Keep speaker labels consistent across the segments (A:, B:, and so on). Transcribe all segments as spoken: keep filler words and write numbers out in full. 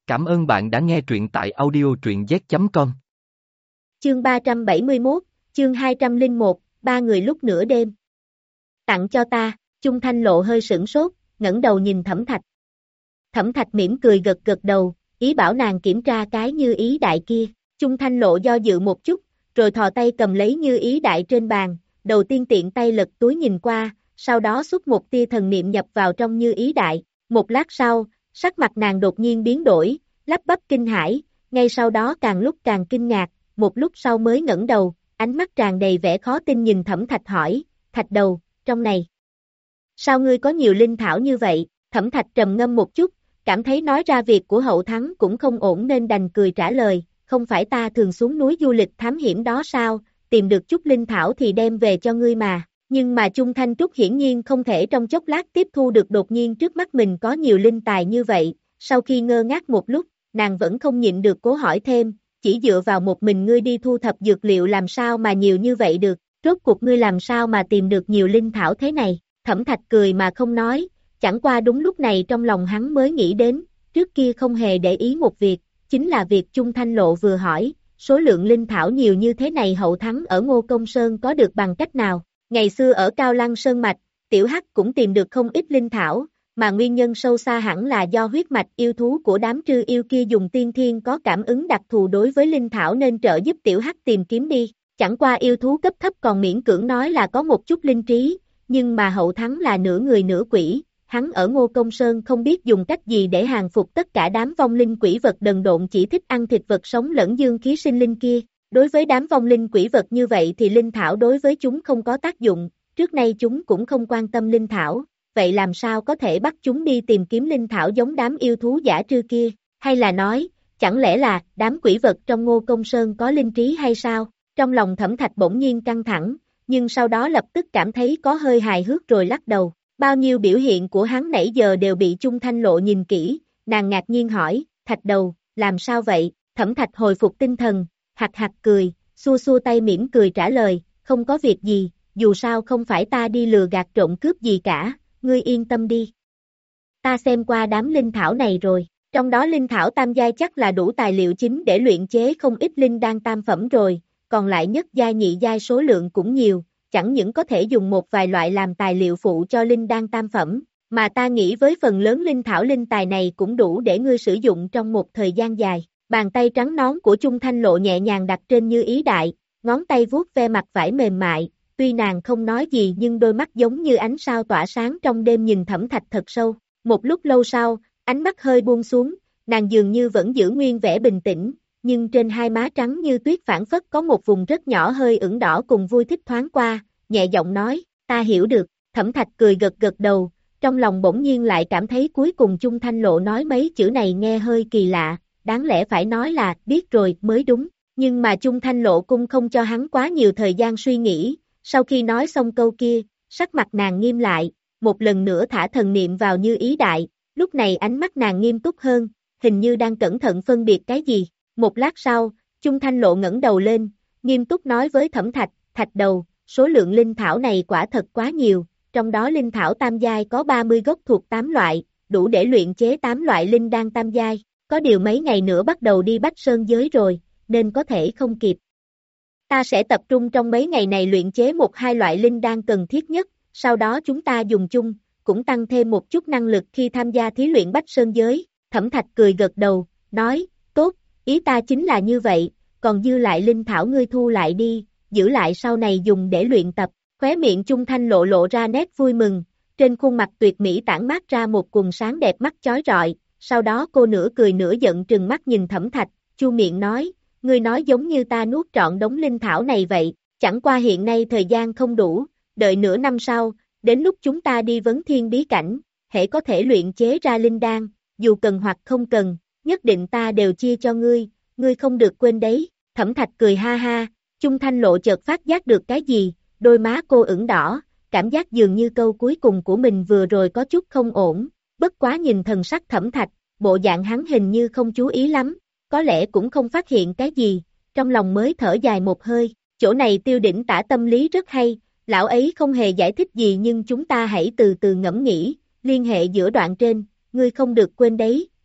A: Cảm ơn bạn đã nghe truyện tại audio truyện z chấm com.
B: Chương ba trăm bảy mươi mốt, chương hai trăm lẻ một, ba người lúc nửa đêm. Tặng cho ta, Chung Thanh Lộ hơi sửng sốt, ngẩng đầu nhìn Thẩm Thạch. Thẩm Thạch mỉm cười gật gật đầu, ý bảo nàng kiểm tra cái như ý đại kia. Chung Thanh Lộ do dự một chút, rồi thò tay cầm lấy như ý đại trên bàn, đầu tiên tiện tay lật túi nhìn qua, sau đó xúc một tia thần niệm nhập vào trong như ý đại. Một lát sau, sắc mặt nàng đột nhiên biến đổi, lắp bắp kinh hãi, ngay sau đó càng lúc càng kinh ngạc, một lúc sau mới ngẩng đầu, ánh mắt tràn đầy vẻ khó tin nhìn Thẩm Thạch hỏi, Thạch đầu, trong này. Sao ngươi có nhiều linh thảo như vậy? Thẩm Thạch trầm ngâm một chút, cảm thấy nói ra việc của Hậu Thắng cũng không ổn nên đành cười trả lời, không phải ta thường xuống núi du lịch thám hiểm đó sao, tìm được chút linh thảo thì đem về cho ngươi mà. Nhưng mà Chung Thanh Trúc hiển nhiên không thể trong chốc lát tiếp thu được đột nhiên trước mắt mình có nhiều linh tài như vậy, sau khi ngơ ngác một lúc, nàng vẫn không nhịn được cố hỏi thêm, chỉ dựa vào một mình ngươi đi thu thập dược liệu làm sao mà nhiều như vậy được, rốt cuộc ngươi làm sao mà tìm được nhiều linh thảo thế này. Thẩm Thạch cười mà không nói, chẳng qua đúng lúc này trong lòng hắn mới nghĩ đến, trước kia không hề để ý một việc, chính là việc Chung Thanh Lộ vừa hỏi, số lượng linh thảo nhiều như thế này Hậu Thắng ở Ngô Công Sơn có được bằng cách nào. Ngày xưa ở Cao Lăng Sơn Mạch, Tiểu Hắc cũng tìm được không ít linh thảo, mà nguyên nhân sâu xa hẳn là do huyết mạch yêu thú của đám trư yêu kia dùng tiên thiên có cảm ứng đặc thù đối với linh thảo nên trợ giúp Tiểu Hắc tìm kiếm đi. Chẳng qua yêu thú cấp thấp còn miễn cưỡng nói là có một chút linh trí, nhưng mà Hậu Thắng là nửa người nửa quỷ, hắn ở Ngô Công Sơn không biết dùng cách gì để hàng phục tất cả đám vong linh quỷ vật đần độn chỉ thích ăn thịt vật sống lẫn dương khí sinh linh kia. Đối với đám vong linh quỷ vật như vậy thì linh thảo đối với chúng không có tác dụng, trước nay chúng cũng không quan tâm linh thảo, vậy làm sao có thể bắt chúng đi tìm kiếm linh thảo giống đám yêu thú giả trư kia, hay là nói, chẳng lẽ là đám quỷ vật trong Ngô Công Sơn có linh trí hay sao? Trong lòng Thẩm Thạch bỗng nhiên căng thẳng, nhưng sau đó lập tức cảm thấy có hơi hài hước rồi lắc đầu, bao nhiêu biểu hiện của hắn nãy giờ đều bị Chung Thanh Lộ nhìn kỹ, nàng ngạc nhiên hỏi, Thạch đầu, làm sao vậy? Thẩm Thạch hồi phục tinh thần, hạc hạc cười, xua xua tay mỉm cười trả lời, không có việc gì, dù sao không phải ta đi lừa gạt trộm cướp gì cả, ngươi yên tâm đi. Ta xem qua đám linh thảo này rồi, trong đó linh thảo tam giai chắc là đủ tài liệu chính để luyện chế không ít linh đan tam phẩm rồi, còn lại nhất giai nhị giai số lượng cũng nhiều, chẳng những có thể dùng một vài loại làm tài liệu phụ cho linh đan tam phẩm, mà ta nghĩ với phần lớn linh thảo linh tài này cũng đủ để ngươi sử dụng trong một thời gian dài. Bàn tay trắng nõn của Chung Thanh Lộ nhẹ nhàng đặt trên như ý đại, ngón tay vuốt ve mặt vải mềm mại, tuy nàng không nói gì nhưng đôi mắt giống như ánh sao tỏa sáng trong đêm nhìn Thẩm Thạch thật sâu. Một lúc lâu sau, ánh mắt hơi buông xuống, nàng dường như vẫn giữ nguyên vẻ bình tĩnh, nhưng trên hai má trắng như tuyết phảng phất có một vùng rất nhỏ hơi ửng đỏ cùng vui thích thoáng qua, nhẹ giọng nói, ta hiểu được. Thẩm Thạch cười gật gật đầu, trong lòng bỗng nhiên lại cảm thấy cuối cùng Chung Thanh Lộ nói mấy chữ này nghe hơi kỳ lạ. Đáng lẽ phải nói là, biết rồi, mới đúng, nhưng mà Chung Thanh Lộ cũng không cho hắn quá nhiều thời gian suy nghĩ, sau khi nói xong câu kia, sắc mặt nàng nghiêm lại, một lần nữa thả thần niệm vào như ý đại, lúc này ánh mắt nàng nghiêm túc hơn, hình như đang cẩn thận phân biệt cái gì. Một lát sau, Chung Thanh Lộ ngẩng đầu lên, nghiêm túc nói với Thẩm Thạch, Thạch đầu, số lượng linh thảo này quả thật quá nhiều, trong đó linh thảo tam giai có ba mươi gốc thuộc tám loại, đủ để luyện chế tám loại linh đan tam giai. Có điều mấy ngày nữa bắt đầu đi Bách Sơn giới rồi, nên có thể không kịp. Ta sẽ tập trung trong mấy ngày này luyện chế một hai loại linh đan cần thiết nhất, sau đó chúng ta dùng chung, cũng tăng thêm một chút năng lực khi tham gia thí luyện Bách Sơn giới. Thẩm Thạch cười gật đầu, nói, tốt, ý ta chính là như vậy, còn dư lại linh thảo ngươi thu lại đi, giữ lại sau này dùng để luyện tập. Khóe miệng Chung Thanh Lộ lộ ra nét vui mừng, trên khuôn mặt tuyệt mỹ tản mát ra một quầng sáng đẹp mắt chói rọi. Sau đó cô nửa cười nửa giận trừng mắt nhìn Thẩm Thạch, chu miệng nói, ngươi nói giống như ta nuốt trọn đống linh thảo này vậy, chẳng qua hiện nay thời gian không đủ, đợi nửa năm sau, đến lúc chúng ta đi vấn thiên bí cảnh, hễ có thể luyện chế ra linh đan, dù cần hoặc không cần, nhất định ta đều chia cho ngươi, ngươi không được quên đấy. Thẩm Thạch cười ha ha, Chung Thanh Lộ chợt phát giác được cái gì, đôi má cô ửng đỏ, cảm giác dường như câu cuối cùng của mình vừa rồi có chút không ổn. Bất quá nhìn thần sắc Thẩm Thạch, bộ dạng hắn hình như không chú ý lắm, có lẽ cũng không phát hiện cái gì, trong lòng mới thở dài một hơi, chỗ này Tiêu Đỉnh tả tâm lý rất hay, lão ấy không hề giải thích gì nhưng chúng ta hãy từ từ ngẫm nghĩ, liên hệ giữa đoạn trên, ngươi không được quên đấy,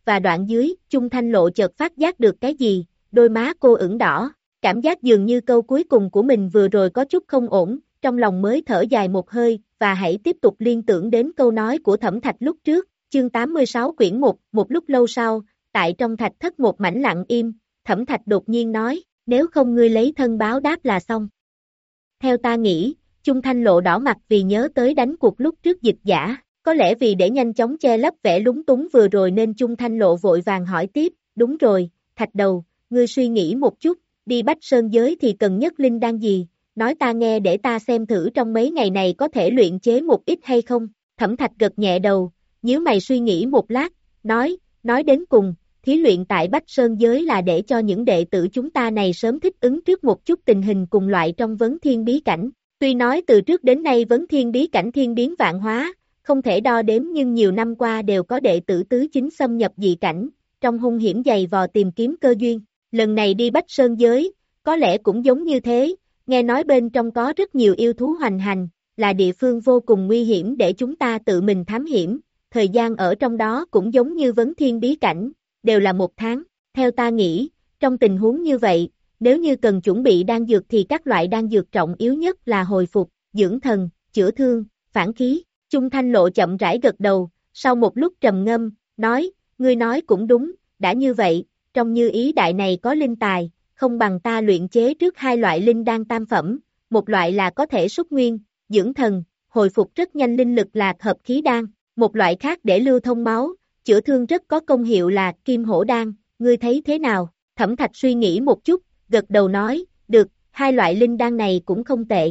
B: và đoạn dưới, Chung Thanh Lộ chợt phát giác được cái gì, đôi má cô ửng đỏ, cảm giác dường như câu cuối cùng của mình vừa rồi có chút không ổn, trong lòng mới thở dài một hơi, và hãy tiếp tục liên tưởng đến câu nói của Thẩm Thạch lúc trước, chương tám mươi sáu quyển một, một lúc lâu sau, tại trong thạch thất một mảnh lặng im, Thẩm Thạch đột nhiên nói, nếu không ngươi lấy thân báo đáp là xong. Theo ta nghĩ, Chung Thanh Lộ đỏ mặt vì nhớ tới đánh cuộc lúc trước Dịch Giả, có lẽ vì để nhanh chóng che lấp vẻ lúng túng vừa rồi nên Chung Thanh Lộ vội vàng hỏi tiếp, đúng rồi, Thạch Đầu, ngươi suy nghĩ một chút, đi Bách Sơn giới thì cần nhất linh đan gì, nói ta nghe để ta xem thử trong mấy ngày này có thể luyện chế một ít hay không, Thẩm Thạch gật nhẹ đầu, nhíu mày suy nghĩ một lát, nói, nói đến cùng, thí luyện tại Bách Sơn giới là để cho những đệ tử chúng ta này sớm thích ứng trước một chút tình hình cùng loại trong vấn thiên bí cảnh, tuy nói từ trước đến nay vấn thiên bí cảnh thiên biến vạn hóa, không thể đo đếm nhưng nhiều năm qua đều có đệ tử tứ chính xâm nhập dị cảnh, trong hung hiểm dày vò tìm kiếm cơ duyên, lần này đi Bách Sơn giới, có lẽ cũng giống như thế, nghe nói bên trong có rất nhiều yêu thú hoành hành, là địa phương vô cùng nguy hiểm để chúng ta tự mình thám hiểm, thời gian ở trong đó cũng giống như vấn thiên bí cảnh, đều là một tháng, theo ta nghĩ, trong tình huống như vậy, nếu như cần chuẩn bị đan dược thì các loại đan dược trọng yếu nhất là hồi phục, dưỡng thần, chữa thương, phản khí, Chung Thanh Lộ chậm rãi gật đầu, sau một lúc trầm ngâm, nói, ngươi nói cũng đúng, đã như vậy, trong như ý đại này có linh tài, không bằng ta luyện chế trước hai loại linh đan tam phẩm, một loại là có thể xuất nguyên, dưỡng thần, hồi phục rất nhanh linh lực là hợp khí đan, một loại khác để lưu thông máu, chữa thương rất có công hiệu là kim hổ đan, ngươi thấy thế nào? Thẩm Thạch suy nghĩ một chút, gật đầu nói, được, hai loại linh đan này cũng không tệ.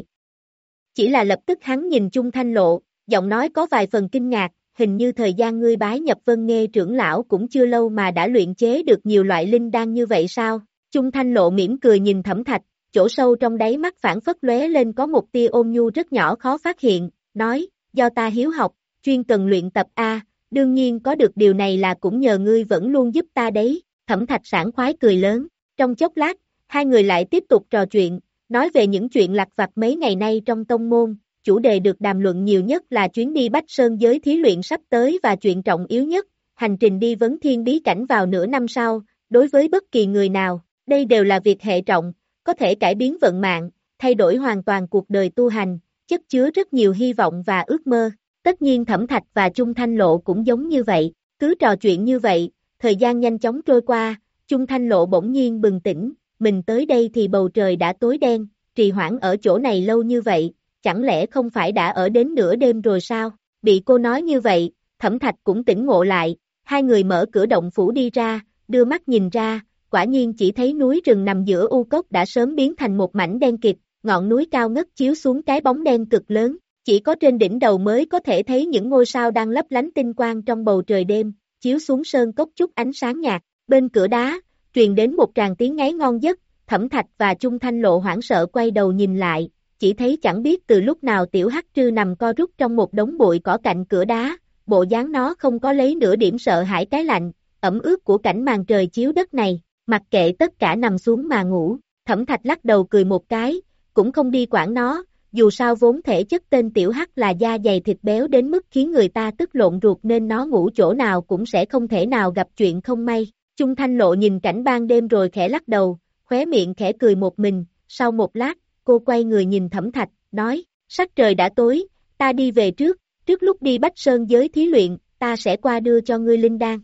B: Chỉ là lập tức hắn nhìn Chung Thanh Lộ, giọng nói có vài phần kinh ngạc, hình như thời gian ngươi bái nhập Vân Nghê trưởng lão cũng chưa lâu mà đã luyện chế được nhiều loại linh đan như vậy sao? Chung Thanh Lộ mỉm cười nhìn Thẩm Thạch, chỗ sâu trong đáy mắt phản phất lóe lên có một tia ôn nhu rất nhỏ khó phát hiện, nói, do ta hiếu học, chuyên cần luyện tập A, đương nhiên có được điều này là cũng nhờ ngươi vẫn luôn giúp ta đấy, Thẩm Thạch sảng khoái cười lớn, trong chốc lát, hai người lại tiếp tục trò chuyện, nói về những chuyện lặt vặt mấy ngày nay trong tông môn, chủ đề được đàm luận nhiều nhất là chuyến đi Bách Sơn giới thí luyện sắp tới và chuyện trọng yếu nhất, hành trình đi vấn thiên bí cảnh vào nửa năm sau, đối với bất kỳ người nào, đây đều là việc hệ trọng, có thể cải biến vận mạng, thay đổi hoàn toàn cuộc đời tu hành, chất chứa rất nhiều hy vọng và ước mơ. Tất nhiên Thẩm Thạch và Chung Thanh Lộ cũng giống như vậy, cứ trò chuyện như vậy, thời gian nhanh chóng trôi qua, Chung Thanh Lộ bỗng nhiên bừng tỉnh, mình tới đây thì bầu trời đã tối đen, trì hoãn ở chỗ này lâu như vậy, chẳng lẽ không phải đã ở đến nửa đêm rồi sao? Bị cô nói như vậy, Thẩm Thạch cũng tỉnh ngộ lại, hai người mở cửa động phủ đi ra, đưa mắt nhìn ra, quả nhiên chỉ thấy núi rừng nằm giữa u cốc đã sớm biến thành một mảnh đen kịt, ngọn núi cao ngất chiếu xuống cái bóng đen cực lớn. Chỉ có trên đỉnh đầu mới có thể thấy những ngôi sao đang lấp lánh tinh quang trong bầu trời đêm, chiếu xuống sơn cốc chút ánh sáng nhạt. Bên cửa đá, truyền đến một tràng tiếng ngáy ngon giấc, Thẩm Thạch và Chung Thanh Lộ hoảng sợ quay đầu nhìn lại, chỉ thấy chẳng biết từ lúc nào tiểu hắc trư nằm co rút trong một đống bụi cỏ cạnh cửa đá, bộ dáng nó không có lấy nửa điểm sợ hãi cái lạnh, ẩm ướt của cảnh màn trời chiếu đất này, mặc kệ tất cả nằm xuống mà ngủ. Thẩm Thạch lắc đầu cười một cái, cũng không đi quản nó. Dù sao vốn thể chất tên tiểu hắc là da dày thịt béo đến mức khiến người ta tức lộn ruột nên nó ngủ chỗ nào cũng sẽ không thể nào gặp chuyện không may. Chung Thanh Lộ nhìn cảnh ban đêm rồi khẽ lắc đầu, khóe miệng khẽ cười một mình, sau một lát, cô quay người nhìn Thẩm Thạch, nói, sắc trời đã tối, ta đi về trước, trước lúc đi Bách Sơn giới thí luyện, ta sẽ qua đưa cho ngươi linh đan.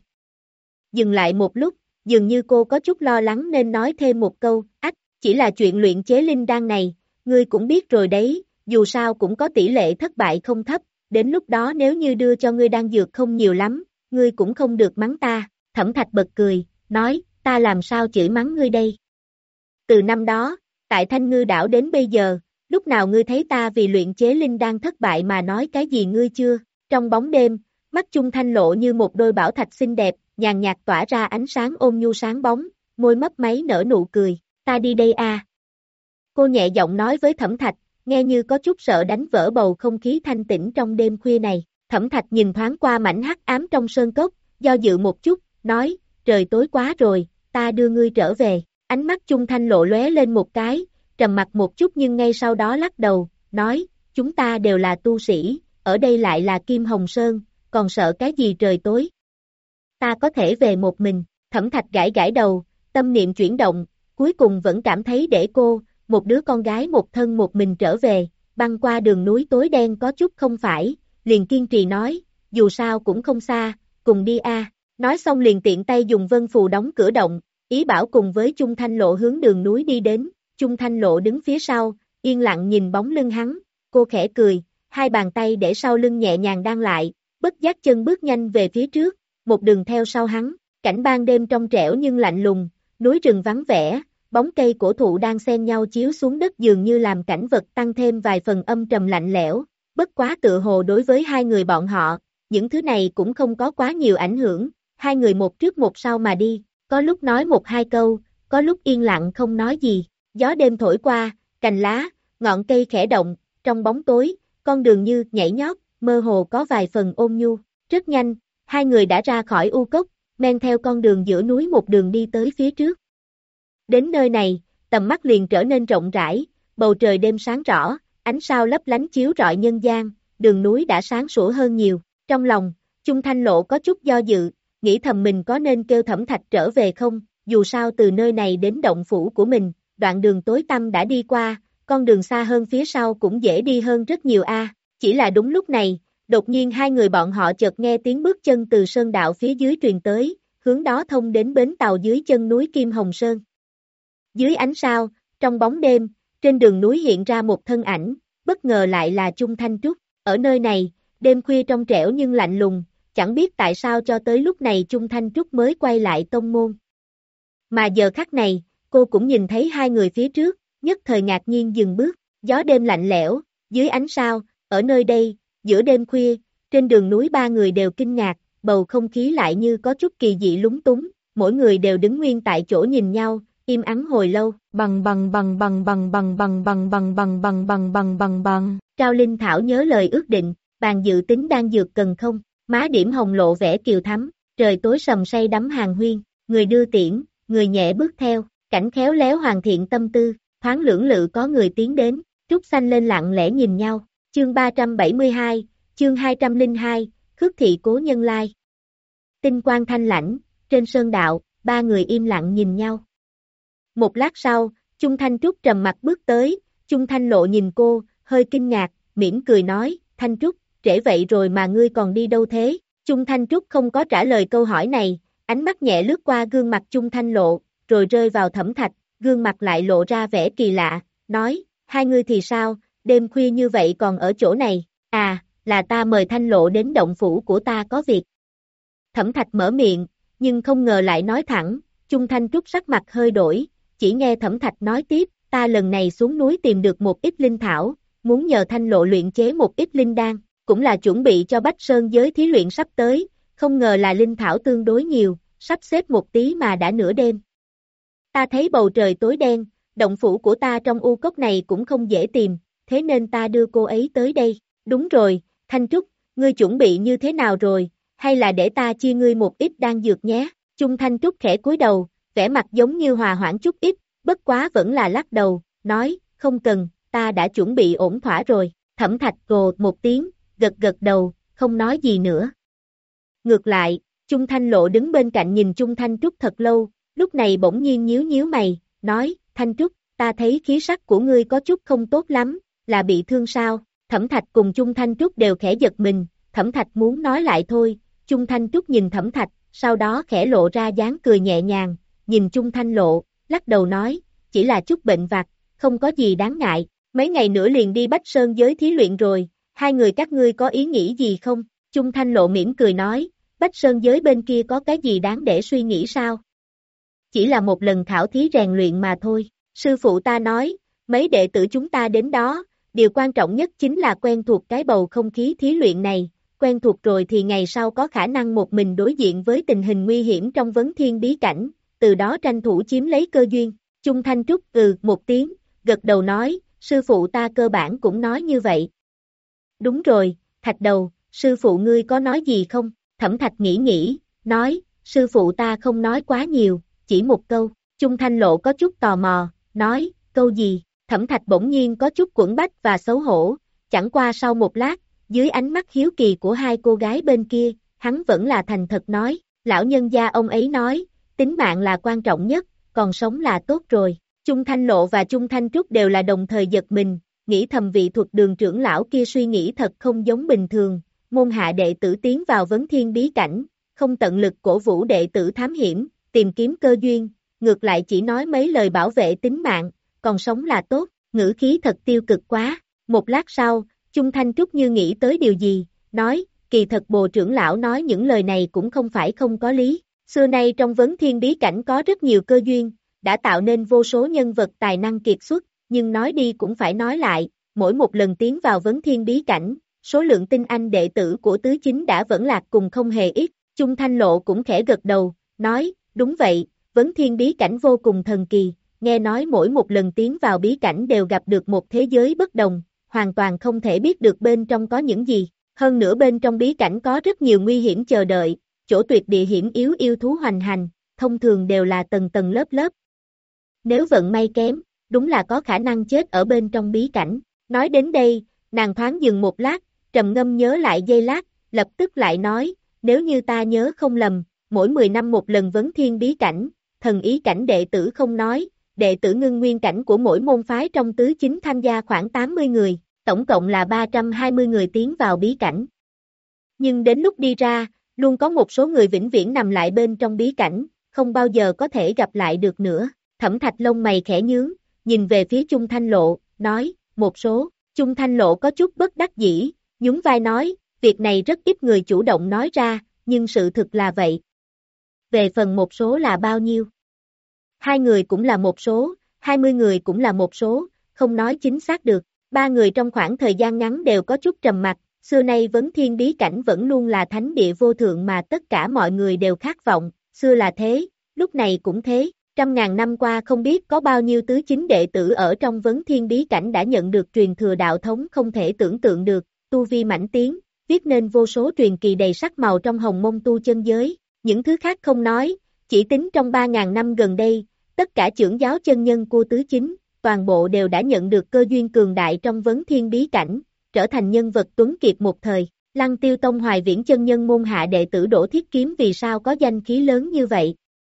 B: Dừng lại một lúc, dường như cô có chút lo lắng nên nói thêm một câu, ách, chỉ là chuyện luyện chế linh đan này. Ngươi cũng biết rồi đấy, dù sao cũng có tỷ lệ thất bại không thấp, đến lúc đó nếu như đưa cho ngươi đan dược không nhiều lắm, ngươi cũng không được mắng ta. Thẩm Thạch bật cười, nói, ta làm sao chửi mắng ngươi đây? Từ năm đó, tại Thanh Ngư đảo đến bây giờ, lúc nào ngươi thấy ta vì luyện chế linh đan thất bại mà nói cái gì ngươi chưa? Trong bóng đêm, mắt Chung Thanh Lộ như một đôi bảo thạch xinh đẹp, nhàn nhạt tỏa ra ánh sáng ôn nhu sáng bóng, môi mấp máy nở nụ cười, ta đi đây à. Cô nhẹ giọng nói với Thẩm Thạch, nghe như có chút sợ đánh vỡ bầu không khí thanh tĩnh trong đêm khuya này. Thẩm Thạch nhìn thoáng qua mảnh hắc ám trong sơn cốc, do dự một chút, nói, trời tối quá rồi, ta đưa ngươi trở về. Ánh mắt Chung Thanh Lộ lóe lên một cái, trầm mặt một chút nhưng ngay sau đó lắc đầu, nói, chúng ta đều là tu sĩ, ở đây lại là Kim Hồng Sơn, còn sợ cái gì trời tối. ta có thể về một mình, Thẩm Thạch gãi gãi đầu, tâm niệm chuyển động, cuối cùng vẫn cảm thấy để cô, một đứa con gái một thân một mình trở về, băng qua đường núi tối đen có chút không phải, liền kiên trì nói, dù sao cũng không xa, cùng đi a. Nói xong liền tiện tay dùng vân phù đóng cửa động, ý bảo cùng với Chung Thanh Lộ hướng đường núi đi đến, Chung Thanh Lộ đứng phía sau, yên lặng nhìn bóng lưng hắn, cô khẽ cười, hai bàn tay để sau lưng nhẹ nhàng đan lại, bất giác chân bước nhanh về phía trước, một đường theo sau hắn, cảnh ban đêm trong trẻo nhưng lạnh lùng, núi rừng vắng vẻ, bóng cây cổ thụ đang xen nhau chiếu xuống đất dường như làm cảnh vật tăng thêm vài phần âm trầm lạnh lẽo, bất quá tựa hồ đối với hai người bọn họ, những thứ này cũng không có quá nhiều ảnh hưởng, hai người một trước một sau mà đi, có lúc nói một hai câu, có lúc yên lặng không nói gì, gió đêm thổi qua, cành lá, ngọn cây khẽ động, trong bóng tối, con đường như nhảy nhót, mơ hồ có vài phần ôn nhu, rất nhanh, hai người đã ra khỏi u cốc, men theo con đường giữa núi một đường đi tới phía trước. Đến nơi này, tầm mắt liền trở nên rộng rãi, bầu trời đêm sáng rõ, ánh sao lấp lánh chiếu rọi nhân gian, đường núi đã sáng sủa hơn nhiều, trong lòng, Chung Thanh Lộ có chút do dự, nghĩ thầm mình có nên kêu Thẩm Thạch trở về không, dù sao từ nơi này đến động phủ của mình, đoạn đường tối tăm đã đi qua, con đường xa hơn phía sau cũng dễ đi hơn rất nhiều a. Chỉ là đúng lúc này, đột nhiên hai người bọn họ chợt nghe tiếng bước chân từ sơn đạo phía dưới truyền tới, hướng đó thông đến bến tàu dưới chân núi Kim Hồng Sơn. Dưới ánh sao, trong bóng đêm, trên đường núi hiện ra một thân ảnh, bất ngờ lại là Chung Thanh Trúc, ở nơi này, đêm khuya trong trẻo nhưng lạnh lùng, chẳng biết tại sao cho tới lúc này Chung Thanh Trúc mới quay lại tông môn. Mà giờ khắc này, cô cũng nhìn thấy hai người phía trước, nhất thời ngạc nhiên dừng bước, gió đêm lạnh lẽo, dưới ánh sao, ở nơi đây, giữa đêm khuya, trên đường núi ba người đều kinh ngạc, bầu không khí lại như có chút kỳ dị lúng túng, mỗi người đều đứng nguyên tại chỗ nhìn nhau, im ắng hồi lâu, bằng bằng bằng bằng bằng bằng bằng bằng bằng bằng bằng bằng bằng bằng bằng, Trao Linh Thảo nhớ lời ước định, bàn dự tính đang dược cần không, má điểm hồng lộ vẻ kiều thắm, trời tối sầm say đắm hàng huyên, người đưa tiễn, người nhẹ bước theo, cảnh khéo léo hoàn thiện tâm tư, thoáng lưỡng lự có người tiến đến, Trúc Xanh lên lặng lẽ nhìn nhau, chương ba trăm bảy mươi hai, chương hai trăm lẻ hai, khước thị cố nhân lai. Tinh quang thanh lãnh, trên sơn đạo, ba người im lặng nhìn nhau. Một lát sau, Chung Thanh Trúc trầm mặt bước tới, Chung Thanh Lộ nhìn cô, hơi kinh ngạc, mỉm cười nói, Thanh Trúc, trễ vậy rồi mà ngươi còn đi đâu thế? Chung Thanh Trúc không có trả lời câu hỏi này, ánh mắt nhẹ lướt qua gương mặt Chung Thanh Lộ, rồi rơi vào Thẩm Thạch, gương mặt lại lộ ra vẻ kỳ lạ, nói, hai ngươi thì sao, đêm khuya như vậy còn ở chỗ này, à, là ta mời Thanh Lộ đến động phủ của ta có việc. Thẩm Thạch mở miệng, nhưng không ngờ lại nói thẳng, Chung Thanh Trúc sắc mặt hơi đổi, chỉ nghe Thẩm Thạch nói tiếp, ta lần này xuống núi tìm được một ít linh thảo, muốn nhờ Thanh Lộ luyện chế một ít linh đan, cũng là chuẩn bị cho Bách Sơn giới thí luyện sắp tới, không ngờ là linh thảo tương đối nhiều, sắp xếp một tí mà đã nửa đêm. Ta thấy bầu trời tối đen, động phủ của ta trong u cốc này cũng không dễ tìm, thế nên ta đưa cô ấy tới đây. Đúng rồi, Thanh Trúc, ngươi chuẩn bị như thế nào rồi, hay là để ta chia ngươi một ít đan dược nhé? Chung Thanh Trúc khẽ cúi đầu, vẻ mặt giống như hòa hoãn chút ít, bất quá vẫn là lắc đầu, nói, không cần, ta đã chuẩn bị ổn thỏa rồi. Thẩm Thạch gồ một tiếng, gật gật đầu, không nói gì nữa. Ngược lại, Chung Thanh Lộ đứng bên cạnh nhìn Chung Thanh Trúc thật lâu, lúc này bỗng nhiên nhíu nhíu mày, nói, Thanh Trúc, ta thấy khí sắc của ngươi có chút không tốt lắm, là bị thương sao? Thẩm Thạch cùng Chung Thanh Trúc đều khẽ giật mình, Thẩm Thạch muốn nói lại thôi, Chung Thanh Trúc nhìn Thẩm Thạch, sau đó khẽ lộ ra dáng cười nhẹ nhàng, nhìn Chung Thanh Lộ, lắc đầu nói, chỉ là chút bệnh vặt, không có gì đáng ngại, mấy ngày nữa liền đi Bách Sơn giới thí luyện rồi, hai người các ngươi có ý nghĩ gì không? Chung Thanh Lộ mỉm cười nói, Bách Sơn giới bên kia có cái gì đáng để suy nghĩ sao? Chỉ là một lần khảo thí rèn luyện mà thôi, sư phụ ta nói, mấy đệ tử chúng ta đến đó, điều quan trọng nhất chính là quen thuộc cái bầu không khí thí luyện này, quen thuộc rồi thì ngày sau có khả năng một mình đối diện với tình hình nguy hiểm trong vấn thiên bí cảnh, từ đó tranh thủ chiếm lấy cơ duyên. Chung Thanh Trúc ừ một tiếng, gật đầu nói, sư phụ ta cơ bản cũng nói như vậy. Đúng rồi, Thạch Đầu, sư phụ ngươi có nói gì không? Thẩm Thạch nghĩ nghĩ, nói, sư phụ ta không nói quá nhiều, chỉ một câu. Chung Thanh Lộ có chút tò mò, nói, câu gì? Thẩm Thạch bỗng nhiên có chút quẫn bách và xấu hổ, chẳng qua sau một lát, dưới ánh mắt hiếu kỳ của hai cô gái bên kia, hắn vẫn là thành thật nói, Lão nhân gia ông ấy nói, tính mạng là quan trọng nhất, còn sống là tốt rồi. Chung Thanh Lộ và Chung Thanh Trúc đều là đồng thời giật mình, nghĩ thầm vị thuật đường trưởng lão kia suy nghĩ thật không giống bình thường, môn hạ đệ tử tiến vào vấn thiên bí cảnh, không tận lực cổ vũ đệ tử thám hiểm, tìm kiếm cơ duyên, ngược lại chỉ nói mấy lời bảo vệ tính mạng, còn sống là tốt, ngữ khí thật tiêu cực quá. Một lát sau, Chung Thanh Trúc như nghĩ tới điều gì, nói, kỳ thật Bồ trưởng lão nói những lời này cũng không phải không có lý, xưa nay trong vấn thiên bí cảnh có rất nhiều cơ duyên, đã tạo nên vô số nhân vật tài năng kiệt xuất, nhưng nói đi cũng phải nói lại, mỗi một lần tiến vào vấn thiên bí cảnh, số lượng tinh anh đệ tử của tứ chính đã vẫn lạc cùng không hề ít, Chung Thanh Lộ cũng khẽ gật đầu, nói, đúng vậy, vấn thiên bí cảnh vô cùng thần kỳ, nghe nói mỗi một lần tiến vào bí cảnh đều gặp được một thế giới bất đồng, hoàn toàn không thể biết được bên trong có những gì, hơn nữa bên trong bí cảnh có rất nhiều nguy hiểm chờ đợi, chỗ tuyệt địa hiểm yếu yêu thú hoành hành, thông thường đều là tầng tầng lớp lớp. Nếu vận may kém, đúng là có khả năng chết ở bên trong bí cảnh. Nói đến đây, nàng thoáng dừng một lát, trầm ngâm nhớ lại giây lát, lập tức lại nói, nếu như ta nhớ không lầm, mỗi mười năm một lần vấn thiên bí cảnh, thần ý cảnh đệ tử không nói, đệ tử ngưng nguyên cảnh của mỗi môn phái trong tứ chính tham gia khoảng tám mươi người, tổng cộng là ba trăm hai mươi người tiến vào bí cảnh. Nhưng đến lúc đi ra, luôn có một số người vĩnh viễn nằm lại bên trong bí cảnh, không bao giờ có thể gặp lại được nữa. Thẩm Thạch lông mày khẽ nhướng, nhìn về phía Chung Thanh Lộ, nói, một số, Chung Thanh Lộ có chút bất đắc dĩ, nhún vai nói, việc này rất ít người chủ động nói ra, nhưng sự thực là vậy. Về phần một số là bao nhiêu? Hai người cũng là một số, hai mươi người cũng là một số, không nói chính xác được. Ba người trong khoảng thời gian ngắn đều có chút trầm mặc, xưa nay vấn thiên bí cảnh vẫn luôn là thánh địa vô thượng mà tất cả mọi người đều khát vọng, xưa là thế, lúc này cũng thế. Trăm ngàn năm qua không biết có bao nhiêu tứ chính đệ tử ở trong vấn thiên bí cảnh đã nhận được truyền thừa đạo thống không thể tưởng tượng được, tu vi mãnh tiến, viết nên vô số truyền kỳ đầy sắc màu trong hồng mông tu chân giới, những thứ khác không nói, chỉ tính trong ba ngàn năm gần đây, tất cả trưởng giáo chân nhân của tứ chính, toàn bộ đều đã nhận được cơ duyên cường đại trong vấn thiên bí cảnh, trở thành nhân vật tuấn kiệt một thời. Lăng Tiêu Tông Hoài Viễn chân nhân môn hạ đệ tử Đỗ Thiết Kiếm vì sao có danh khí lớn như vậy?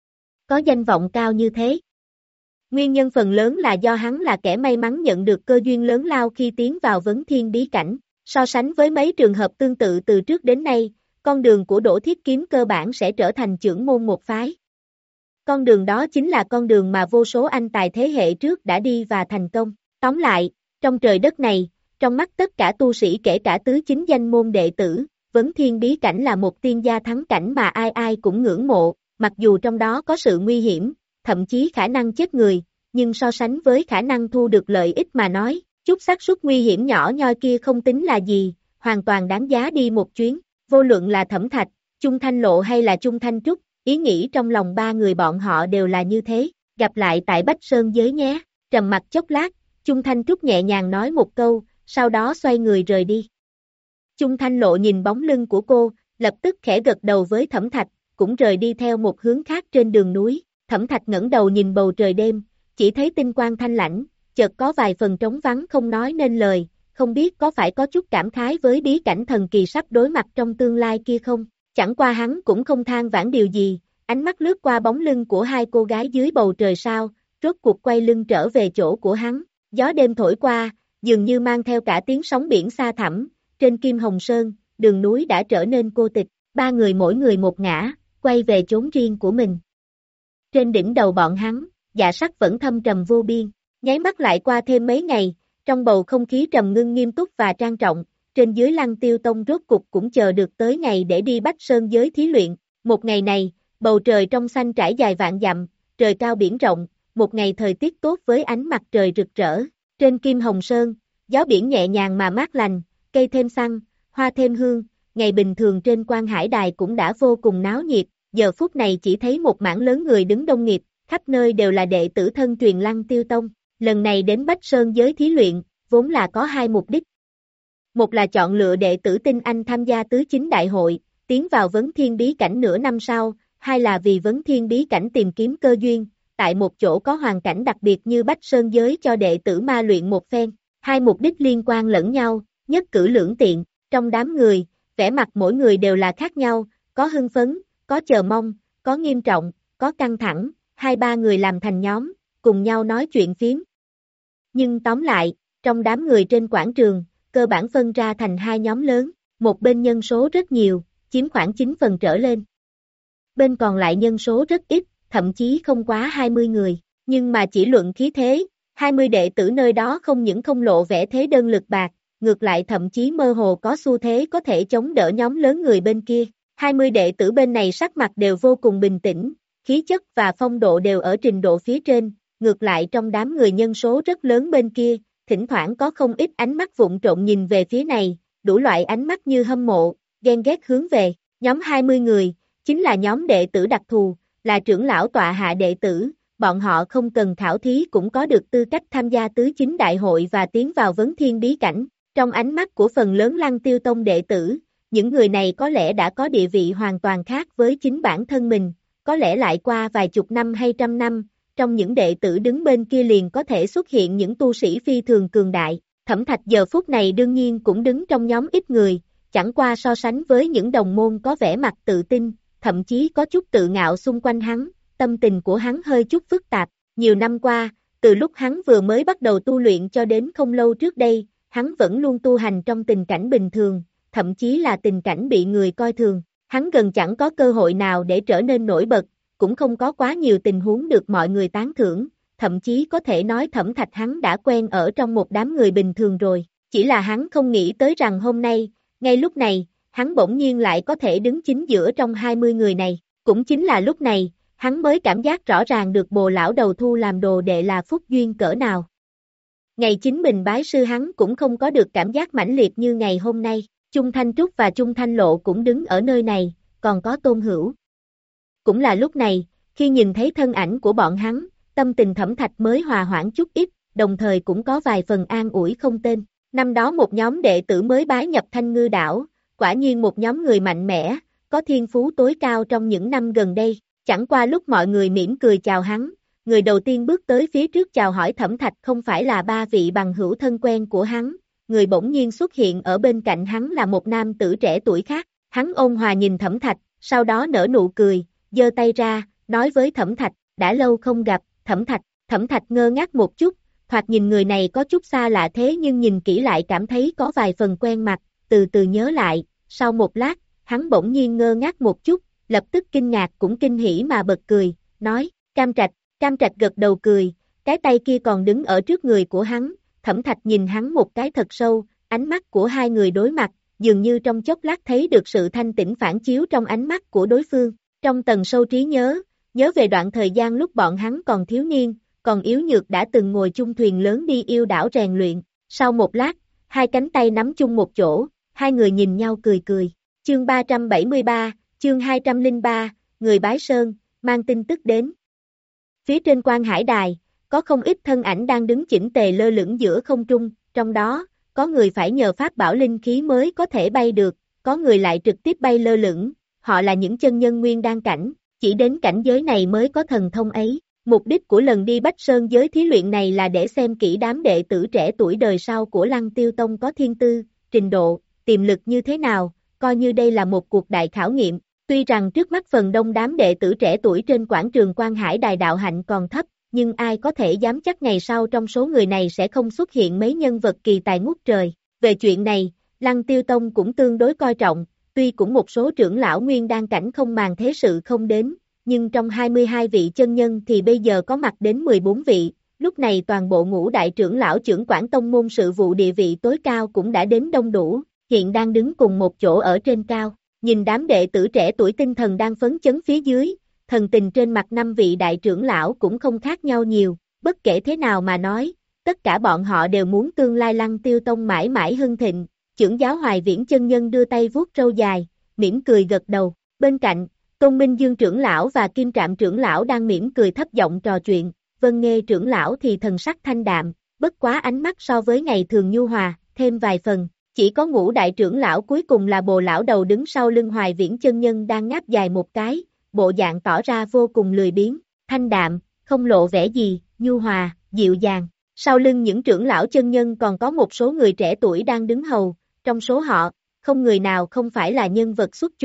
B: Có danh vọng cao như thế. Nguyên nhân phần lớn là do hắn là kẻ may mắn nhận được cơ duyên lớn lao khi tiến vào vấn thiên bí cảnh. So sánh với mấy trường hợp tương tự từ trước đến nay, con đường của Đỗ Thiết Kiếm cơ bản sẽ trở thành trưởng môn một phái. Con đường đó chính là con đường mà vô số anh tài thế hệ trước đã đi và thành công. Tóm lại, trong trời đất này, trong mắt tất cả tu sĩ kể cả tứ chính danh môn đệ tử, vấn thiên bí cảnh là một tiên gia thắng cảnh mà ai ai cũng ngưỡng mộ, mặc dù trong đó có sự nguy hiểm, thậm chí khả năng chết người, nhưng so sánh với khả năng thu được lợi ích mà nói, chút xác suất nguy hiểm nhỏ nhoi kia không tính là gì, hoàn toàn đáng giá đi một chuyến. Vô luận là Thẩm Thạch, Chung Thanh Lộ hay là Chung Thanh Trúc, ý nghĩ trong lòng ba người bọn họ đều là như thế. Gặp lại tại Bách Sơn giới nhé. Trầm mặt chốc lát, Chung Thanh Trúc nhẹ nhàng nói một câu, sau đó xoay người rời đi. Chung Thanh Lộ nhìn bóng lưng của cô, lập tức khẽ gật đầu với Thẩm Thạch, cũng rời đi theo một hướng khác trên đường núi. Thẩm Thạch ngẩng đầu nhìn bầu trời đêm, chỉ thấy tinh quang thanh lãnh, chợt có vài phần trống vắng không nói nên lời, không biết có phải có chút cảm khái với bí cảnh thần kỳ sắp đối mặt trong tương lai kia không. Chẳng qua hắn cũng không than vãn điều gì, ánh mắt lướt qua bóng lưng của hai cô gái dưới bầu trời sao, rốt cuộc quay lưng trở về chỗ của hắn. Gió đêm thổi qua, dường như mang theo cả tiếng sóng biển xa thẳm, trên Kim Hồng Sơn, đường núi đã trở nên cô tịch, ba người mỗi người một ngã, quay về chốn riêng của mình. Trên đỉnh đầu bọn hắn, dạ sắc vẫn thâm trầm vô biên, nháy mắt lại qua thêm mấy ngày, trong bầu không khí trầm ngưng nghiêm túc và trang trọng, trên dưới Lăng Tiêu Tông rốt cục cũng chờ được tới ngày để đi Bách Sơn giới thí luyện. Một ngày này, bầu trời trong xanh trải dài vạn dặm, trời cao biển rộng, một ngày thời tiết tốt với ánh mặt trời rực rỡ. Trên Kim Hồng Sơn, gió biển nhẹ nhàng mà mát lành, cây thêm xăng, hoa thêm hương, ngày bình thường trên Quan Hải Đài cũng đã vô cùng náo nhiệt, giờ phút này chỉ thấy một mảng lớn người đứng đông nghịt, khắp nơi đều là đệ tử thân truyền Lăng Tiêu Tông. Lần này đến Bách Sơn giới thí luyện, vốn là có hai mục đích. Một là chọn lựa đệ tử tinh anh tham gia tứ chính đại hội, tiến vào vấn thiên bí cảnh nửa năm sau, hai là vì vấn thiên bí cảnh tìm kiếm cơ duyên, tại một chỗ có hoàn cảnh đặc biệt như Bách Sơn giới cho đệ tử ma luyện một phen. Hai mục đích liên quan lẫn nhau, nhất cử lưỡng tiện, trong đám người, vẻ mặt mỗi người đều là khác nhau, có hưng phấn, có có chờ mong, có nghiêm trọng, có căng thẳng, hai ba người làm thành nhóm, cùng nhau nói chuyện phiếm. Nhưng tóm lại, trong đám người trên quảng trường, cơ bản phân ra thành hai nhóm lớn, một bên nhân số rất nhiều, chiếm khoảng chín phần trở lên. Bên còn lại nhân số rất ít, thậm chí không quá hai mươi người, nhưng mà chỉ luận khí thế, hai mươi đệ tử nơi đó không những không lộ vẻ thế đơn lực bạc, ngược lại thậm chí mơ hồ có xu thế có thể chống đỡ nhóm lớn người bên kia. hai mươi đệ tử bên này sắc mặt đều vô cùng bình tĩnh, khí chất và phong độ đều ở trình độ phía trên, ngược lại trong đám người nhân số rất lớn bên kia, thỉnh thoảng có không ít ánh mắt vụng trộn nhìn về phía này, đủ loại ánh mắt như hâm mộ, ghen ghét hướng về, nhóm hai mươi người, chính là nhóm đệ tử đặc thù, là trưởng lão tọa hạ đệ tử, bọn họ không cần khảo thí cũng có được tư cách tham gia tứ chính đại hội và tiến vào vấn thiên bí cảnh, trong ánh mắt của phần lớn Lăng Tiêu Tông đệ tử, những người này có lẽ đã có địa vị hoàn toàn khác với chính bản thân mình, có lẽ lại qua vài chục năm hay trăm năm, trong những đệ tử đứng bên kia liền có thể xuất hiện những tu sĩ phi thường cường đại. Thẩm Thạch giờ phút này đương nhiên cũng đứng trong nhóm ít người, chẳng qua so sánh với những đồng môn có vẻ mặt tự tin, thậm chí có chút tự ngạo xung quanh hắn, tâm tình của hắn hơi chút phức tạp. Nhiều năm qua, từ lúc hắn vừa mới bắt đầu tu luyện cho đến không lâu trước đây, hắn vẫn luôn tu hành trong tình cảnh bình thường, thậm chí là tình cảnh bị người coi thường. Hắn gần chẳng có cơ hội nào để trở nên nổi bật, cũng không có quá nhiều tình huống được mọi người tán thưởng, thậm chí có thể nói Thẩm Thạch hắn đã quen ở trong một đám người bình thường rồi, chỉ là hắn không nghĩ tới rằng hôm nay, ngay lúc này, hắn bỗng nhiên lại có thể đứng chính giữa trong hai mươi người này, cũng chính là lúc này, hắn mới cảm giác rõ ràng được Bồ lão đầu thu làm đồ đệ là phúc duyên cỡ nào. Ngày chính mình bái sư hắn cũng không có được cảm giác mãnh liệt như ngày hôm nay, Chung Thanh Trúc và Chung Thanh Lộ cũng đứng ở nơi này, còn có Tôn Hữu. Cũng là lúc này, khi nhìn thấy thân ảnh của bọn hắn, tâm tình Thẩm Thạch mới hòa hoãn chút ít, đồng thời cũng có vài phần an ủi không tên. Năm đó một nhóm đệ tử mới bái nhập Thanh Ngư Đảo, quả nhiên một nhóm người mạnh mẽ, có thiên phú tối cao trong những năm gần đây, chẳng qua lúc mọi người mỉm cười chào hắn, người đầu tiên bước tới phía trước chào hỏi Thẩm Thạch không phải là ba vị bằng hữu thân quen của hắn, người bỗng nhiên xuất hiện ở bên cạnh hắn là một nam tử trẻ tuổi khác, hắn ôn hòa nhìn Thẩm Thạch, sau đó nở nụ cười, giơ tay ra, nói với Thẩm Thạch, đã lâu không gặp, Thẩm Thạch, Thẩm Thạch ngơ ngác một chút, thoạt nhìn người này có chút xa lạ thế nhưng nhìn kỹ lại cảm thấy có vài phần quen mặt, từ từ nhớ lại, sau một lát, hắn bỗng nhiên ngơ ngác một chút, lập tức kinh ngạc cũng kinh hỉ mà bật cười, nói, Cam Trạch, Cam Trạch gật đầu cười, cái tay kia còn đứng ở trước người của hắn, Thẩm Thạch nhìn hắn một cái thật sâu, ánh mắt của hai người đối mặt, dường như trong chốc lát thấy được sự thanh tĩnh phản chiếu trong ánh mắt của đối phương, trong tầng sâu trí nhớ, nhớ về đoạn thời gian lúc bọn hắn còn thiếu niên, còn yếu nhược đã từng ngồi chung thuyền lớn đi yêu đảo rèn luyện, sau một lát, hai cánh tay nắm chung một chỗ, hai người nhìn nhau cười cười, chương ba trăm bảy mươi ba, chương hai trăm lẻ ba, người bái sơn, mang tin tức đến. Phía trên Quan Hải Đài, có không ít thân ảnh đang đứng chỉnh tề lơ lửng giữa không trung, trong đó, có người phải nhờ pháp bảo linh khí mới có thể bay được, có người lại trực tiếp bay lơ lửng, họ là những chân nhân nguyên đan cảnh, chỉ đến cảnh giới này mới có thần thông ấy. Mục đích của lần đi Bách Sơn giới thí luyện này là để xem kỹ đám đệ tử trẻ tuổi đời sau của Lăng Tiêu Tông có thiên tư, trình độ, tiềm lực như thế nào, coi như đây là một cuộc đại khảo nghiệm. Tuy rằng trước mắt phần đông đám đệ tử trẻ tuổi trên quảng trường Quan Hải Đài đạo hạnh còn thấp, nhưng ai có thể dám chắc ngày sau trong số người này sẽ không xuất hiện mấy nhân vật kỳ tài ngút trời. Về chuyện này, Lăng Tiêu Tông cũng tương đối coi trọng, tuy cũng một số trưởng lão nguyên đan cảnh không màng thế sự không đến, nhưng trong hai mươi hai vị chân nhân thì bây giờ có mặt đến mười bốn vị, lúc này toàn bộ ngũ đại trưởng lão trưởng quản tông môn sự vụ địa vị tối cao cũng đã đến đông đủ, hiện đang đứng cùng một chỗ ở trên cao, nhìn đám đệ tử trẻ tuổi tinh thần đang phấn chấn phía dưới, thần tình trên mặt năm vị đại trưởng lão cũng không khác nhau nhiều, bất kể thế nào mà nói, tất cả bọn họ đều muốn tương lai Lăng Tiêu Tông mãi mãi hưng thịnh. Trưởng giáo Hoài Viễn chân nhân đưa tay vuốt râu dài, mỉm cười gật đầu, bên cạnh, Tôn Minh Dương trưởng lão và Kim Trạm trưởng lão đang mỉm cười thấp giọng trò chuyện, Vân Nghê trưởng lão thì thần sắc thanh đạm, bất quá ánh mắt so với ngày thường nhu hòa, thêm vài phần, chỉ có ngũ đại trưởng lão cuối cùng là Bồ lão đầu đứng sau lưng Hoài Viễn chân nhân đang ngáp dài một cái, bộ dạng tỏ ra vô cùng lười biếng, thanh đạm, không lộ vẻ gì, nhu hòa, dịu dàng. Sau lưng những trưởng lão chân nhân còn có một số người trẻ tuổi đang đứng hầu, trong số họ, không người nào không phải là nhân vật xuất chúng,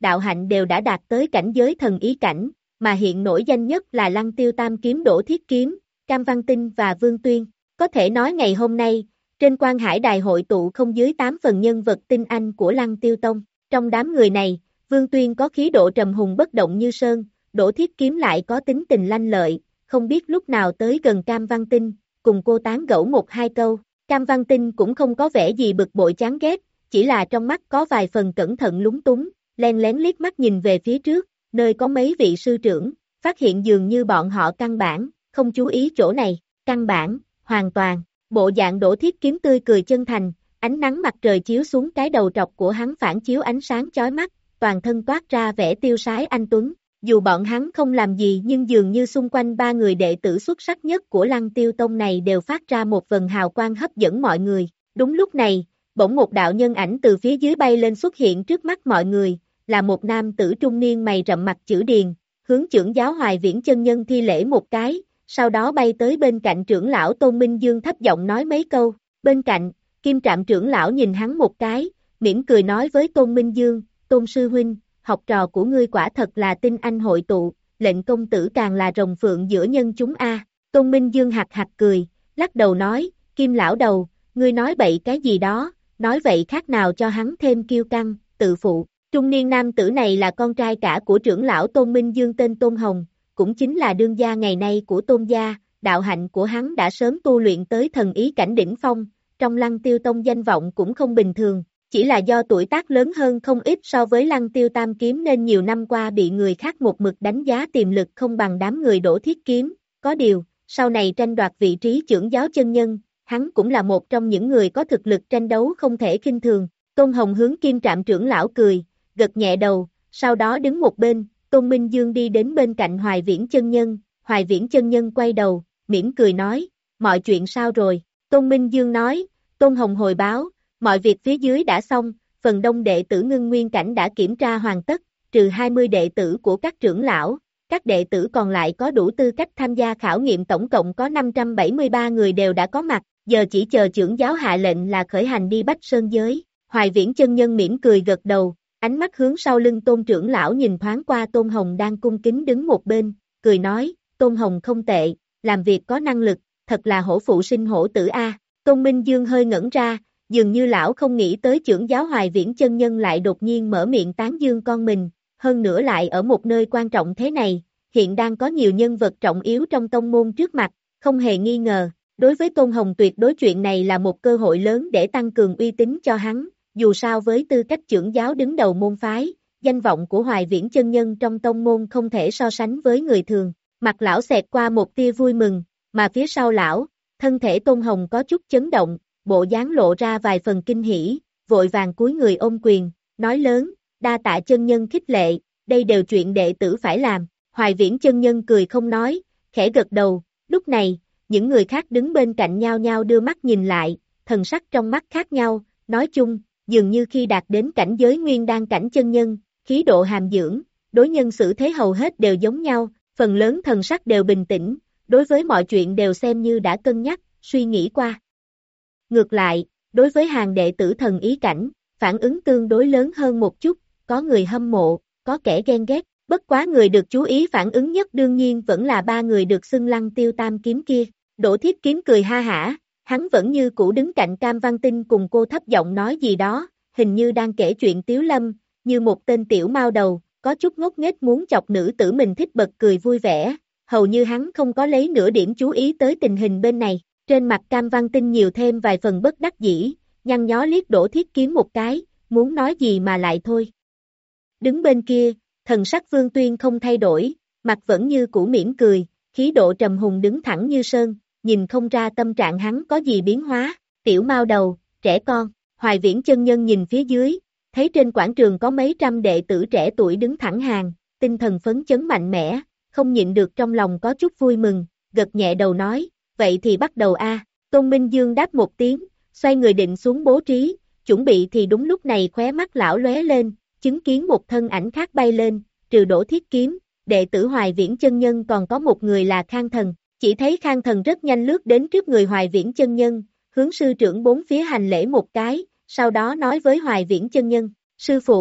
B: đạo hạnh đều đã đạt tới cảnh giới thần ý cảnh, mà hiện nổi danh nhất là Lăng Tiêu Tam Kiếm Đỗ Thiết Kiếm, Cam Văn Tinh và Vương Tuyên. Có thể nói ngày hôm nay, trên Quan Hải Đài hội tụ không dưới tám phần nhân vật tinh anh của Lăng Tiêu Tông. Trong đám người này, Vương Tuyên có khí độ trầm hùng bất động như sơn, Đỗ Thiết Kiếm lại có tính tình lanh lợi, không biết lúc nào tới gần Cam Văn Tinh, cùng cô tán gẫu một hai câu. Cam Văn Tinh cũng không có vẻ gì bực bội chán ghét, chỉ là trong mắt có vài phần cẩn thận lúng túng, len lén liếc mắt nhìn về phía trước, nơi có mấy vị sư trưởng, phát hiện dường như bọn họ căn bản, không chú ý chỗ này, căn bản, hoàn toàn, bộ dạng Đỗ Thiết Kiếm tươi cười chân thành, ánh nắng mặt trời chiếu xuống cái đầu trọc của hắn phản chiếu ánh sáng chói mắt, toàn thân toát ra vẻ tiêu sái anh tuấn. Dù bọn hắn không làm gì nhưng dường như xung quanh ba người đệ tử xuất sắc nhất của Lăng Tiêu Tông này đều phát ra một vần hào quang hấp dẫn mọi người. Đúng lúc này, bỗng một đạo nhân ảnh từ phía dưới bay lên xuất hiện trước mắt mọi người, là một nam tử trung niên mày rậm mặt chữ điền, hướng trưởng giáo Hoài Viễn chân nhân thi lễ một cái, sau đó bay tới bên cạnh trưởng lão Tôn Minh Dương thấp giọng nói mấy câu. Bên cạnh, Kim Trạm trưởng lão nhìn hắn một cái, mỉm cười nói với Tôn Minh Dương, Tôn sư huynh, học trò của ngươi quả thật là tinh anh hội tụ, lệnh công tử càng là rồng phượng giữa nhân chúng a. Tôn Minh Dương hạc hạc cười, lắc đầu nói, Kim lão đầu, ngươi nói bậy cái gì đó, nói vậy khác nào cho hắn thêm kiêu căng, tự phụ. Trung niên nam tử này là con trai cả của trưởng lão Tôn Minh Dương tên Tôn Hồng, cũng chính là đương gia ngày nay của Tôn gia, đạo hạnh của hắn đã sớm tu luyện tới thần ý cảnh đỉnh phong, trong Lăng Tiêu Tông danh vọng cũng không bình thường. Chỉ là do tuổi tác lớn hơn không ít so với Lăng Tiêu Tam Kiếm nên nhiều năm qua bị người khác một mực đánh giá tiềm lực không bằng đám người Đỗ Thiết Kiếm, có điều, sau này tranh đoạt vị trí trưởng giáo chân nhân, hắn cũng là một trong những người có thực lực tranh đấu không thể khinh thường. Tôn Hồng hướng Kim Trạm trưởng lão cười, gật nhẹ đầu, sau đó đứng một bên, Tôn Minh Dương đi đến bên cạnh Hoài Viễn chân nhân, Hoài Viễn chân nhân quay đầu, mỉm cười nói, mọi chuyện sao rồi? Tôn Minh Dương nói, Tôn Hồng hồi báo, mọi việc phía dưới đã xong, phần đông đệ tử ngưng nguyên cảnh đã kiểm tra hoàn tất, trừ hai mươi đệ tử của các trưởng lão, các đệ tử còn lại có đủ tư cách tham gia khảo nghiệm tổng cộng có năm trăm bảy mươi ba người đều đã có mặt, giờ chỉ chờ trưởng giáo hạ lệnh là khởi hành đi Bách Sơn giới. Hoài Viễn chân nhân mỉm cười gật đầu, ánh mắt hướng sau lưng Tôn trưởng lão nhìn thoáng qua Tôn Hồng đang cung kính đứng một bên, cười nói, Tôn Hồng không tệ, làm việc có năng lực, thật là hổ phụ sinh hổ tử a. Tôn Minh Dương hơi ngẩn ra, dường như lão không nghĩ tới trưởng giáo Hoài Viễn chân nhân lại đột nhiên mở miệng tán dương con mình, hơn nữa lại ở một nơi quan trọng thế này, hiện đang có nhiều nhân vật trọng yếu trong tông môn trước mặt, không hề nghi ngờ, đối với Tôn Hồng tuyệt đối chuyện này là một cơ hội lớn để tăng cường uy tín cho hắn, dù sao với tư cách trưởng giáo đứng đầu môn phái, danh vọng của Hoài Viễn chân nhân trong tông môn không thể so sánh với người thường, mặt lão xẹt qua một tia vui mừng, mà phía sau lão, thân thể Tôn Hồng có chút chấn động, bộ dáng lộ ra vài phần kinh hỉ, vội vàng cúi người ôm quyền, nói lớn, đa tạ chân nhân khích lệ, đây đều chuyện đệ tử phải làm. Hoài Viễn chân nhân cười không nói, khẽ gật đầu, lúc này, những người khác đứng bên cạnh nhau nhau đưa mắt nhìn lại, thần sắc trong mắt khác nhau, nói chung, dường như khi đạt đến cảnh giới nguyên đan cảnh chân nhân, khí độ hàm dưỡng, đối nhân xử thế hầu hết đều giống nhau, phần lớn thần sắc đều bình tĩnh, đối với mọi chuyện đều xem như đã cân nhắc, suy nghĩ qua. Ngược lại, đối với hàng đệ tử thần ý cảnh, phản ứng tương đối lớn hơn một chút, có người hâm mộ, có kẻ ghen ghét, bất quá người được chú ý phản ứng nhất đương nhiên vẫn là ba người được xưng Lăng Tiêu Tam Kiếm kia. Đỗ Thiết Kiếm cười ha hả, hắn vẫn như cũ đứng cạnh Cam Văn Tinh cùng cô thấp giọng nói gì đó, hình như đang kể chuyện tiếu lâm, như một tên tiểu mao đầu, có chút ngốc nghếch muốn chọc nữ tử mình thích bật cười vui vẻ, hầu như hắn không có lấy nửa điểm chú ý tới tình hình bên này. Trên mặt Cam Văn Tinh nhiều thêm vài phần bất đắc dĩ, nhăn nhó liếc Đỗ Thiết Kiếm một cái, muốn nói gì mà lại thôi. Đứng bên kia, thần sắc Vương Tuyên không thay đổi, mặt vẫn như cũ mỉm cười, khí độ trầm hùng đứng thẳng như sơn, nhìn không ra tâm trạng hắn có gì biến hóa, tiểu mao đầu, trẻ con. Hoài Viễn chân nhân nhìn phía dưới, thấy trên quảng trường có mấy trăm đệ tử trẻ tuổi đứng thẳng hàng, tinh thần phấn chấn mạnh mẽ, không nhịn được trong lòng có chút vui mừng, gật nhẹ đầu nói, vậy thì bắt đầu a. Tôn Minh Dương đáp một tiếng, xoay người định xuống bố trí, chuẩn bị thì đúng lúc này khóe mắt lão lóe lên, chứng kiến một thân ảnh khác bay lên, trừ Đỗ Thiết Kiếm, đệ tử Hoài Viễn chân nhân còn có một người là Khang Thần, chỉ thấy Khang Thần rất nhanh lướt đến trước người Hoài Viễn chân nhân, hướng sư trưởng bốn phía hành lễ một cái, sau đó nói với Hoài Viễn chân nhân, sư phụ,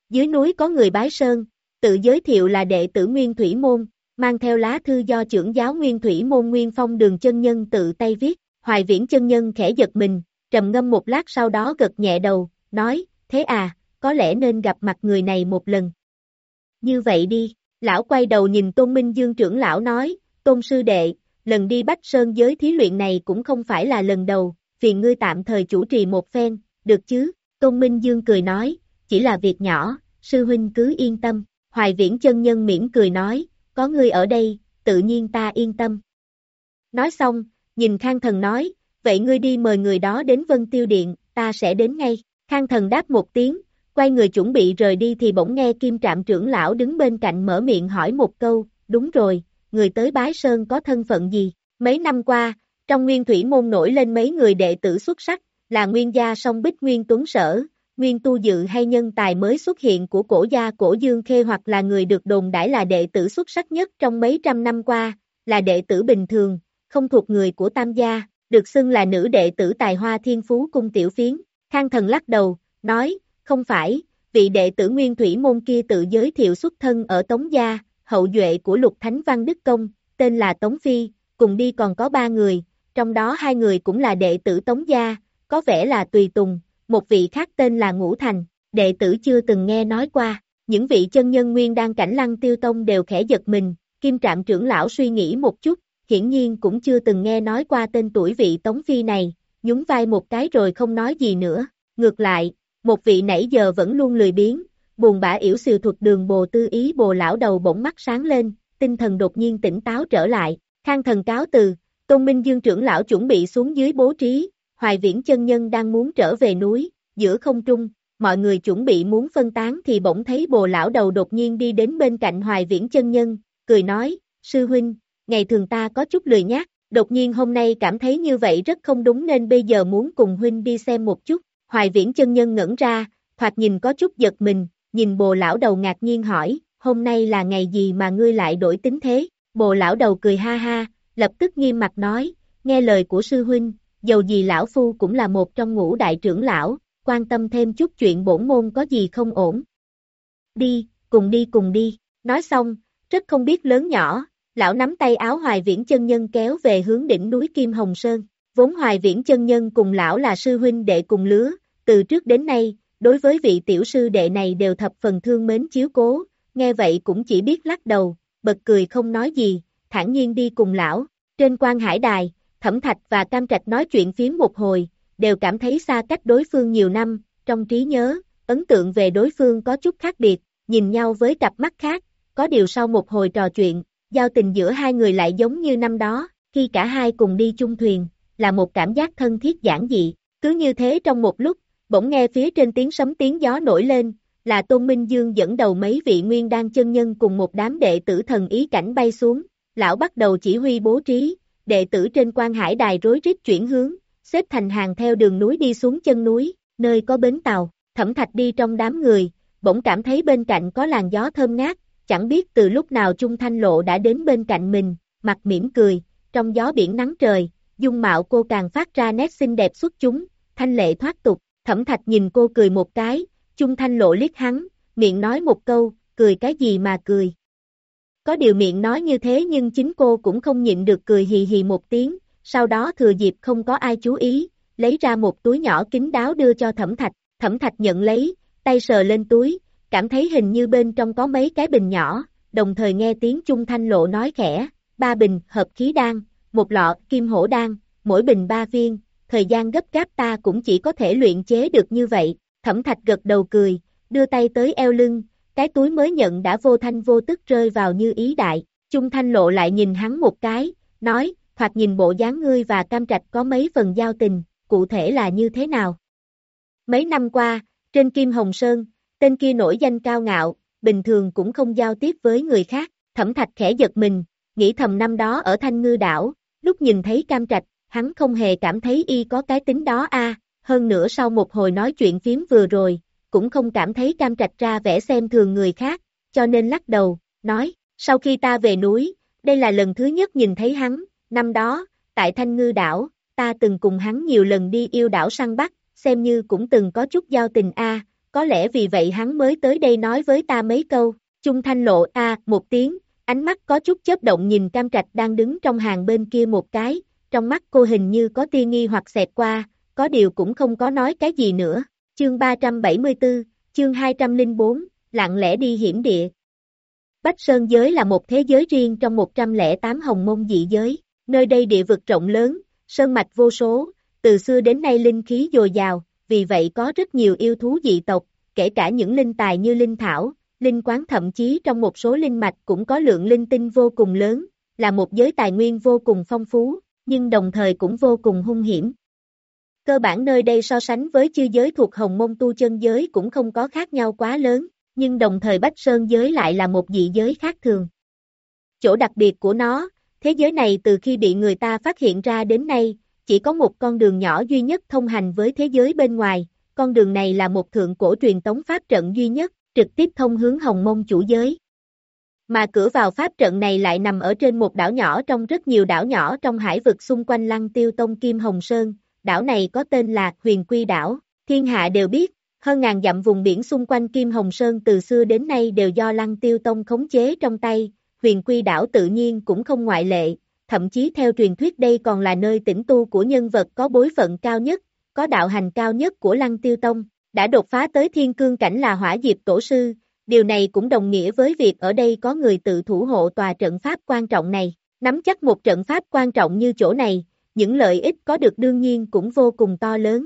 B: Dưới núi có người bái sơn, tự giới thiệu là đệ tử Nguyên Thủy Môn, mang theo lá thư do trưởng giáo Nguyên Thủy Môn Nguyên Phong Đường chân nhân tự tay viết. Hoài Viễn chân nhân khẽ giật mình, trầm ngâm một lát sau đó gật nhẹ đầu, nói, thế à, có lẽ nên gặp mặt người này một lần. Như vậy đi, lão quay đầu nhìn Tôn Minh Dương trưởng lão nói, Tôn sư đệ, lần đi Bách Sơn giới thí luyện này cũng không phải là lần đầu, phiền ngươi tạm thời chủ trì một phen, được chứ? Tôn Minh Dương cười nói, chỉ là việc nhỏ, sư huynh cứ yên tâm. Hoài Viễn chân nhân mỉm cười nói, có ngươi ở đây, tự nhiên ta yên tâm. Nói xong, nhìn Khang Thần nói, vậy ngươi đi mời người đó đến Vân Tiêu Điện, ta sẽ đến ngay. Khang Thần đáp một tiếng, quay người chuẩn bị rời đi thì bỗng nghe Kim Trạm trưởng lão đứng bên cạnh mở miệng hỏi một câu, đúng rồi, người tới Bái Sơn có thân phận gì? Mấy năm qua, trong Nguyên Thủy Môn nổi lên mấy người đệ tử xuất sắc, là Nguyên gia Song Bích Nguyên Tuấn Sở, Nguyên Tu Dự hay nhân tài mới xuất hiện của cổ gia Cổ Dương Khê hoặc là người được đồn đãi là đệ tử xuất sắc nhất trong mấy trăm năm qua, là đệ tử bình thường, không thuộc người của Tam gia, được xưng là nữ đệ tử tài hoa thiên phú cung tiểu phiến. Khang Thần lắc đầu, nói, không phải, vị đệ tử Nguyên Thủy Môn kia tự giới thiệu xuất thân ở Tống gia, hậu duệ của Lục Thánh Văn Đức Công, tên là Tống Phi, cùng đi còn có ba người, trong đó hai người cũng là đệ tử Tống gia, có vẻ là tùy tùng, một vị khác tên là Ngũ Thành, đệ tử chưa từng nghe nói qua. Những vị chân nhân nguyên đan cảnh Lăng Tiêu Tông đều khẽ giật mình, Kim Trạm trưởng lão suy nghĩ một chút, hiển nhiên cũng chưa từng nghe nói qua tên tuổi vị Tống Phi này, nhún vai một cái rồi không nói gì nữa. Ngược lại, một vị nãy giờ vẫn luôn lười biếng, buồn bã yểu xìu thuật Đường Bồ Tư Ý Bồ lão đầu bỗng mắt sáng lên, tinh thần đột nhiên tỉnh táo trở lại. Khang Thần cáo từ, Tôn Minh Dương trưởng lão chuẩn bị xuống dưới bố trí, Hoài Viễn chân nhân đang muốn trở về núi, giữa không trung, mọi người chuẩn bị muốn phân tán thì bỗng thấy Bồ lão đầu đột nhiên đi đến bên cạnh Hoài Viễn chân nhân, cười nói, sư huynh, ngày thường ta có chút lười nhác, đột nhiên hôm nay cảm thấy như vậy rất không đúng nên bây giờ muốn cùng huynh đi xem một chút. Hoài Viễn chân nhân ngẩn ra, thoạt nhìn có chút giật mình, nhìn Bồ lão đầu ngạc nhiên hỏi, hôm nay là ngày gì mà ngươi lại đổi tính thế? Bồ lão đầu cười ha ha, lập tức nghiêm mặt nói, nghe lời của sư huynh, dầu gì lão phu cũng là một trong ngũ đại trưởng lão, quan tâm thêm chút chuyện bổn môn có gì không ổn. Đi, cùng đi cùng đi, nói xong, rất không biết lớn nhỏ, lão nắm tay áo Hoài Viễn chân nhân kéo về hướng đỉnh núi Kim Hồng Sơn, vốn Hoài Viễn chân nhân cùng lão là sư huynh đệ cùng lứa, từ trước đến nay, đối với vị tiểu sư đệ này đều thập phần thương mến chiếu cố, nghe vậy cũng chỉ biết lắc đầu, bật cười không nói gì, thản nhiên đi cùng lão. Trên quan hải đài, Thẩm Thạch và Cam Trạch nói chuyện phiếm một hồi, đều cảm thấy xa cách đối phương nhiều năm, trong trí nhớ, ấn tượng về đối phương có chút khác biệt, nhìn nhau với cặp mắt khác, có điều sau một hồi trò chuyện, giao tình giữa hai người lại giống như năm đó, khi cả hai cùng đi chung thuyền, là một cảm giác thân thiết giản dị. Cứ như thế trong một lúc, bỗng nghe phía trên tiếng sấm tiếng gió nổi lên, là Tôn Minh Dương dẫn đầu mấy vị nguyên đan chân nhân cùng một đám đệ tử thần ý cảnh bay xuống, lão bắt đầu chỉ huy bố trí, đệ tử trên quan hải đài rối rít chuyển hướng, xếp thành hàng theo đường núi đi xuống chân núi, nơi có bến tàu. Thẩm Thạch đi trong đám người, bỗng cảm thấy bên cạnh có làn gió thơm ngát, chẳng biết từ lúc nào Trung Thanh Lộ đã đến bên cạnh mình, mặt mỉm cười, trong gió biển nắng trời, dung mạo cô càng phát ra nét xinh đẹp xuất chúng, thanh lệ thoát tục. Thẩm Thạch nhìn cô cười một cái, Trung Thanh Lộ liếc hắn, miệng nói một câu, cười cái gì mà cười. Có điều miệng nói như thế nhưng chính cô cũng không nhịn được cười hì hì một tiếng, sau đó thừa dịp không có ai chú ý, lấy ra một túi nhỏ kín đáo đưa cho Thẩm Thạch. Thẩm Thạch nhận lấy, tay sờ lên túi, cảm thấy hình như bên trong có mấy cái bình nhỏ, đồng thời nghe tiếng Trung Thanh Lộ nói khẽ, ba bình hợp khí đan, một lọ kim hổ đan, mỗi bình ba viên, thời gian gấp gáp ta cũng chỉ có thể luyện chế được như vậy. Thẩm Thạch gật đầu cười, đưa tay tới eo lưng, cái túi mới nhận đã vô thanh vô tức rơi vào như ý đại. Trung Thanh Lộ lại nhìn hắn một cái, nói, thoạt nhìn bộ dáng ngươi và Cam Trạch có mấy phần giao tình, cụ thể là như thế nào? Mấy năm qua, trên Kim Hồng Sơn, tên kia nổi danh cao ngạo, bình thường cũng không giao tiếp với người khác. Thẩm Thạch khẽ giật mình, nghĩ thầm năm đó ở Thanh Ngư đảo, lúc nhìn thấy Cam Trạch, hắn không hề cảm thấy y có cái tính đó a. Hơn nữa sau một hồi nói chuyện phiếm vừa rồi, cũng không cảm thấy Cam Trạch ra vẻ xem thường người khác, cho nên lắc đầu, nói, sau khi ta về núi, đây là lần thứ nhất nhìn thấy hắn, năm đó, tại Thanh Ngư đảo, ta từng cùng hắn nhiều lần đi yêu đảo săn bắt, xem như cũng từng có chút giao tình a. có lẽ vì vậy hắn mới tới đây nói với ta mấy câu. Chung Thanh Lộ a à, một tiếng, ánh mắt có chút chớp động nhìn Cam Trạch đang đứng trong hàng bên kia một cái, trong mắt cô hình như có tia nghi hoặc xẹt qua, có điều cũng không có nói cái gì nữa. Chương ba trăm bảy mươi tư, chương hai trăm lẻ bốn, lặng lẽ đi hiểm địa. Bách Sơn giới là một thế giới riêng trong một trăm lẻ tám hồng môn dị giới, nơi đây địa vực rộng lớn, sơn mạch vô số, từ xưa đến nay linh khí dồi dào, vì vậy có rất nhiều yêu thú dị tộc, kể cả những linh tài như linh thảo, linh quáng, thậm chí trong một số linh mạch cũng có lượng linh tinh vô cùng lớn, là một giới tài nguyên vô cùng phong phú, nhưng đồng thời cũng vô cùng hung hiểm. Cơ bản nơi đây so sánh với chư giới thuộc hồng môn tu chân giới cũng không có khác nhau quá lớn, nhưng đồng thời Bách Sơn giới lại là một dị giới khác thường. Chỗ đặc biệt của nó, thế giới này từ khi bị người ta phát hiện ra đến nay, chỉ có một con đường nhỏ duy nhất thông hành với thế giới bên ngoài, con đường này là một thượng cổ truyền tống pháp trận duy nhất, trực tiếp thông hướng hồng môn chủ giới. Mà cửa vào pháp trận này lại nằm ở trên một đảo nhỏ trong rất nhiều đảo nhỏ trong hải vực xung quanh Lăng Tiêu Tông Kim Hồng Sơn, đảo này có tên là Huyền Quy đảo, thiên hạ đều biết, hơn ngàn dặm vùng biển xung quanh Kim Hồng Sơn từ xưa đến nay đều do Lăng Tiêu Tông khống chế trong tay, Huyền Quy đảo tự nhiên cũng không ngoại lệ, thậm chí theo truyền thuyết đây còn là nơi tĩnh tu của nhân vật có bối phận cao nhất, có đạo hành cao nhất của Lăng Tiêu Tông, đã đột phá tới thiên cương cảnh là Hỏa Diệp Tổ Sư, điều này cũng đồng nghĩa với việc ở đây có người tự thủ hộ tòa trận pháp quan trọng này, nắm chắc một trận pháp quan trọng như chỗ này, những lợi ích có được đương nhiên cũng vô cùng to lớn.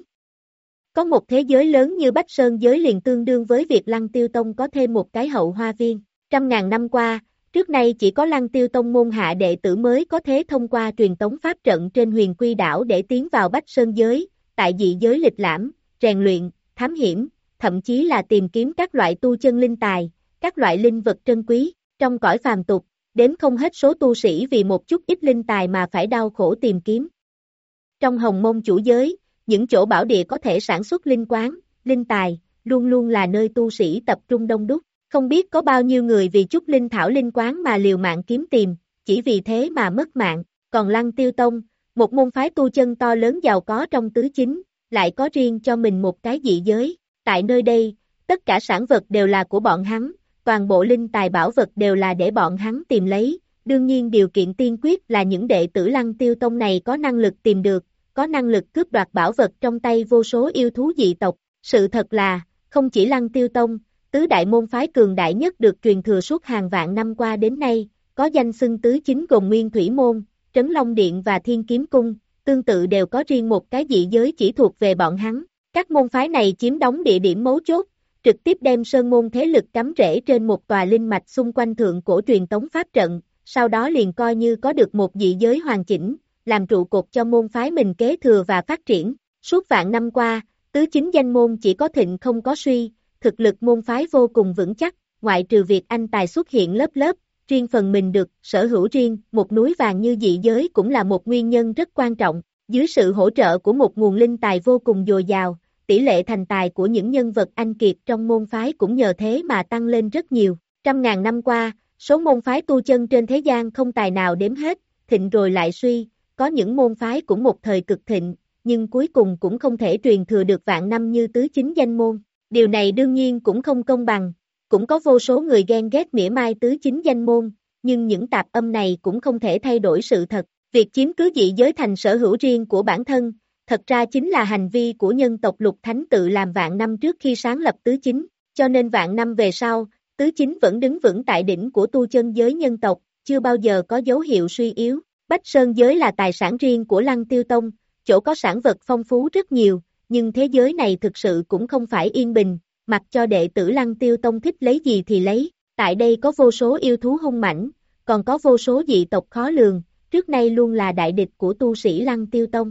B: Có một thế giới lớn như Bách Sơn giới liền tương đương với việc Lăng Tiêu Tông có thêm một cái hậu hoa viên, trăm ngàn năm qua, trước nay chỉ có Lăng Tiêu Tông môn hạ đệ tử mới có thể thông qua truyền tống pháp trận trên Huyền Quy đảo để tiến vào Bách Sơn giới, tại dị giới lịch lãm, rèn luyện, thám hiểm, thậm chí là tìm kiếm các loại tu chân linh tài, các loại linh vật trân quý, trong cõi phàm tục, đến không hết số tu sĩ vì một chút ít linh tài mà phải đau khổ tìm kiếm. Trong hồng môn chủ giới, những chỗ bảo địa có thể sản xuất linh quáng, linh tài, luôn luôn là nơi tu sĩ tập trung đông đúc, không biết có bao nhiêu người vì chút linh thảo linh quáng mà liều mạng kiếm tìm, chỉ vì thế mà mất mạng, còn Lăng Tiêu Tông, một môn phái tu chân to lớn giàu có trong tứ chính, lại có riêng cho mình một cái dị giới, tại nơi đây, tất cả sản vật đều là của bọn hắn, toàn bộ linh tài bảo vật đều là để bọn hắn tìm lấy, đương nhiên điều kiện tiên quyết là những đệ tử Lăng Tiêu Tông này có năng lực tìm được, có năng lực cướp đoạt bảo vật trong tay vô số yêu thú dị tộc, sự thật là, không chỉ Lăng Tiêu Tông, tứ đại môn phái cường đại nhất được truyền thừa suốt hàng vạn năm qua đến nay, có danh xưng tứ chính gồm Nguyên Thủy Môn, Trấn Long Điện và Thiên Kiếm Cung, tương tự đều có riêng một cái dị giới chỉ thuộc về bọn hắn. Các môn phái này chiếm đóng địa điểm mấu chốt, trực tiếp đem sơn môn thế lực cắm rễ trên một tòa linh mạch xung quanh thượng cổ truyền tống pháp trận, sau đó liền coi như có được một dị giới hoàn chỉnh, làm trụ cột cho môn phái mình kế thừa và phát triển. Suốt vạn năm qua, tứ chính danh môn chỉ có thịnh không có suy, thực lực môn phái vô cùng vững chắc, ngoại trừ việc anh tài xuất hiện lớp lớp, riêng phần mình được sở hữu riêng, một núi vàng như dị giới cũng là một nguyên nhân rất quan trọng. Dưới sự hỗ trợ của một nguồn linh tài vô cùng dồi dào, tỷ lệ thành tài của những nhân vật anh kiệt trong môn phái cũng nhờ thế mà tăng lên rất nhiều. Trăm ngàn năm qua, số môn phái tu chân trên thế gian không tài nào đếm hết, thịnh rồi lại suy, có những môn phái cũng một thời cực thịnh, nhưng cuối cùng cũng không thể truyền thừa được vạn năm như tứ chính danh môn. Điều này đương nhiên cũng không công bằng, cũng có vô số người ghen ghét mỉa mai tứ chính danh môn, nhưng những tạp âm này cũng không thể thay đổi sự thật. Việc chiếm cứ dị giới thành sở hữu riêng của bản thân, thật ra chính là hành vi của nhân tộc Lục Thánh tự làm vạn năm trước khi sáng lập tứ chính, cho nên vạn năm về sau, tứ chính vẫn đứng vững tại đỉnh của tu chân giới nhân tộc, chưa bao giờ có dấu hiệu suy yếu. Bách Sơn giới là tài sản riêng của Lăng Tiêu Tông, chỗ có sản vật phong phú rất nhiều, nhưng thế giới này thực sự cũng không phải yên bình, mặc cho đệ tử Lăng Tiêu Tông thích lấy gì thì lấy, tại đây có vô số yêu thú hung mãnh, còn có vô số dị tộc khó lường, trước nay luôn là đại địch của tu sĩ Lăng Tiêu Tông.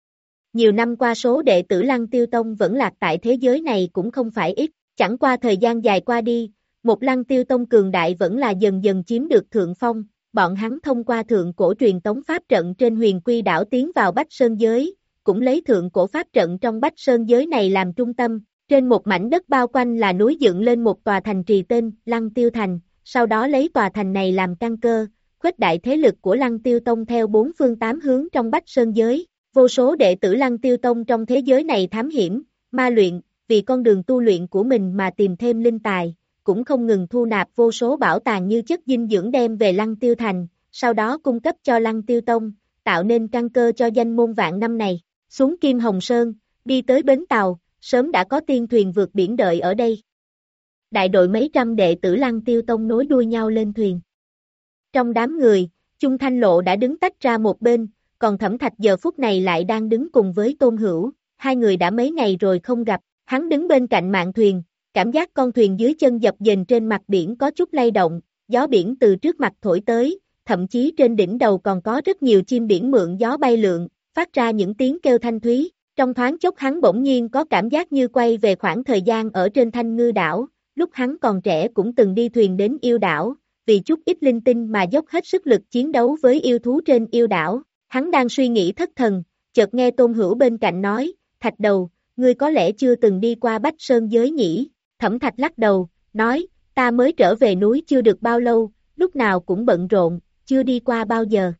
B: Nhiều năm qua số đệ tử Lăng Tiêu Tông vẫn lạc tại thế giới này cũng không phải ít, chẳng qua thời gian dài qua đi, một Lăng Tiêu Tông cường đại vẫn là dần dần chiếm được thượng phong, bọn hắn thông qua thượng cổ truyền tống pháp trận trên Huyền Quy đảo tiến vào Bách Sơn giới, cũng lấy thượng cổ pháp trận trong Bách Sơn giới này làm trung tâm, trên một mảnh đất bao quanh là núi dựng lên một tòa thành trì tên Lăng Tiêu Thành, sau đó lấy tòa thành này làm căn cơ, khuếch đại thế lực của Lăng Tiêu Tông theo bốn phương tám hướng trong Bách Sơn giới. Vô số đệ tử Lăng Tiêu Tông trong thế giới này thám hiểm, ma luyện, vì con đường tu luyện của mình mà tìm thêm linh tài, cũng không ngừng thu nạp vô số bảo tàng như chất dinh dưỡng đem về Lăng Tiêu Thành, sau đó cung cấp cho Lăng Tiêu Tông, tạo nên căn cơ cho danh môn vạn năm này. Xuống Kim Hồng Sơn, đi tới bến tàu, sớm đã có tiên thuyền vượt biển đợi ở đây. Đại đội mấy trăm đệ tử Lăng Tiêu Tông nối đuôi nhau lên thuyền. Trong đám người, Chung Thanh Lộ đã đứng tách ra một bên, còn Thẩm Thạch giờ phút này lại đang đứng cùng với Tôn Hữu, hai người đã mấy ngày rồi không gặp, hắn đứng bên cạnh mạn thuyền, cảm giác con thuyền dưới chân dập dềnh trên mặt biển có chút lay động, gió biển từ trước mặt thổi tới, thậm chí trên đỉnh đầu còn có rất nhiều chim biển mượn gió bay lượn, phát ra những tiếng kêu thanh thúy, trong thoáng chốc hắn bỗng nhiên có cảm giác như quay về khoảng thời gian ở trên Thanh Ngư đảo, lúc hắn còn trẻ cũng từng đi thuyền đến yêu đảo, vì chút ít linh tinh mà dốc hết sức lực chiến đấu với yêu thú trên yêu đảo, hắn đang suy nghĩ thất thần, chợt nghe Tôn Hữu bên cạnh nói, Thạch Đầu, ngươi có lẽ chưa từng đi qua Bách Sơn giới nhỉ, Thẩm Thạch lắc đầu, nói, ta mới trở về núi chưa được bao lâu, lúc nào cũng bận rộn, chưa đi qua bao giờ.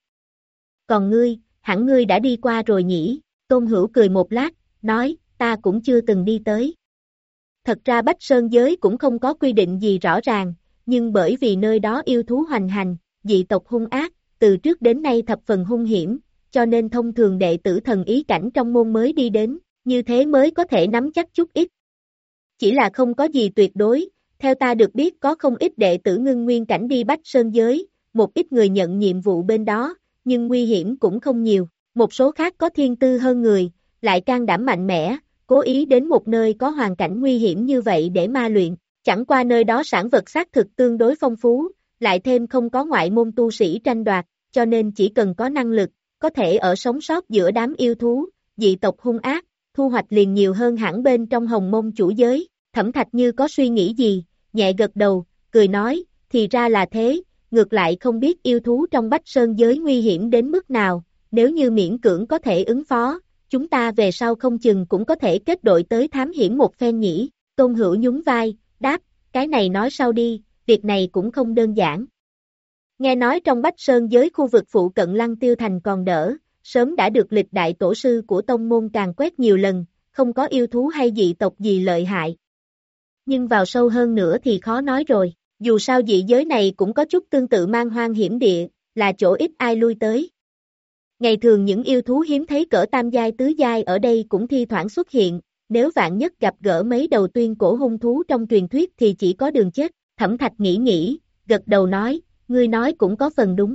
B: Còn ngươi, hẳn ngươi đã đi qua rồi nhỉ, Tôn Hữu cười một lát, nói, ta cũng chưa từng đi tới. Thật ra Bách Sơn giới cũng không có quy định gì rõ ràng, nhưng bởi vì nơi đó yêu thú hoành hành, dị tộc hung ác, từ trước đến nay thập phần hung hiểm, cho nên thông thường đệ tử thần ý cảnh trong môn mới đi đến, như thế mới có thể nắm chắc chút ít. Chỉ là không có gì tuyệt đối, theo ta được biết có không ít đệ tử ngưng nguyên cảnh đi Bách Sơn giới, một ít người nhận nhiệm vụ bên đó, nhưng nguy hiểm cũng không nhiều, một số khác có thiên tư hơn người, lại can đảm mạnh mẽ, cố ý đến một nơi có hoàn cảnh nguy hiểm như vậy để ma luyện, chẳng qua nơi đó sản vật xác thực tương đối phong phú, lại thêm không có ngoại môn tu sĩ tranh đoạt, cho nên chỉ cần có năng lực, có thể ở sống sót giữa đám yêu thú, dị tộc hung ác, thu hoạch liền nhiều hơn hẳn bên trong hồng môn chủ giới. Thẩm Thạch như có suy nghĩ gì, nhẹ gật đầu, cười nói, thì ra là thế, ngược lại không biết yêu thú trong Bách Sơn giới nguy hiểm đến mức nào, nếu như miễn cưỡng có thể ứng phó, chúng ta về sau không chừng cũng có thể kết đội tới thám hiểm một phen nhỉ. Tôn Hữu nhún vai, đáp, cái này nói sau đi, việc này cũng không đơn giản. Nghe nói trong Bách Sơn giới khu vực phụ cận Lăng Tiêu Thành còn đỡ, sớm đã được lịch đại tổ sư của tông môn càn quét nhiều lần, không có yêu thú hay dị tộc gì lợi hại. Nhưng vào sâu hơn nữa thì khó nói rồi, dù sao dị giới này cũng có chút tương tự man hoang hiểm địa, là chỗ ít ai lui tới. Ngày thường những yêu thú hiếm thấy cỡ tam giai tứ giai ở đây cũng thi thoảng xuất hiện, nếu vạn nhất gặp gỡ mấy đầu tuyên cổ hung thú trong truyền thuyết thì chỉ có đường chết. Thẩm Thạch nghĩ nghĩ, gật đầu nói, ngươi nói cũng có phần đúng.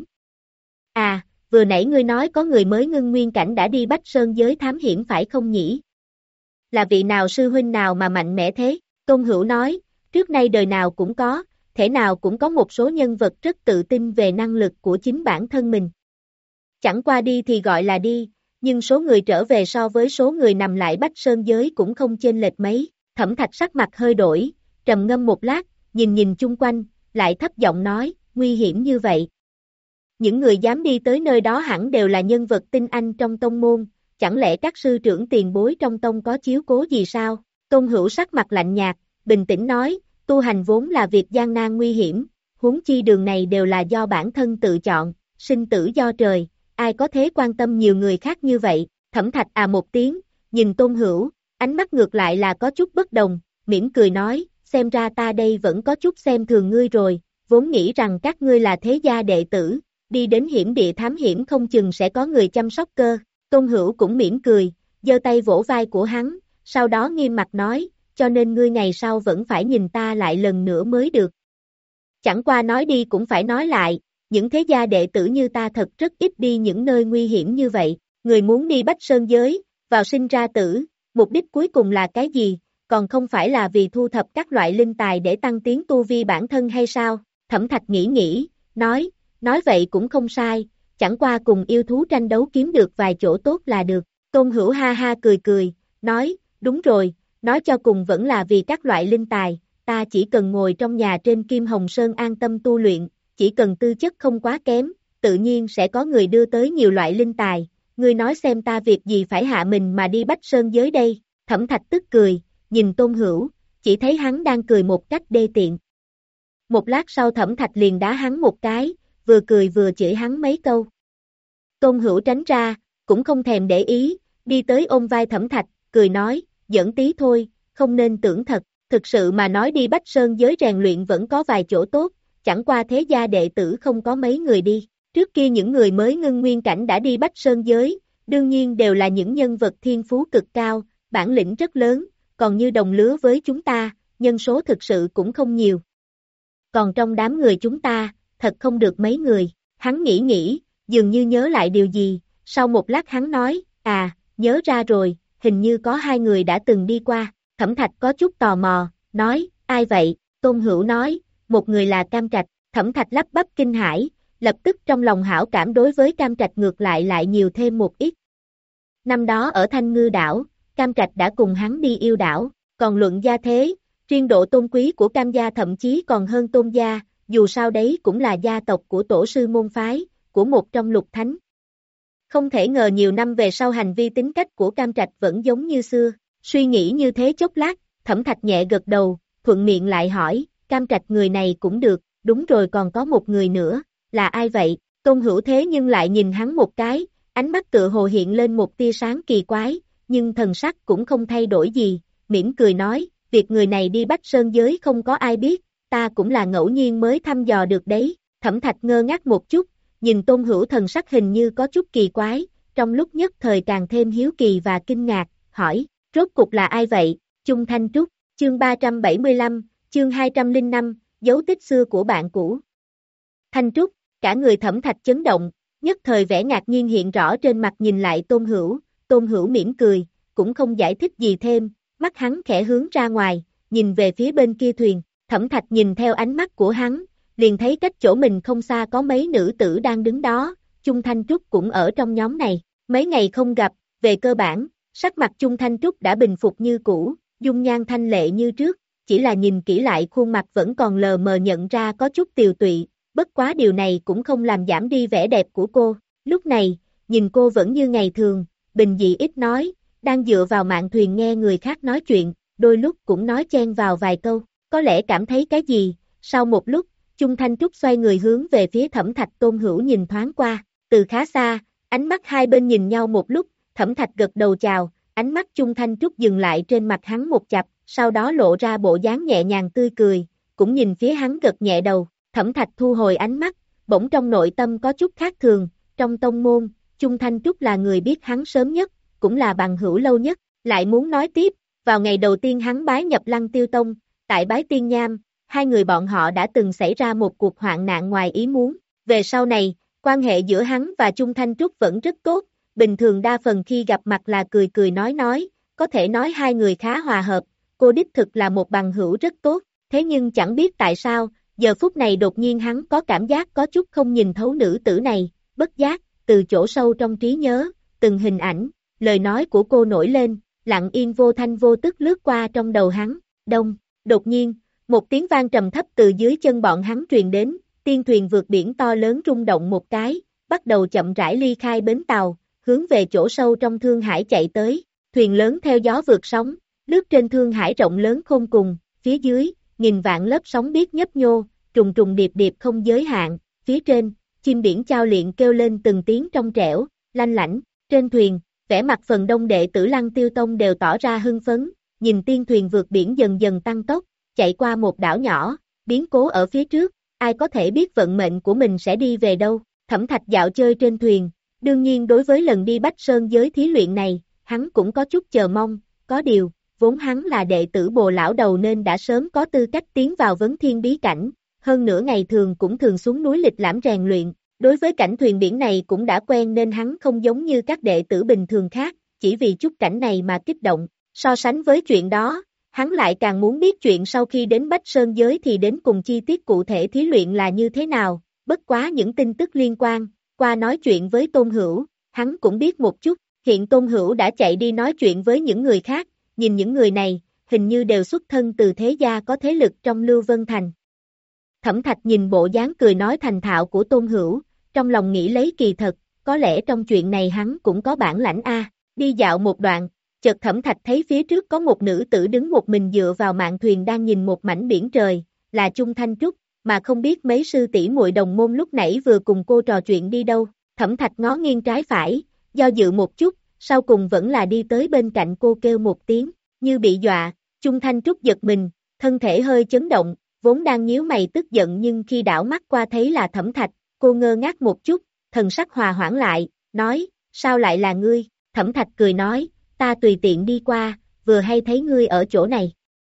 B: À, vừa nãy ngươi nói có người mới ngưng nguyên cảnh đã đi Bách Sơn giới thám hiểm phải không nhỉ? Là vị nào sư huynh nào mà mạnh mẽ thế? Tôn Hữu nói, trước nay đời nào cũng có, thể nào cũng có một số nhân vật rất tự tin về năng lực của chính bản thân mình. Chẳng qua đi thì gọi là đi, nhưng số người trở về so với số người nằm lại Bách Sơn giới cũng không chênh lệch mấy. Thẩm Thạch sắc mặt hơi đổi, trầm ngâm một lát, nhìn nhìn chung quanh, lại thấp giọng nói, nguy hiểm như vậy. Những người dám đi tới nơi đó hẳn đều là nhân vật tinh anh trong tông môn, chẳng lẽ các sư trưởng tiền bối trong tông có chiếu cố gì sao? Tôn Hữu sắc mặt lạnh nhạt, bình tĩnh nói, tu hành vốn là việc gian nan nguy hiểm, huống chi đường này đều là do bản thân tự chọn, sinh tử do trời, ai có thế quan tâm nhiều người khác như vậy? Thẩm Thạch à một tiếng, nhìn Tôn Hữu, ánh mắt ngược lại là có chút bất đồng, mỉm cười nói, xem ra ta đây vẫn có chút xem thường ngươi rồi, vốn nghĩ rằng các ngươi là thế gia đệ tử, đi đến hiểm địa thám hiểm không chừng sẽ có người chăm sóc cơ. Tôn Hữu cũng mỉm cười, giơ tay vỗ vai của hắn, sau đó nghiêm mặt nói, cho nên ngươi ngày sau vẫn phải nhìn ta lại lần nữa mới được. Chẳng qua nói đi cũng phải nói lại, những thế gia đệ tử như ta thật rất ít đi những nơi nguy hiểm như vậy, người muốn đi Bách Sơn giới, vào sinh ra tử, mục đích cuối cùng là cái gì, còn không phải là vì thu thập các loại linh tài để tăng tiến tu vi bản thân hay sao? Thẩm Thạch nghĩ nghĩ, nói, nói vậy cũng không sai, chẳng qua cùng yêu thú tranh đấu kiếm được vài chỗ tốt là được. Tôn Hữu ha ha cười cười, nói, đúng rồi, nói cho cùng vẫn là vì các loại linh tài, ta chỉ cần ngồi trong nhà trên Kim Hồng Sơn an tâm tu luyện, chỉ cần tư chất không quá kém, tự nhiên sẽ có người đưa tới nhiều loại linh tài, ngươi nói xem ta việc gì phải hạ mình mà đi Bách Sơn giới đây? Thẩm Thạch tức cười, nhìn Tôn Hữu, chỉ thấy hắn đang cười một cách đê tiện. Một lát sau Thẩm Thạch liền đá hắn một cái, vừa cười vừa chửi hắn mấy câu. Tôn Hữu tránh ra, cũng không thèm để ý, đi tới ôm vai Thẩm Thạch, cười nói, giỡn tí thôi, không nên tưởng thật, thực sự mà nói đi Bách Sơn giới rèn luyện vẫn có vài chỗ tốt, chẳng qua thế gia đệ tử không có mấy người đi, trước kia những người mới ngưng nguyên cảnh đã đi Bách Sơn giới, đương nhiên đều là những nhân vật thiên phú cực cao, bản lĩnh rất lớn, còn như đồng lứa với chúng ta, nhân số thực sự cũng không nhiều. Còn trong đám người chúng ta, thật không được mấy người, hắn nghĩ nghĩ, dường như nhớ lại điều gì, sau một lát hắn nói, à, nhớ ra rồi, hình như có hai người đã từng đi qua, Thẩm Thạch có chút tò mò, nói, ai vậy, Tôn Hữu nói, một người là Cam Trạch, Thẩm Thạch lắp bắp kinh hãi, lập tức trong lòng hảo cảm đối với Cam Trạch ngược lại lại nhiều thêm một ít. Năm đó ở Thanh Ngư đảo, Cam Trạch đã cùng hắn đi yêu đảo, còn luận gia thế, riêng độ tôn quý của Cam gia thậm chí còn hơn Tôn gia, dù sao đấy cũng là gia tộc của tổ sư môn phái, của một trong lục thánh. Không thể ngờ nhiều năm về sau hành vi tính cách của Cam Trạch vẫn giống như xưa, suy nghĩ như thế chốc lát, Thẩm Thạch nhẹ gật đầu, thuận miệng lại hỏi, Cam Trạch người này cũng được, đúng rồi còn có một người nữa, là ai vậy? Tôn Hữu thế nhưng lại nhìn hắn một cái, ánh mắt tựa hồ hiện lên một tia sáng kỳ quái, nhưng thần sắc cũng không thay đổi gì, mỉm cười nói, việc người này đi Bách Sơn giới không có ai biết, ta cũng là ngẫu nhiên mới thăm dò được đấy, Thẩm Thạch ngơ ngác một chút, nhìn Tôn Hữu thần sắc hình như có chút kỳ quái, trong lúc nhất thời càng thêm hiếu kỳ và kinh ngạc, hỏi, rốt cục là ai vậy? Chung Thanh Trúc, chương ba trăm bảy mươi lăm, chương hai trăm lẻ năm, dấu tích xưa của bạn cũ. Thanh Trúc, cả người Thẩm Thạch chấn động, nhất thời vẻ ngạc nhiên hiện rõ trên mặt nhìn lại Tôn Hữu, Tôn Hữu mỉm cười, cũng không giải thích gì thêm, mắt hắn khẽ hướng ra ngoài, nhìn về phía bên kia thuyền, Thẩm Thạch nhìn theo ánh mắt của hắn, liền thấy cách chỗ mình không xa có mấy nữ tử đang đứng đó, Chung Thanh Trúc cũng ở trong nhóm này, mấy ngày không gặp, về cơ bản, sắc mặt Chung Thanh Trúc đã bình phục như cũ, dung nhan thanh lệ như trước, chỉ là nhìn kỹ lại khuôn mặt vẫn còn lờ mờ nhận ra có chút tiều tụy, bất quá điều này cũng không làm giảm đi vẻ đẹp của cô, lúc này, nhìn cô vẫn như ngày thường, bình dị ít nói, đang dựa vào mạn thuyền nghe người khác nói chuyện, đôi lúc cũng nói chen vào vài câu, có lẽ cảm thấy cái gì, sau một lúc, Chung Thanh Trúc xoay người hướng về phía Thẩm Thạch Tôn Hữu nhìn thoáng qua, từ khá xa, ánh mắt hai bên nhìn nhau một lúc, Thẩm Thạch gật đầu chào, ánh mắt Chung Thanh Trúc dừng lại trên mặt hắn một chập, sau đó lộ ra bộ dáng nhẹ nhàng tươi cười, cũng nhìn phía hắn gật nhẹ đầu, Thẩm Thạch thu hồi ánh mắt, bỗng trong nội tâm có chút khác thường, trong tông môn, Chung Thanh Trúc là người biết hắn sớm nhất, cũng là bằng hữu lâu nhất, lại muốn nói tiếp, vào ngày đầu tiên hắn bái nhập Lăng Tiêu Tông, tại Bái Tiên Nham, hai người bọn họ đã từng xảy ra một cuộc hoạn nạn ngoài ý muốn, về sau này, quan hệ giữa hắn và Chung Thanh Trúc vẫn rất tốt, bình thường đa phần khi gặp mặt là cười cười nói nói, có thể nói hai người khá hòa hợp, cô đích thực là một bằng hữu rất tốt, thế nhưng chẳng biết tại sao, giờ phút này đột nhiên hắn có cảm giác có chút không nhìn thấu nữ tử này, bất giác, từ chỗ sâu trong trí nhớ, từng hình ảnh, lời nói của cô nổi lên, lặng yên vô thanh vô tức lướt qua trong đầu hắn, đông, đột nhiên, một tiếng vang trầm thấp từ dưới chân bọn hắn truyền đến, tiên thuyền vượt biển to lớn rung động một cái, bắt đầu chậm rãi ly khai bến tàu, hướng về chỗ sâu trong Thương Hải chạy tới, thuyền lớn theo gió vượt sóng, lướt trên Thương Hải rộng lớn khôn cùng, phía dưới, nghìn vạn lớp sóng biết nhấp nhô, trùng trùng điệp điệp không giới hạn, phía trên, chim biển chao liệng kêu lên từng tiếng trong trẻo, lanh lảnh, trên thuyền, vẻ mặt phần đông đệ tử Lăng Tiêu Tông đều tỏ ra hưng phấn, nhìn tiên thuyền vượt biển dần dần tăng tốc, chạy qua một đảo nhỏ, biến cố ở phía trước, ai có thể biết vận mệnh của mình sẽ đi về đâu, Thẩm Thạch dạo chơi trên thuyền, đương nhiên đối với lần đi Bách Sơn giới thí luyện này, hắn cũng có chút chờ mong, có điều, vốn hắn là đệ tử Bồ Lão Đầu nên đã sớm có tư cách tiến vào vấn thiên bí cảnh, hơn nữa ngày thường cũng thường xuống núi lịch lãm rèn luyện, đối với cảnh thuyền biển này cũng đã quen nên hắn không giống như các đệ tử bình thường khác, chỉ vì chút cảnh này mà kích động, so sánh với chuyện đó, hắn lại càng muốn biết chuyện sau khi đến Bách Sơn giới thì đến cùng chi tiết cụ thể thí luyện là như thế nào, bất quá những tin tức liên quan, qua nói chuyện với Tôn Hữu, hắn cũng biết một chút, hiện Tôn Hữu đã chạy đi nói chuyện với những người khác, nhìn những người này, hình như đều xuất thân từ thế gia có thế lực trong Lưu Vân Thành. Thẩm Thạch nhìn bộ dáng cười nói thành thạo của Tôn Hữu, trong lòng nghĩ lấy kỳ thật, có lẽ trong chuyện này hắn cũng có bản lãnh a. Đi dạo một đoạn, chợt Thẩm Thạch thấy phía trước có một nữ tử đứng một mình dựa vào mạn thuyền đang nhìn một mảnh biển trời, là Chung Thanh Trúc, mà không biết mấy sư tỷ muội đồng môn lúc nãy vừa cùng cô trò chuyện đi đâu. Thẩm Thạch ngó nghiêng trái phải, do dự một chút, sau cùng vẫn là đi tới bên cạnh cô kêu một tiếng, như bị dọa, Chung Thanh Trúc giật mình, thân thể hơi chấn động, vốn đang nhíu mày tức giận nhưng khi đảo mắt qua thấy là Thẩm Thạch, cô ngơ ngác một chút, thần sắc hòa hoãn lại, nói, sao lại là ngươi? Thẩm Thạch cười nói, ta tùy tiện đi qua, vừa hay thấy ngươi ở chỗ này.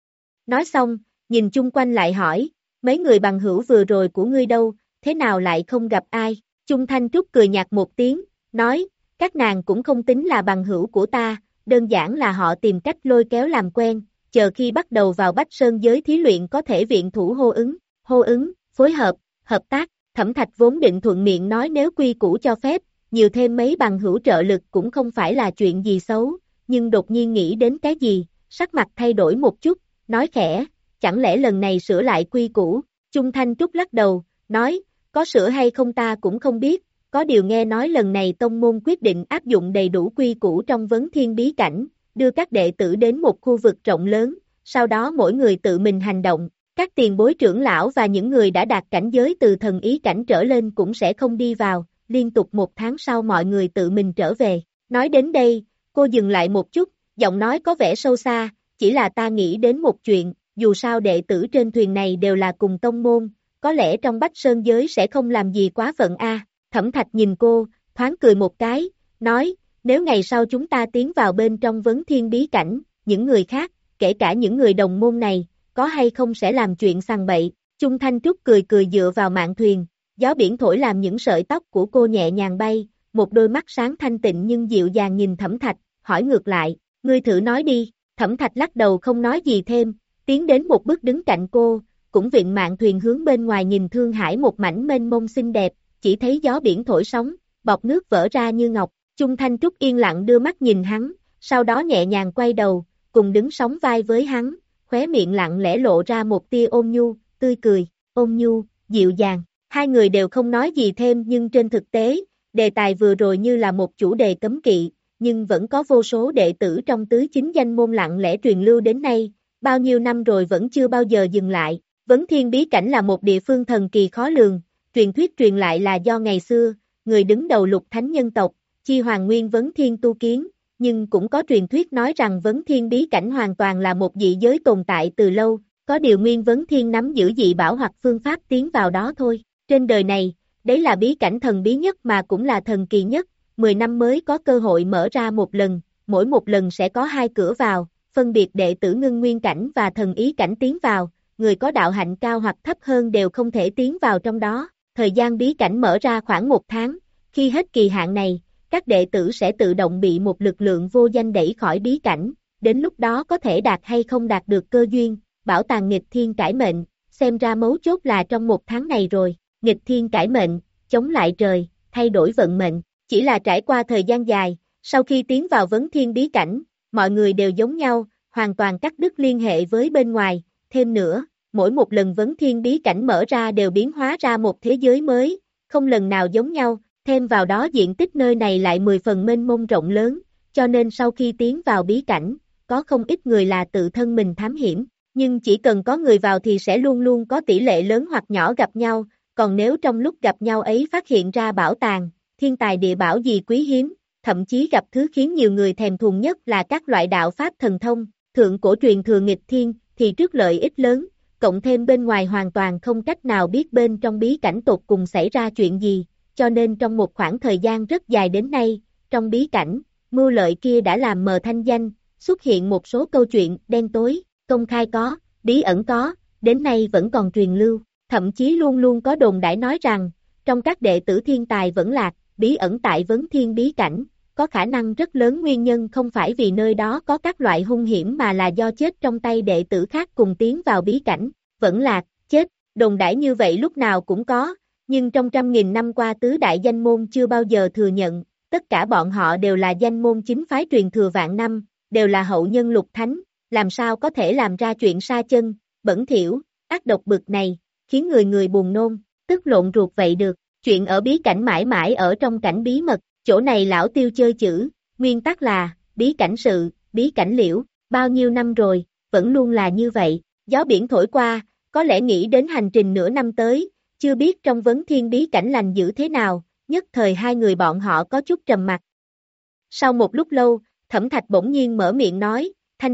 B: Nói xong, nhìn chung quanh lại hỏi, mấy người bằng hữu vừa rồi của ngươi đâu, thế nào lại không gặp ai? Chung Thanh Trúc cười nhạt một tiếng, nói, các nàng cũng không tính là bằng hữu của ta, đơn giản là họ tìm cách lôi kéo làm quen, chờ khi bắt đầu vào Bách Sơn giới thí luyện có thể viện thủ hô ứng, hô ứng, phối hợp, hợp tác. Thẩm Thạch vốn định thuận miệng nói nếu quy củ cho phép, nhiều thêm mấy bằng hữu trợ lực cũng không phải là chuyện gì xấu, nhưng đột nhiên nghĩ đến cái gì, sắc mặt thay đổi một chút, nói khẽ, chẳng lẽ lần này sửa lại quy củ? Chung Thanh Trúc lắc đầu, nói, có sửa hay không ta cũng không biết, có điều nghe nói lần này tông môn quyết định áp dụng đầy đủ quy củ trong vấn thiên bí cảnh, đưa các đệ tử đến một khu vực rộng lớn, sau đó mỗi người tự mình hành động, các tiền bối trưởng lão và những người đã đạt cảnh giới từ thần ý cảnh trở lên cũng sẽ không đi vào, liên tục một tháng sau mọi người tự mình trở về. Nói đến đây, cô dừng lại một chút, giọng nói có vẻ sâu xa, chỉ là ta nghĩ đến một chuyện, dù sao đệ tử trên thuyền này đều là cùng tông môn, có lẽ trong Bách Sơn giới sẽ không làm gì quá phận a. Thẩm Thạch nhìn cô, thoáng cười một cái, nói, nếu ngày sau chúng ta tiến vào bên trong vấn thiên bí cảnh, những người khác, kể cả những người đồng môn này, có hay không sẽ làm chuyện sằng bậy. Chung Thanh Trúc cười cười dựa vào mạn thuyền, gió biển thổi làm những sợi tóc của cô nhẹ nhàng bay, một đôi mắt sáng thanh tịnh nhưng dịu dàng nhìn Thẩm Thạch, hỏi ngược lại, ngươi thử nói đi. Thẩm Thạch lắc đầu không nói gì thêm, tiến đến một bước đứng cạnh cô, cũng viện mạn thuyền hướng bên ngoài nhìn thương hải một mảnh mênh mông xinh đẹp, chỉ thấy gió biển thổi sóng, bọt nước vỡ ra như ngọc. Chung Thanh Trúc yên lặng đưa mắt nhìn hắn, sau đó nhẹ nhàng quay đầu, cùng đứng sóng vai với hắn, khóe miệng lặng lẽ lộ ra một tia ôn nhu, tươi cười, ôn nhu, dịu dàng. Hai người đều không nói gì thêm nhưng trên thực tế, đề tài vừa rồi như là một chủ đề cấm kỵ, nhưng vẫn có vô số đệ tử trong tứ chính danh môn lặng lẽ truyền lưu đến nay, bao nhiêu năm rồi vẫn chưa bao giờ dừng lại. Vấn thiên bí cảnh là một địa phương thần kỳ khó lường, truyền thuyết truyền lại là do ngày xưa, người đứng đầu lục thánh nhân tộc, Chi Hoàng Nguyên Vấn Thiên tu kiến, nhưng cũng có truyền thuyết nói rằng Vấn Thiên bí cảnh hoàn toàn là một dị giới tồn tại từ lâu, có điều Nguyên Vấn Thiên nắm giữ dị bảo hoặc phương pháp tiến vào đó thôi. Trên đời này, đấy là bí cảnh thần bí nhất mà cũng là thần kỳ nhất, mười năm mới có cơ hội mở ra một lần, mỗi một lần sẽ có hai cửa vào, phân biệt đệ tử ngưng nguyên cảnh và thần ý cảnh tiến vào, người có đạo hạnh cao hoặc thấp hơn đều không thể tiến vào trong đó. Thời gian bí cảnh mở ra khoảng một tháng, khi hết kỳ hạn này, các đệ tử sẽ tự động bị một lực lượng vô danh đẩy khỏi bí cảnh, đến lúc đó có thể đạt hay không đạt được cơ duyên, bảo tàng nghịch thiên cải mệnh, xem ra mấu chốt là trong một tháng này rồi. Nghịch thiên cải mệnh, chống lại trời, thay đổi vận mệnh, chỉ là trải qua thời gian dài, sau khi tiến vào vấn thiên bí cảnh, mọi người đều giống nhau, hoàn toàn cắt đứt liên hệ với bên ngoài, thêm nữa, mỗi một lần vấn thiên bí cảnh mở ra đều biến hóa ra một thế giới mới, không lần nào giống nhau, thêm vào đó diện tích nơi này lại mười phần mênh mông rộng lớn, cho nên sau khi tiến vào bí cảnh, có không ít người là tự thân mình thám hiểm, nhưng chỉ cần có người vào thì sẽ luôn luôn có tỷ lệ lớn hoặc nhỏ gặp nhau, còn nếu trong lúc gặp nhau ấy phát hiện ra bảo tàng, thiên tài địa bảo gì quý hiếm, thậm chí gặp thứ khiến nhiều người thèm thuồng nhất là các loại đạo pháp thần thông, thượng cổ truyền thừa nghịch thiên, thì trước lợi ích lớn, cộng thêm bên ngoài hoàn toàn không cách nào biết bên trong bí cảnh tột cùng xảy ra chuyện gì, cho nên trong một khoảng thời gian rất dài đến nay, trong bí cảnh, mưu lợi kia đã làm mờ thanh danh, xuất hiện một số câu chuyện đen tối, công khai có, bí ẩn có, đến nay vẫn còn truyền lưu, thậm chí luôn luôn có đồn đãi nói rằng, trong các đệ tử thiên tài vẫn lạc, bí ẩn tại vấn thiên bí cảnh, có khả năng rất lớn nguyên nhân không phải vì nơi đó có các loại hung hiểm mà là do chết trong tay đệ tử khác cùng tiến vào bí cảnh, vẫn lạc, chết, đồn đãi như vậy lúc nào cũng có, nhưng trong trăm nghìn năm qua tứ đại danh môn chưa bao giờ thừa nhận, tất cả bọn họ đều là danh môn chính phái truyền thừa vạn năm, đều là hậu nhân lục thánh, làm sao có thể làm ra chuyện sa chân, bẩn thỉu, ác độc bực này, khiến người người buồn nôn, tức lộn ruột vậy được, chuyện ở bí cảnh mãi mãi ở trong cảnh bí mật, chỗ này lão Tiêu chơi chữ, nguyên tắc là, bí cảnh sự, bí cảnh liễu, bao nhiêu năm rồi, vẫn luôn là như vậy, gió biển thổi qua, có lẽ nghĩ đến hành trình nửa năm tới, chưa biết trong vấn thiên bí cảnh lành dữ thế nào, nhất thời hai người bọn họ có chút trầm mặc. Sau một lúc lâu, Thẩm Thạch bỗng nhiên mở miệng nói, Thanh Trúc,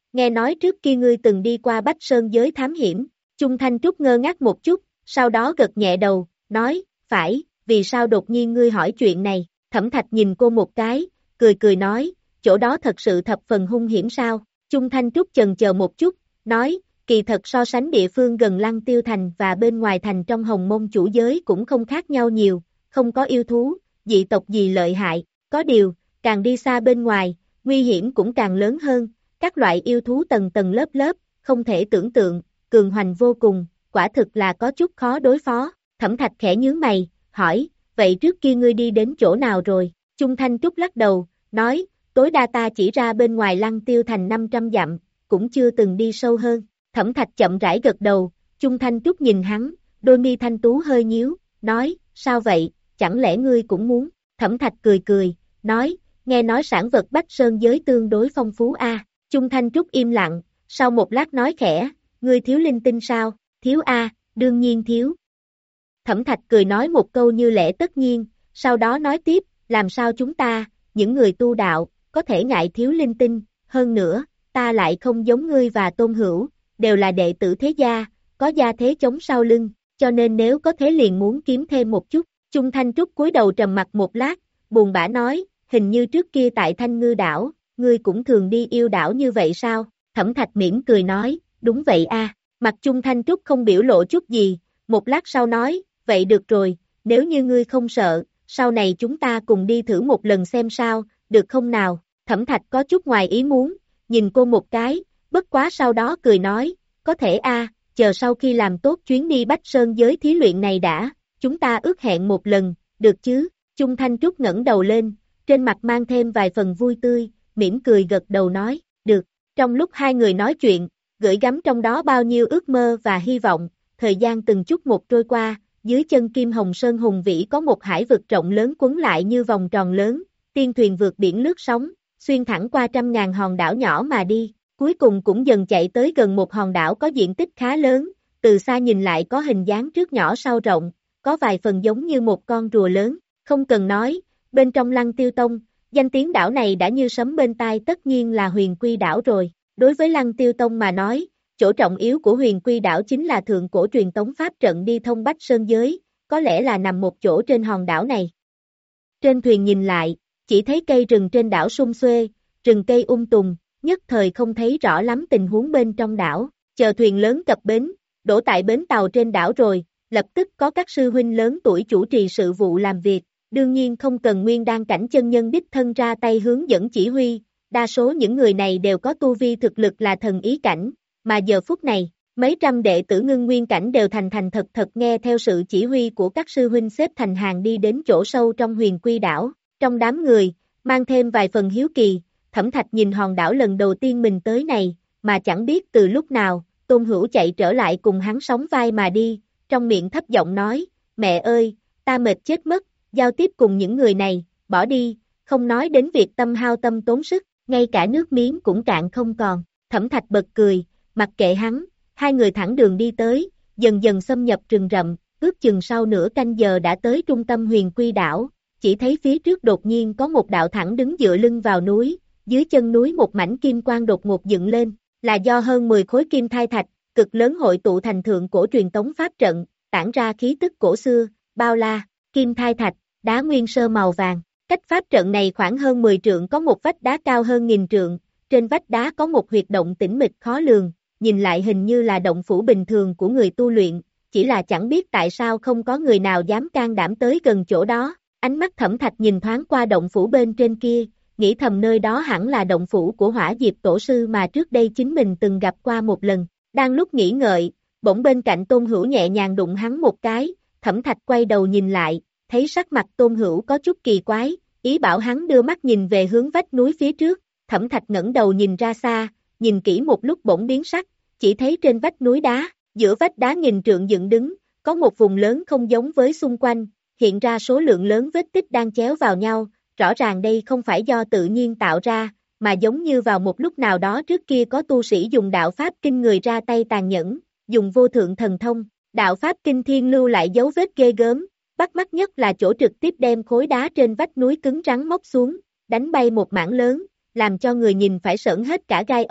B: nghe nói trước kia ngươi từng đi qua Bách Sơn giới thám hiểm, Chung Thanh Trúc ngơ ngác một chút, sau đó gật nhẹ đầu, nói, phải, vì sao đột nhiên ngươi hỏi chuyện này, Thẩm Thạch nhìn cô một cái, cười cười nói, chỗ đó thật sự thập phần hung hiểm sao, Chung Thanh Trúc chần chờ một chút, nói, kỳ thật so sánh địa phương gần Lăng Tiêu Thành và bên ngoài thành trong Hồng Mông chủ giới cũng không khác nhau nhiều, không có yêu thú, dị tộc gì lợi hại, có điều, càng đi xa bên ngoài, nguy hiểm cũng càng lớn hơn, các loại yêu thú tầng tầng lớp lớp, không thể tưởng tượng, cường hoành vô cùng, quả thực là có chút khó đối phó, Thẩm Thạch khẽ nhướng mày, hỏi, vậy trước kia ngươi đi đến chỗ nào rồi, Chung Thanh Trúc lắc đầu, nói, tối đa ta chỉ ra bên ngoài Lăng Tiêu Thành năm trăm dặm, cũng chưa từng đi sâu hơn, Thẩm Thạch chậm rãi gật đầu, Chung Thanh Trúc nhìn hắn, đôi mi thanh tú hơi nhíu, nói, sao vậy, chẳng lẽ ngươi cũng muốn, Thẩm Thạch cười cười, nói, nghe nói sản vật Bách Sơn giới tương đối phong phú a. Chung Thanh Trúc im lặng, sau một lát nói khẽ, ngươi thiếu linh tinh sao, thiếu a, đương nhiên thiếu. Thẩm Thạch cười nói một câu như lẽ tất nhiên, sau đó nói tiếp, làm sao chúng ta, những người tu đạo, có thể ngại thiếu linh tinh, hơn nữa, ta lại không giống ngươi và Tôn Hữu, đều là đệ tử thế gia, có gia thế chống sau lưng, cho nên nếu có thế liền muốn kiếm thêm một chút. Chung Thanh Trúc cúi đầu trầm mặt một lát, buồn bã nói, hình như trước kia tại Thanh Ngư đảo, ngươi cũng thường đi yêu đảo như vậy sao? Thẩm Thạch mỉm cười nói, đúng vậy a. Mặt Chung Thanh Trúc không biểu lộ chút gì, một lát sau nói, vậy được rồi, nếu như ngươi không sợ, sau này chúng ta cùng đi thử một lần xem sao, được không nào? Thẩm Thạch có chút ngoài ý muốn, nhìn cô một cái, bất quá sau đó cười nói, có thể a, chờ sau khi làm tốt chuyến đi Bách Sơn giới thí luyện này đã, chúng ta ước hẹn một lần, được chứ? Chung Thanh Trúc ngẩng đầu lên, trên mặt mang thêm vài phần vui tươi, mỉm cười gật đầu nói, được. Trong lúc hai người nói chuyện, gửi gắm trong đó bao nhiêu ước mơ và hy vọng, thời gian từng chút một trôi qua, dưới chân Kim Hồng Sơn hùng vĩ có một hải vực rộng lớn quấn lại như vòng tròn lớn, tiên thuyền vượt biển lướt sóng, xuyên thẳng qua trăm ngàn hòn đảo nhỏ mà đi, cuối cùng cũng dần chạy tới gần một hòn đảo có diện tích khá lớn, từ xa nhìn lại có hình dáng trước nhỏ sau rộng, có vài phần giống như một con rùa lớn, không cần nói, bên trong Lăng Tiêu Tông, danh tiếng đảo này đã như sấm bên tai tất nhiên là Huyền Quy đảo rồi, đối với Lăng Tiêu Tông mà nói, chỗ trọng yếu của Huyền Quy đảo chính là thượng cổ truyền tống pháp trận đi thông Bách Sơn giới, có lẽ là nằm một chỗ trên hòn đảo này. Trên thuyền nhìn lại, chỉ thấy cây rừng trên đảo sum xuê, rừng cây um tùm, nhất thời không thấy rõ lắm tình huống bên trong đảo, chờ thuyền lớn cập bến, đổ tại bến tàu trên đảo rồi, lập tức có các sư huynh lớn tuổi chủ trì sự vụ làm việc, đương nhiên không cần Nguyên Đan cảnh chân nhân đích thân ra tay hướng dẫn chỉ huy, đa số những người này đều có tu vi thực lực là thần ý cảnh, mà giờ phút này, mấy trăm đệ tử ngưng nguyên cảnh đều thành thành thật thật nghe theo sự chỉ huy của các sư huynh xếp thành hàng đi đến chỗ sâu trong Huyền Quy đảo, trong đám người, mang thêm vài phần hiếu kỳ, Thẩm Thạch nhìn hòn đảo lần đầu tiên mình tới này, mà chẳng biết từ lúc nào, Tôn Hữu chạy trở lại cùng hắn sóng vai mà đi, trong miệng thấp giọng nói, mẹ ơi, ta mệt chết mất, giao tiếp cùng những người này, bỏ đi, không nói đến việc tâm hao tâm tốn sức, ngay cả nước miếng cũng cạn không còn, Thẩm Thạch bật cười, mặc kệ hắn, hai người thẳng đường đi tới, dần dần xâm nhập rừng rậm, ước chừng sau nửa canh giờ đã tới trung tâm Huyền Quy đảo, chỉ thấy phía trước đột nhiên có một đạo thẳng đứng dựa lưng vào núi, dưới chân núi một mảnh kim quang đột ngột dựng lên, là do hơn mười khối kim thai thạch, cực lớn hội tụ thành thượng cổ truyền tống pháp trận, tản ra khí tức cổ xưa, bao la, kim thai thạch, đá nguyên sơ màu vàng. Cách pháp trận này khoảng hơn mười trượng có một vách đá cao hơn nghìn trượng, trên vách đá có một huyệt động tĩnh mịch khó lường, nhìn lại hình như là động phủ bình thường của người tu luyện, chỉ là chẳng biết tại sao không có người nào dám can đảm tới gần chỗ đó. Ánh mắt Thẩm Thạch nhìn thoáng qua động phủ bên trên kia, nghĩ thầm nơi đó hẳn là động phủ của Hỏa Diệp Tổ Sư mà trước đây chính mình từng gặp qua một lần. Đang lúc nghĩ ngợi, bỗng bên cạnh Tôn Hữu nhẹ nhàng đụng hắn một cái, Thẩm Thạch quay đầu nhìn lại, thấy sắc mặt Tôn Hữu có chút kỳ quái, ý bảo hắn đưa mắt nhìn về hướng vách núi phía trước. Thẩm Thạch ngẩng đầu nhìn ra xa, nhìn kỹ một lúc bỗng biến sắc, chỉ thấy trên vách núi đá, giữa vách đá nghìn trượng dựng đứng, có một vùng lớn không giống với xung quanh, hiện ra số lượng lớn vết tích đang chéo vào nhau, rõ ràng đây không phải do tự nhiên tạo ra, mà giống như vào một lúc nào đó trước kia có tu sĩ dùng đạo pháp kinh người ra tay tàn nhẫn, dùng vô thượng thần thông, đạo pháp kinh thiên lưu lại dấu vết ghê gớm, bắt mắt nhất là chỗ trực tiếp đem khối đá trên vách núi cứng rắn móc xuống, đánh bay một mảng lớn, làm cho người nhìn phải sởn hết cả gai ốc.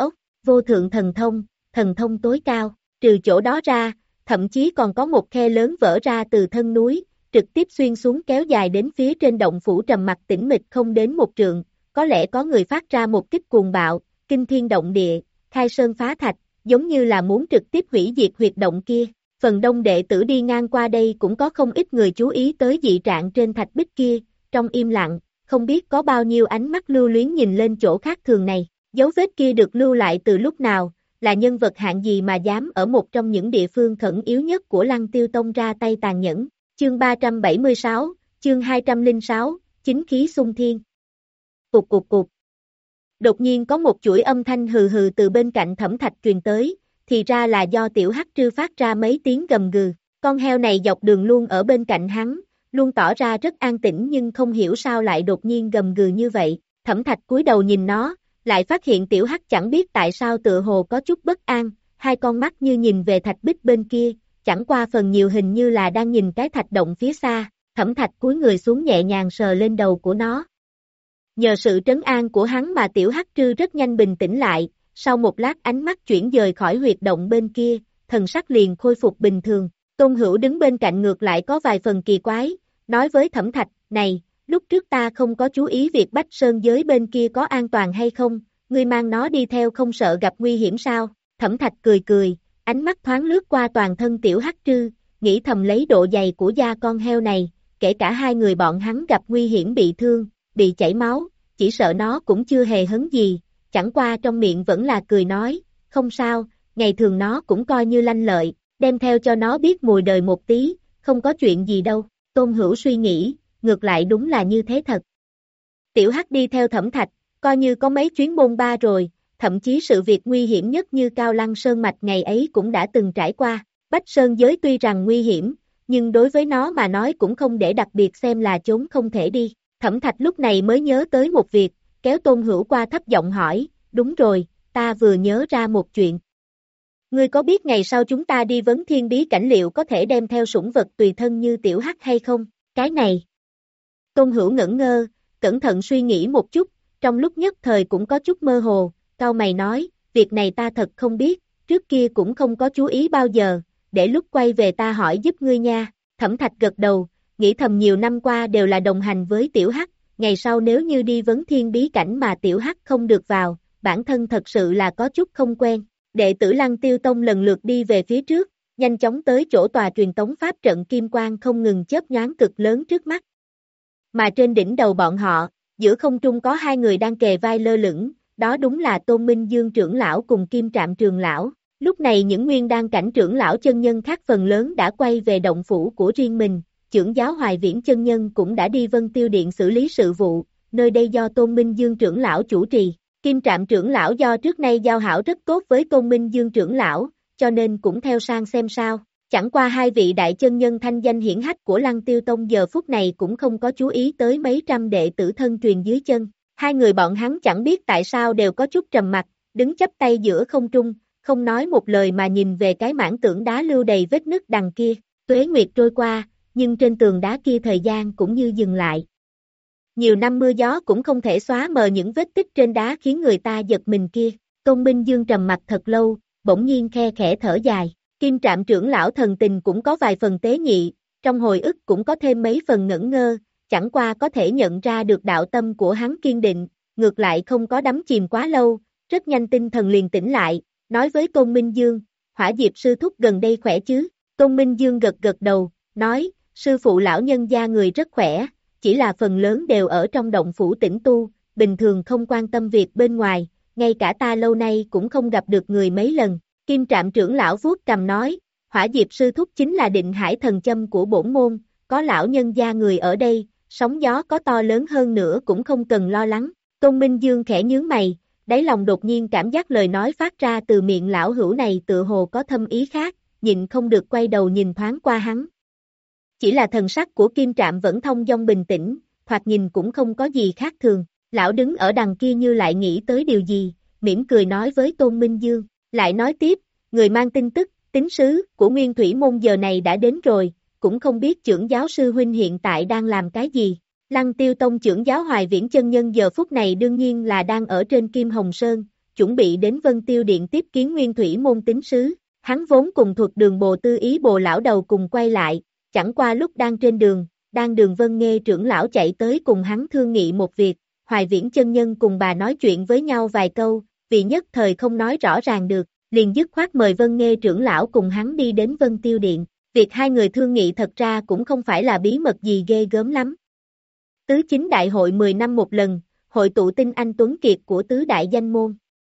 B: vô thượng thần thông, thần thông tối cao, trừ chỗ đó ra, thậm chí còn có một khe lớn vỡ ra từ thân núi, trực tiếp xuyên xuống kéo dài đến phía trên động phủ trầm mặc tĩnh mịch không đến một trượng, có lẽ có người phát ra một kích cuồng bạo, kinh thiên động địa, khai sơn phá thạch, giống như là muốn trực tiếp hủy diệt huyệt động kia. Phần đông đệ tử đi ngang qua đây cũng có không ít người chú ý tới dị trạng trên thạch bích kia, trong im lặng, không biết có bao nhiêu ánh mắt lưu luyến nhìn lên chỗ khác thường này, dấu vết kia được lưu lại từ lúc nào, là nhân vật hạng gì mà dám ở một trong những địa phương khẩn yếu nhất của Lăng Tiêu Tông ra tay tàn nhẫn. Chương ba trăm bảy mươi sáu, chương hai trăm lẻ sáu, chính khí xung thiên. Cục cục cục. Đột nhiên có một chuỗi âm thanh hừ hừ từ bên cạnh Thẩm Thạch truyền tới, thì ra là do tiểu hắc trư phát ra mấy tiếng gầm gừ. Con heo này dọc đường luôn ở bên cạnh hắn, luôn tỏ ra rất an tĩnh nhưng không hiểu sao lại đột nhiên gầm gừ như vậy. Thẩm Thạch cúi đầu nhìn nó, lại phát hiện tiểu hắc chẳng biết tại sao tựa hồ có chút bất an, hai con mắt như nhìn về thạch bích bên kia, chẳng qua phần nhiều hình như là đang nhìn cái thạch động phía xa. Thẩm Thạch cúi người xuống nhẹ nhàng sờ lên đầu của nó. Nhờ sự trấn an của hắn mà tiểu hắc trư rất nhanh bình tĩnh lại, sau một lát ánh mắt chuyển dời khỏi huyệt động bên kia, thần sắc liền khôi phục bình thường. Tôn Hữu đứng bên cạnh ngược lại có vài phần kỳ quái, nói với Thẩm Thạch, này, lúc trước ta không có chú ý việc Bách Sơn giới bên kia có an toàn hay không, ngươi mang nó đi theo không sợ gặp nguy hiểm sao? Thẩm Thạch cười cười, ánh mắt thoáng lướt qua toàn thân tiểu hắc trư, nghĩ thầm lấy độ dày của da con heo này, kể cả hai người bọn hắn gặp nguy hiểm bị thương, bị chảy máu, chỉ sợ nó cũng chưa hề hấn gì, chẳng qua trong miệng vẫn là cười nói, không sao, ngày thường nó cũng coi như lanh lợi, đem theo cho nó biết mùi đời một tí, không có chuyện gì đâu. Tôn Hữu suy nghĩ, ngược lại đúng là như thế thật. Tiểu Hắc đi theo Thẩm Thạch, coi như có mấy chuyến bôn ba rồi, thậm chí sự việc nguy hiểm nhất như Cao Lăng Sơn Mạch ngày ấy cũng đã từng trải qua. Bách Sơn giới tuy rằng nguy hiểm, nhưng đối với nó mà nói cũng không để đặc biệt xem là chốn không thể đi. Thẩm Thạch lúc này mới nhớ tới một việc, kéo Tôn Hữu qua thấp giọng hỏi, đúng rồi, ta vừa nhớ ra một chuyện. Ngươi có biết ngày sau chúng ta đi vấn thiên bí cảnh liệu có thể đem theo sủng vật tùy thân như tiểu hắc hay không? Cái này. Tôn Hữu ngẩn ngơ, cẩn thận suy nghĩ một chút, trong lúc nhất thời cũng có chút mơ hồ, cau mày nói, việc này ta thật không biết, trước kia cũng không có chú ý bao giờ, để lúc quay về ta hỏi giúp ngươi nha. Thẩm Thạch gật đầu, nghĩ thầm nhiều năm qua đều là đồng hành với tiểu hắc, ngày sau nếu như đi vấn thiên bí cảnh mà tiểu hắc không được vào, bản thân thật sự là có chút không quen. Đệ tử Lăng Tiêu Tông lần lượt đi về phía trước, nhanh chóng tới chỗ tòa truyền tống pháp trận kim quang không ngừng chớp nhoáng cực lớn trước mắt. Mà trên đỉnh đầu bọn họ, giữa không trung có hai người đang kề vai lơ lửng, đó đúng là Tôn Minh Dương trưởng lão cùng Kim Trạm trường lão. Lúc này những nguyên đan cảnh trưởng lão chân nhân khác phần lớn đã quay về động phủ của riêng mình, trưởng giáo Hoài Viễn chân nhân cũng đã đi Vân Tiêu Điện xử lý sự vụ, nơi đây do Tôn Minh Dương trưởng lão chủ trì. Kim Trạm trưởng lão do trước nay giao hảo rất tốt với Tôn Minh Dương trưởng lão, cho nên cũng theo sang xem sao. Chẳng qua hai vị đại chân nhân thanh danh hiển hách của Lăng Tiêu Tông giờ phút này cũng không có chú ý tới mấy trăm đệ tử thân truyền dưới chân. Hai người bọn hắn chẳng biết tại sao đều có chút trầm mặc, đứng chắp tay giữa không trung, không nói một lời mà nhìn về cái mảng tường đá lưu đầy vết nứt đằng kia. Tuế nguyệt trôi qua, nhưng trên tường đá kia thời gian cũng như dừng lại. Nhiều năm mưa gió cũng không thể xóa mờ những vết tích trên đá khiến người ta giật mình kia. Tôn Minh Dương trầm mặt thật lâu, bỗng nhiên khe khẽ thở dài. Kim Trạm trưởng lão thần tình cũng có vài phần tế nhị, trong hồi ức cũng có thêm mấy phần ngẩn ngơ, chẳng qua có thể nhận ra được đạo tâm của hắn kiên định, ngược lại không có đắm chìm quá lâu, rất nhanh tinh thần liền tỉnh lại, nói với Tôn Minh Dương, Hỏa Diệp sư thúc gần đây khỏe chứ? Tôn Minh Dương gật gật đầu, nói, sư phụ lão nhân gia người rất khỏe, chỉ là phần lớn đều ở trong động phủ tĩnh tu, bình thường không quan tâm việc bên ngoài, ngay cả ta lâu nay cũng không gặp được người mấy lần. Kim Trạm trưởng lão vuốt cằm nói, Hỏa Diệp sư thúc chính là định hải thần châm của bổn môn, có lão nhân gia người ở đây, sóng gió có to lớn hơn nữa cũng không cần lo lắng. Tôn Minh Dương khẽ nhướng mày, đáy lòng đột nhiên cảm giác lời nói phát ra từ miệng lão hữu này tựa hồ có thâm ý khác, nhịn không được quay đầu nhìn thoáng qua hắn. Chỉ là thần sắc của Kim Trạm vẫn thông dong bình tĩnh, thoạt nhìn cũng không có gì khác thường. Lão đứng ở đằng kia như lại nghĩ tới điều gì, mỉm cười nói với Tôn Minh Dương, lại nói tiếp, người mang tin tức, tín sứ của Nguyên Thủy môn giờ này đã đến rồi, cũng không biết trưởng giáo sư huynh hiện tại đang làm cái gì. Lăng Tiêu Tông trưởng giáo Hoài Viễn chân nhân giờ phút này đương nhiên là đang ở trên Kim Hồng Sơn, chuẩn bị đến Vân Tiêu Điện tiếp kiến Nguyên Thủy Môn tín sứ. Hắn vốn cùng thuật đường Bồ Tư Ý Bồ lão đầu cùng quay lại, chẳng qua lúc đang trên đường, đang đường Vân Nghê trưởng lão chạy tới cùng hắn thương nghị một việc, Hoài Viễn chân nhân cùng bà nói chuyện với nhau vài câu, vì nhất thời không nói rõ ràng được, liền dứt khoát mời Vân Nghê trưởng lão cùng hắn đi đến Vân Tiêu Điện. Việc hai người thương nghị thật ra cũng không phải là bí mật gì ghê gớm lắm. Tứ chính đại hội mười năm một lần, hội tụ tinh anh tuấn kiệt của tứ đại danh môn.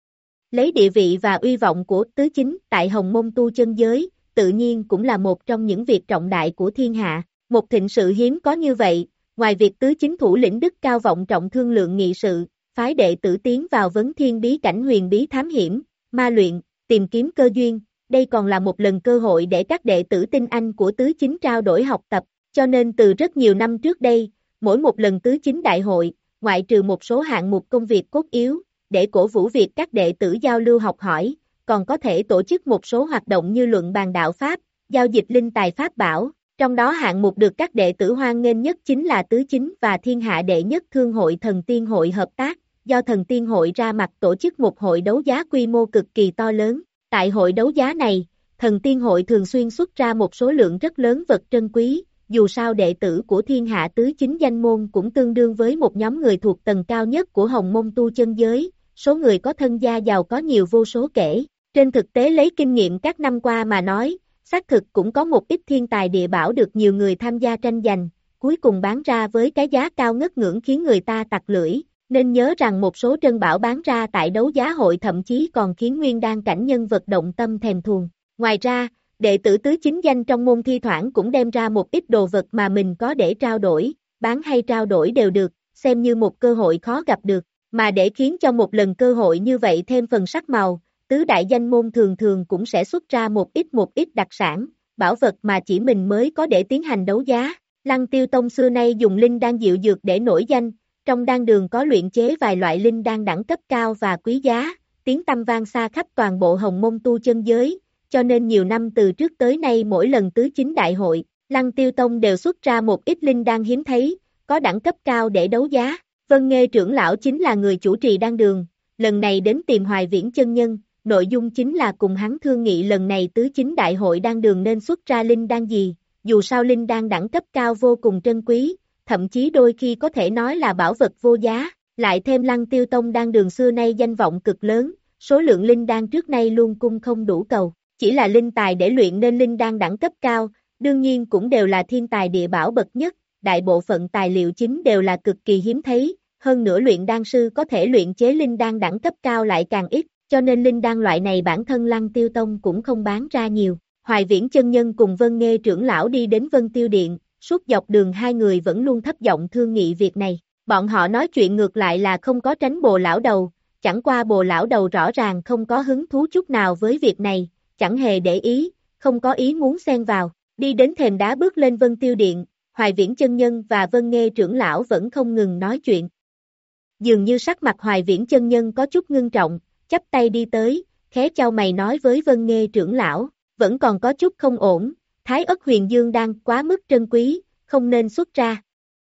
B: Lấy địa vị và uy vọng của tứ chính tại Hồng Môn tu chân giới, tự nhiên cũng là một trong những việc trọng đại của thiên hạ. Một thịnh sự hiếm có như vậy, ngoài việc tứ chính thủ lĩnh đức cao vọng trọng thương lượng nghị sự, phái đệ tử tiến vào vấn thiên bí cảnh huyền bí thám hiểm, ma luyện, tìm kiếm cơ duyên, đây còn là một lần cơ hội để các đệ tử tinh anh của tứ chính trao đổi học tập, cho nên từ rất nhiều năm trước đây, mỗi một lần tứ chính đại hội, ngoại trừ một số hạng mục công việc cốt yếu, để cổ vũ việc các đệ tử giao lưu học hỏi, còn có thể tổ chức một số hoạt động như luận bàn đạo Pháp, giao dịch linh tài Pháp bảo, trong đó hạng mục được các đệ tử hoan nghênh nhất chính là tứ chính và thiên hạ đệ nhất thương hội thần tiên hội hợp tác, do thần tiên hội ra mặt tổ chức một hội đấu giá quy mô cực kỳ to lớn. Tại hội đấu giá này, thần tiên hội thường xuyên xuất ra một số lượng rất lớn vật trân quý, dù sao đệ tử của thiên hạ tứ chính danh môn cũng tương đương với một nhóm người thuộc tầng cao nhất của Hồng Môn tu chân giới, số người có thân gia giàu có nhiều vô số kể. Trên thực tế lấy kinh nghiệm các năm qua mà nói, xác thực cũng có một ít thiên tài địa bảo được nhiều người tham gia tranh giành, cuối cùng bán ra với cái giá cao ngất ngưỡng khiến người ta tặc lưỡi, nên nhớ rằng một số trân bảo bán ra tại đấu giá hội thậm chí còn khiến nguyên đan cảnh nhân vật động tâm thèm thuồng. Ngoài ra, đệ tử tứ chính danh trong môn thi thoảng cũng đem ra một ít đồ vật mà mình có để trao đổi, bán hay trao đổi đều được, xem như một cơ hội khó gặp được, mà để khiến cho một lần cơ hội như vậy thêm phần sắc màu, tứ đại danh môn thường thường cũng sẽ xuất ra một ít một ít đặc sản, bảo vật mà chỉ mình mới có để tiến hành đấu giá. Lăng Tiêu Tông xưa nay dùng linh đan diệu dược để nổi danh, trong đan đường có luyện chế vài loại linh đan đẳng cấp cao và quý giá, tiếng tăm vang xa khắp toàn bộ Hồng Môn tu chân giới, cho nên nhiều năm từ trước tới nay mỗi lần tứ chính đại hội, Lăng Tiêu Tông đều xuất ra một ít linh đan hiếm thấy, có đẳng cấp cao để đấu giá. Vân Nghê trưởng lão chính là người chủ trì đan đường, lần này đến tìm Hoài Viễn chân nhân, nội dung chính là cùng hắn thương nghị lần này tứ chính đại hội đan đường nên xuất ra linh đan gì, dù sao linh đan đẳng cấp cao vô cùng trân quý, thậm chí đôi khi có thể nói là bảo vật vô giá, lại thêm Lăng Tiêu Tông đan đường xưa nay danh vọng cực lớn, số lượng linh đan trước nay luôn cung không đủ cầu, chỉ là linh tài để luyện nên linh đan đẳng cấp cao, đương nhiên cũng đều là thiên tài địa bảo bậc nhất, đại bộ phận tài liệu chính đều là cực kỳ hiếm thấy, hơn nữa luyện đan sư có thể luyện chế linh đan đẳng cấp cao lại càng ít, cho nên linh đan loại này bản thân Lăng Tiêu Tông cũng không bán ra nhiều. Hoài Viễn chân nhân cùng Vân Nghê trưởng lão đi đến Vân Tiêu Điện, suốt dọc đường hai người vẫn luôn thấp giọng thương nghị việc này. Bọn họ nói chuyện ngược lại là không có tránh Bồ lão đầu, chẳng qua Bồ lão đầu rõ ràng không có hứng thú chút nào với việc này, chẳng hề để ý, không có ý muốn xen vào. Đi đến thềm đá bước lên Vân Tiêu Điện, Hoài Viễn chân nhân và Vân Nghê trưởng lão vẫn không ngừng nói chuyện. Dường như sắc mặt Hoài Viễn chân nhân có chút ngưng trọng, chắp tay đi tới, khẽ chau mày nói với Vân Nghê trưởng lão, vẫn còn có chút không ổn, Thái Ất Huyền Dương đan quá mức trân quý, không nên xuất ra.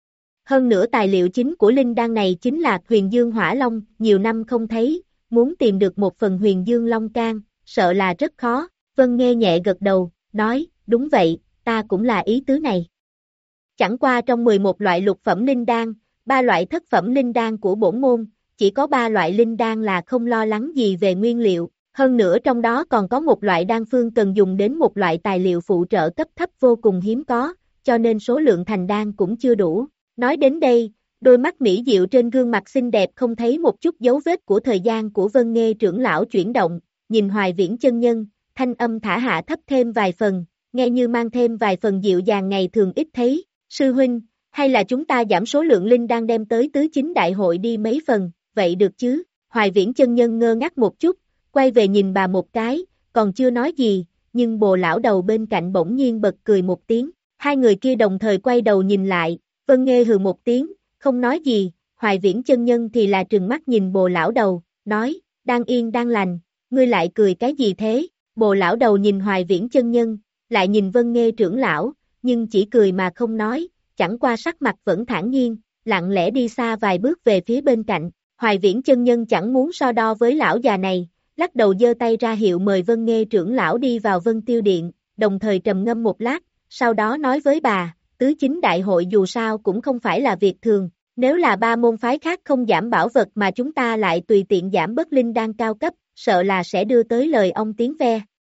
B: Hơn nữa tài liệu chính của linh đan này chính là Huyền Dương Hỏa Long, nhiều năm không thấy, muốn tìm được một phần Huyền Dương Long can, sợ là rất khó. Vân Nghê nhẹ gật đầu, nói, đúng vậy, ta cũng là ý tứ này. Chẳng qua trong mười một loại lục phẩm linh đan, ba loại thất phẩm linh đan của bổn môn, chỉ có ba loại linh đan là không lo lắng gì về nguyên liệu, hơn nữa trong đó còn có một loại đan phương cần dùng đến một loại tài liệu phụ trợ cấp thấp vô cùng hiếm có, cho nên số lượng thành đan cũng chưa đủ. Nói đến đây, đôi mắt mỹ diệu trên gương mặt xinh đẹp không thấy một chút dấu vết của thời gian của Vân Nghê trưởng lão chuyển động, nhìn Hoài Viễn chân nhân, thanh âm thả hạ thấp thêm vài phần, nghe như mang thêm vài phần dịu dàng ngày thường ít thấy. Sư huynh, hay là chúng ta giảm số lượng linh đan đem tới tứ chính đại hội đi mấy phần, vậy được chứ? Hoài Viễn chân nhân ngơ ngác một chút, quay về nhìn bà một cái, còn chưa nói gì, nhưng Bồ lão đầu bên cạnh bỗng nhiên bật cười một tiếng, hai người kia đồng thời quay đầu nhìn lại, Vân Nghê hừ một tiếng, không nói gì, Hoài Viễn chân nhân thì là trừng mắt nhìn Bồ lão đầu, nói, đang yên đang lành, ngươi lại cười cái gì thế? Bồ lão đầu nhìn Hoài Viễn chân nhân, lại nhìn Vân Nghê trưởng lão, nhưng chỉ cười mà không nói, chẳng qua sắc mặt vẫn thản nhiên, lặng lẽ đi xa vài bước về phía bên cạnh. Hoài Viễn chân nhân chẳng muốn so đo với lão già này, lắc đầu giơ tay ra hiệu mời Vân Nghê trưởng lão đi vào Vân Tiêu Điện, đồng thời trầm ngâm một lát, sau đó nói với bà, tứ chính đại hội dù sao cũng không phải là việc thường, nếu là ba môn phái khác không giảm bảo vật mà chúng ta lại tùy tiện giảm bất linh đan cao cấp, sợ là sẽ đưa tới lời ông tiếng ve.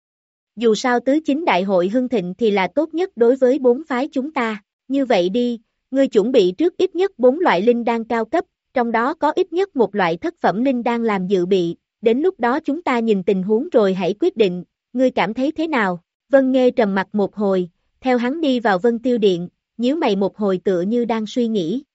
B: Dù sao tứ chính đại hội hưng thịnh thì là tốt nhất đối với bốn phái chúng ta, như vậy đi, ngươi chuẩn bị trước ít nhất bốn loại linh đan cao cấp, trong đó có ít nhất một loại thất phẩm linh đan làm dự bị, đến lúc đó chúng ta nhìn tình huống rồi hãy quyết định, ngươi cảm thấy thế nào? Vân Nghê trầm mặt một hồi, theo hắn đi vào Vân Tiêu Điện, nhíu mày một hồi tựa như đang suy nghĩ.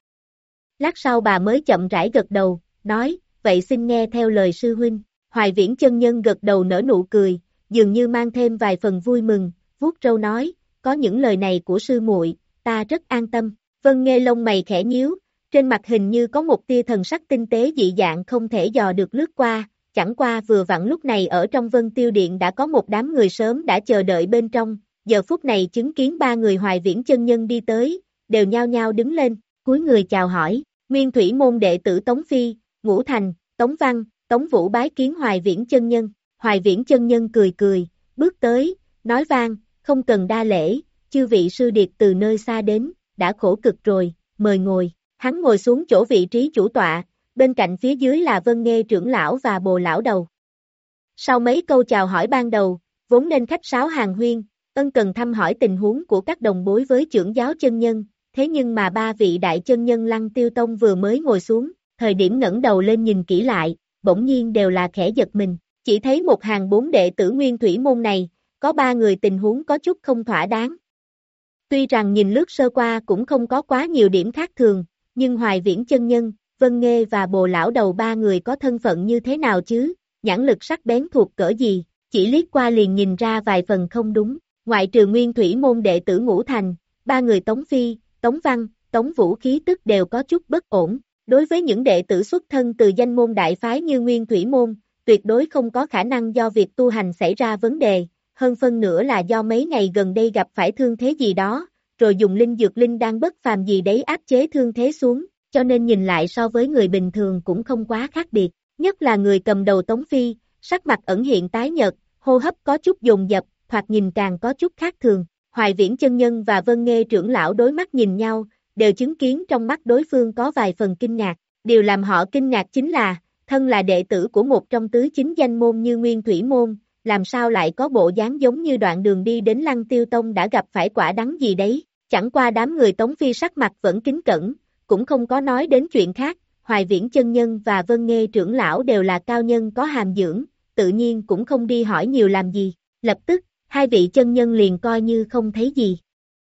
B: Lát sau bà mới chậm rãi gật đầu, nói, vậy xin nghe theo lời sư huynh. Hoài Viễn chân nhân gật đầu nở nụ cười, dường như mang thêm vài phần vui mừng, vuốt râu nói, có những lời này của sư muội, ta rất an tâm. Vân Nghê lông mày khẽ nhíu, trên mặt hình như có một tia thần sắc tinh tế dị dạng không thể dò được lướt qua, chẳng qua vừa vặn lúc này ở trong Vân Tiêu Điện đã có một đám người sớm đã chờ đợi bên trong, giờ phút này chứng kiến ba người Hoài Viễn chân nhân đi tới, đều nhao nhao đứng lên, cúi người chào hỏi, Nguyên Thủy môn đệ tử Tống Phi, Ngũ Thành, Tống Văn, Tống Vũ bái kiến Hoài Viễn chân nhân. Hoài Viễn chân nhân cười cười, bước tới, nói vang, không cần đa lễ, chư vị sư điệt từ nơi xa đến, đã khổ cực rồi, mời ngồi. Hắn ngồi xuống chỗ vị trí chủ tọa, bên cạnh phía dưới là Vân Nghê trưởng lão và Bồ lão đầu. Sau mấy câu chào hỏi ban đầu, vốn nên khách sáo hàng huyên, ân cần thăm hỏi tình huống của các đồng bối với trưởng giáo chân nhân, thế nhưng mà ba vị đại chân nhân Lăng Tiêu Tông vừa mới ngồi xuống, thời điểm ngẩng đầu lên nhìn kỹ lại, bỗng nhiên đều là khẽ giật mình, chỉ thấy một hàng bốn đệ tử Nguyên Thủy môn này, có ba người tình huống có chút không thỏa đáng. Tuy rằng nhìn lướt sơ qua cũng không có quá nhiều điểm khác thường, nhưng Hoài Viễn chân nhân, Vân Nghê và Bồ lão đầu ba người có thân phận như thế nào chứ, nhãn lực sắc bén thuộc cỡ gì, chỉ liếc qua liền nhìn ra vài phần không đúng, ngoại trừ Nguyên Thủy môn đệ tử Ngũ Thành, ba người Tống Phi, Tống Văn, Tống Vũ khí tức đều có chút bất ổn, đối với những đệ tử xuất thân từ danh môn đại phái như Nguyên Thủy môn, tuyệt đối không có khả năng do việc tu hành xảy ra vấn đề, hơn phân nữa là do mấy ngày gần đây gặp phải thương thế gì đó, rồi dùng linh dược linh đan bất phàm gì đấy áp chế thương thế xuống, cho nên nhìn lại so với người bình thường cũng không quá khác biệt, nhất là người cầm đầu Tống Phi, sắc mặt ẩn hiện tái nhợt, hô hấp có chút dồn dập, thoạt nhìn càng có chút khác thường. Hoài Viễn chân nhân và Vân Nghê trưởng lão đối mắt nhìn nhau, đều chứng kiến trong mắt đối phương có vài phần kinh ngạc, điều làm họ kinh ngạc chính là, thân là đệ tử của một trong tứ chính danh môn như Nguyên Thủy môn, làm sao lại có bộ dáng giống như đoạn đường đi đến Lăng Tiêu Tông đã gặp phải quả đắng gì đấy, chẳng qua đám người Tống Phi sắc mặt vẫn kính cẩn, cũng không có nói đến chuyện khác, Hoài Viễn chân nhân và Vân Nghê trưởng lão đều là cao nhân có hàm dưỡng, tự nhiên cũng không đi hỏi nhiều làm gì, lập tức, hai vị chân nhân liền coi như không thấy gì.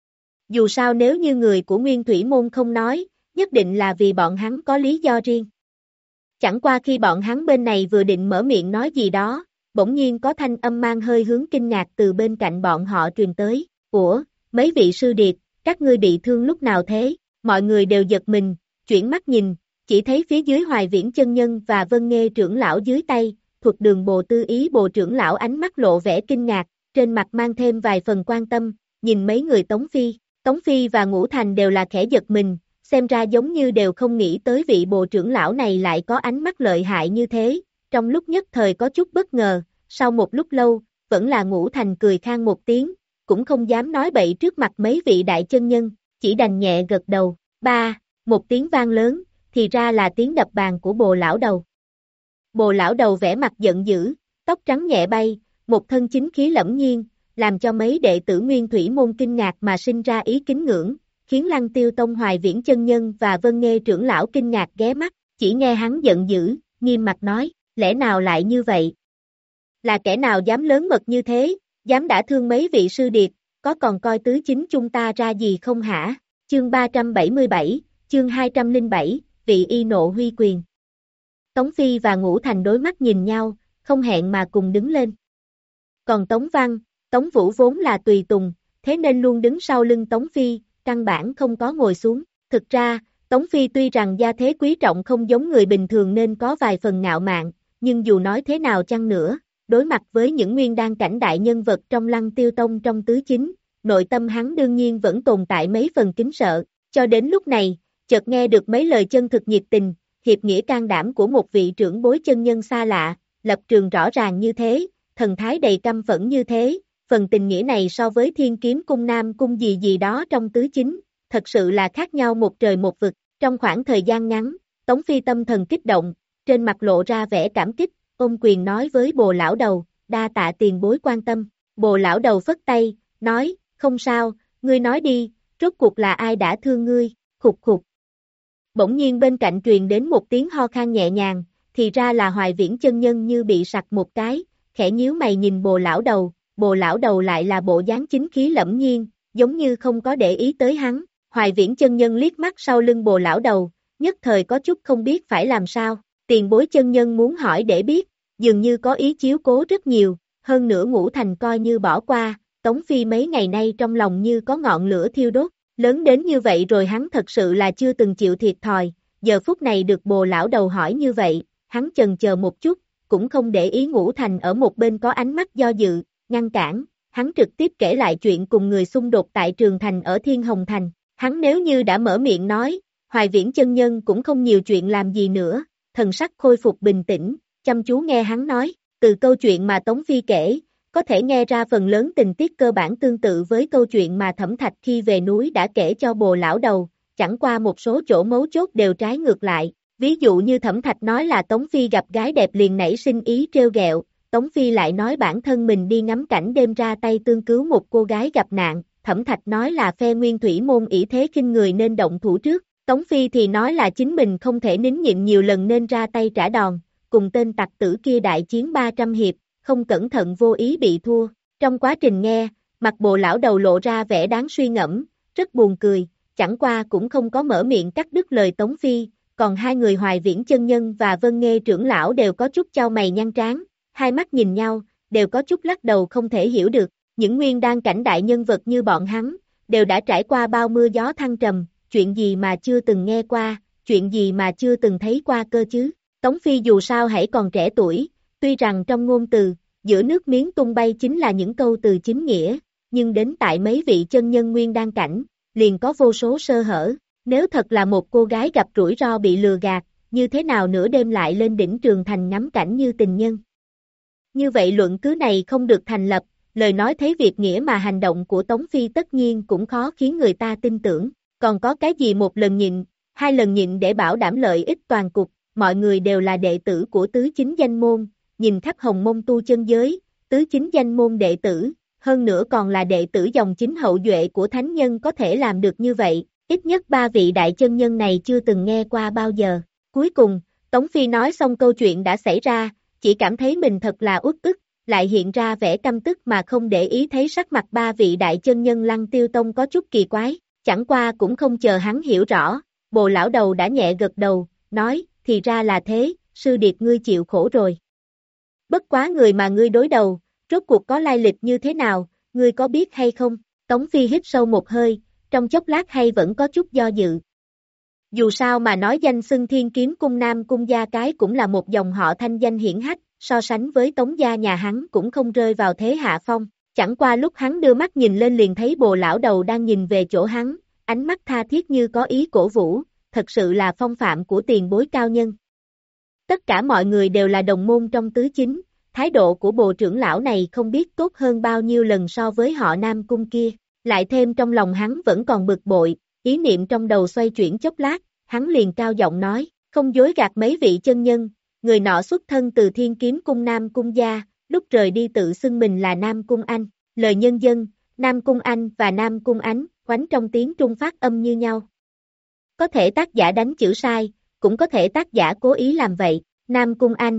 B: Dù sao nếu như người của Nguyên Thủy môn không nói, nhất định là vì bọn hắn có lý do riêng. Chẳng qua khi bọn hắn bên này vừa định mở miệng nói gì đó, bỗng nhiên có thanh âm mang hơi hướng kinh ngạc từ bên cạnh bọn họ truyền tới, ủa, mấy vị sư điệt, các ngươi bị thương lúc nào thế? Mọi người đều giật mình, chuyển mắt nhìn, chỉ thấy phía dưới Hoài Viễn chân nhân và Vân Nghê trưởng lão dưới tay, thuật đường Bồ Tư Ý Bồ trưởng lão ánh mắt lộ vẻ kinh ngạc, trên mặt mang thêm vài phần quan tâm, nhìn mấy người Tống Phi, Tống Phi và Ngũ Thành đều là khẽ giật mình, xem ra giống như đều không nghĩ tới vị Bồ trưởng lão này lại có ánh mắt lợi hại như thế, trong lúc nhất thời có chút bất ngờ, sau một lúc lâu, vẫn là Ngũ Thành cười khan một tiếng, cũng không dám nói bậy trước mặt mấy vị đại chân nhân, chỉ đành nhẹ gật đầu, ba, một tiếng vang lớn, thì ra là tiếng đập bàn của Bồ lão đầu. Bồ lão đầu vẻ mặt giận dữ, tóc trắng nhẹ bay, một thân chính khí lẫm nhiên, làm cho mấy đệ tử Nguyên Thủy môn kinh ngạc mà sinh ra ý kính ngưỡng, khiến Lăng Tiêu Tông Hoài Viễn chân nhân và Vân Nghê trưởng lão kinh ngạc ghé mắt, chỉ nghe hắn giận dữ, nghiêm mặt nói, lẽ nào lại như vậy? Là kẻ nào dám lớn mật như thế, dám đả thương mấy vị sư điệt, có còn coi tứ chính chúng ta ra gì không hả? Chương ba trăm bảy mươi bảy, chương hai trăm lẻ bảy, vị y nộ huy quyền. Tống Phi và Ngũ Thành đối mắt nhìn nhau, không hẹn mà cùng đứng lên. Còn Tống Văn, Tống Vũ vốn là tùy tùng, thế nên luôn đứng sau lưng Tống Phi, căn bản không có ngồi xuống. Thực ra, Tống Phi tuy rằng gia thế quý trọng không giống người bình thường nên có vài phần ngạo mạn, nhưng dù nói thế nào chăng nữa, đối mặt với những nguyên đan cảnh đại nhân vật trong Lăng Tiêu Tông trong tứ chính, nội tâm hắn đương nhiên vẫn tồn tại mấy phần kính sợ, cho đến lúc này, chợt nghe được mấy lời chân thực nhiệt tình, hiệp nghĩa can đảm của một vị trưởng bối chân nhân xa lạ, lập trường rõ ràng như thế, thần thái đầy căm phẫn như thế, phần tình nghĩa này so với Thiên Kiếm Cung Nam Cung gì gì đó trong tứ chính, thật sự là khác nhau một trời một vực. Trong khoảng thời gian ngắn, Tống Phi tâm thần kích động, trên mặt lộ ra vẻ cảm kích, ôm quyền nói với Bồ lão đầu, đa tạ tiền bối quan tâm. Bồ lão đầu phất tay, nói, không sao, ngươi nói đi, rốt cuộc là ai đã thương ngươi, khục khục. Bỗng nhiên bên cạnh truyền đến một tiếng ho khan nhẹ nhàng, thì ra là Hoài Viễn chân nhân như bị sặc một cái, khẽ nhíu mày nhìn Bồ lão đầu, Bồ lão đầu lại là bộ dáng chính khí lẫm nhiên, giống như không có để ý tới hắn. Hoài Viễn chân nhân liếc mắt sau lưng Bồ lão đầu, nhất thời có chút không biết phải làm sao. Tiền bối chân nhân muốn hỏi để biết, dường như có ý chiếu cố rất nhiều, hơn nữa Ngũ Thành coi như bỏ qua, Tống Phi mấy ngày nay trong lòng như có ngọn lửa thiêu đốt, lớn đến như vậy rồi hắn thật sự là chưa từng chịu thiệt thòi, giờ phút này được Bồ lão đầu hỏi như vậy, hắn chần chờ một chút, cũng không để ý Ngũ Thành ở một bên có ánh mắt do dự, ngăn cản, hắn trực tiếp kể lại chuyện cùng người xung đột tại Trường Thành ở Thiên Hồng Thành, hắn nếu như đã mở miệng nói, Hoài Viễn chân nhân cũng không nhiều chuyện làm gì nữa, thần sắc khôi phục bình tĩnh, chăm chú nghe hắn nói, từ câu chuyện mà Tống Phi kể, có thể nghe ra phần lớn tình tiết cơ bản tương tự với câu chuyện mà Thẩm Thạch khi về núi đã kể cho Bồ lão đầu, chẳng qua một số chỗ mấu chốt đều trái ngược lại, ví dụ như Thẩm Thạch nói là Tống Phi gặp gái đẹp liền nảy sinh ý trêu ghẹo, Tống Phi lại nói bản thân mình đi ngắm cảnh đêm ra tay tương cứu một cô gái gặp nạn, Thẩm Thạch nói là phe Nguyên Thủy môn ỷ thế khinh người nên động thủ trước, Tống Phi thì nói là chính mình không thể nín nhịn nhiều lần nên ra tay trả đòn, cùng tên tặc tử kia đại chiến ba trăm hiệp, không cẩn thận vô ý bị thua. Trong quá trình nghe, mặt Bồ lão đầu lộ ra vẻ đáng suy ngẫm, rất buồn cười, chẳng qua cũng không có mở miệng cắt đứt lời Tống Phi, còn hai người Hoài Viễn chân nhân và Vân Nghê trưởng lão đều có chút chau mày nhăn trán, hai mắt nhìn nhau, đều có chút lắc đầu không thể hiểu được, những nguyên đan cảnh đại nhân vật như bọn hắn, đều đã trải qua bao mưa gió thăng trầm, chuyện gì mà chưa từng nghe qua, chuyện gì mà chưa từng thấy qua cơ chứ. Tống Phi dù sao hãy còn trẻ tuổi, tuy rằng trong ngôn từ, giữa nước miếng tung bay chính là những câu từ chính nghĩa, nhưng đến tại mấy vị chân nhân nguyên đan cảnh, liền có vô số sơ hở, nếu thật là một cô gái gặp rủi ro bị lừa gạt, như thế nào nửa đêm lại lên đỉnh Trường Thành ngắm cảnh như tình nhân. Như vậy luận cứ này không được thành lập, lời nói thấy việc nghĩa mà hành động của Tống Phi tất nhiên cũng khó khiến người ta tin tưởng, còn có cái gì một lần nhịn, hai lần nhịn để bảo đảm lợi ích toàn cục, mọi người đều là đệ tử của tứ chính danh môn, nhìn khắp hồng môn tu chân giới, tứ chính danh môn đệ tử, hơn nữa còn là đệ tử dòng chính hậu duệ của thánh nhân có thể làm được như vậy, ít nhất ba vị đại chân nhân này chưa từng nghe qua bao giờ. Cuối cùng, Tống Phi nói xong câu chuyện đã xảy ra, chỉ cảm thấy mình thật là uất ức, lại hiện ra vẻ căm tức mà không để ý thấy sắc mặt ba vị đại chân nhân Lăng Tiêu Tông có chút kỳ quái, chẳng qua cũng không chờ hắn hiểu rõ, Bồ lão đầu đã nhẹ gật đầu, nói, thì ra là thế, sư điệt ngươi chịu khổ rồi. Bất quá người mà ngươi đối đầu, rốt cuộc có lai lịch như thế nào, ngươi có biết hay không? Tống Phi hít sâu một hơi, trong chốc lát hay vẫn có chút do dự. Dù sao mà nói danh xưng Thiên Kiếm Cung Nam Cung gia cái cũng là một dòng họ thanh danh hiển hách, so sánh với Tống gia nhà hắn cũng không rơi vào thế hạ phong, chẳng qua lúc hắn đưa mắt nhìn lên liền thấy Bồ lão đầu đang nhìn về chỗ hắn, ánh mắt tha thiết như có ý cổ vũ, thật sự là phong phạm của tiền bối cao nhân. Tất cả mọi người đều là đồng môn trong tứ chính, thái độ của Bồ trưởng lão này không biết tốt hơn bao nhiêu lần so với họ Nam Cung kia, lại thêm trong lòng hắn vẫn còn bực bội, ý niệm trong đầu xoay chuyển chốc lát, hắn liền cao giọng nói, không dối gạt mấy vị chân nhân, người nọ xuất thân từ Thiên Kiếm Cung Nam Cung gia, lúc rời đi tự xưng mình là Nam Cung Anh, lời nhân dân, Nam Cung Anh và Nam Cung Ánh, oánh trong tiếng Trung phát âm như nhau. Có thể tác giả đánh chữ sai, cũng có thể tác giả cố ý làm vậy, Nam Cung Anh.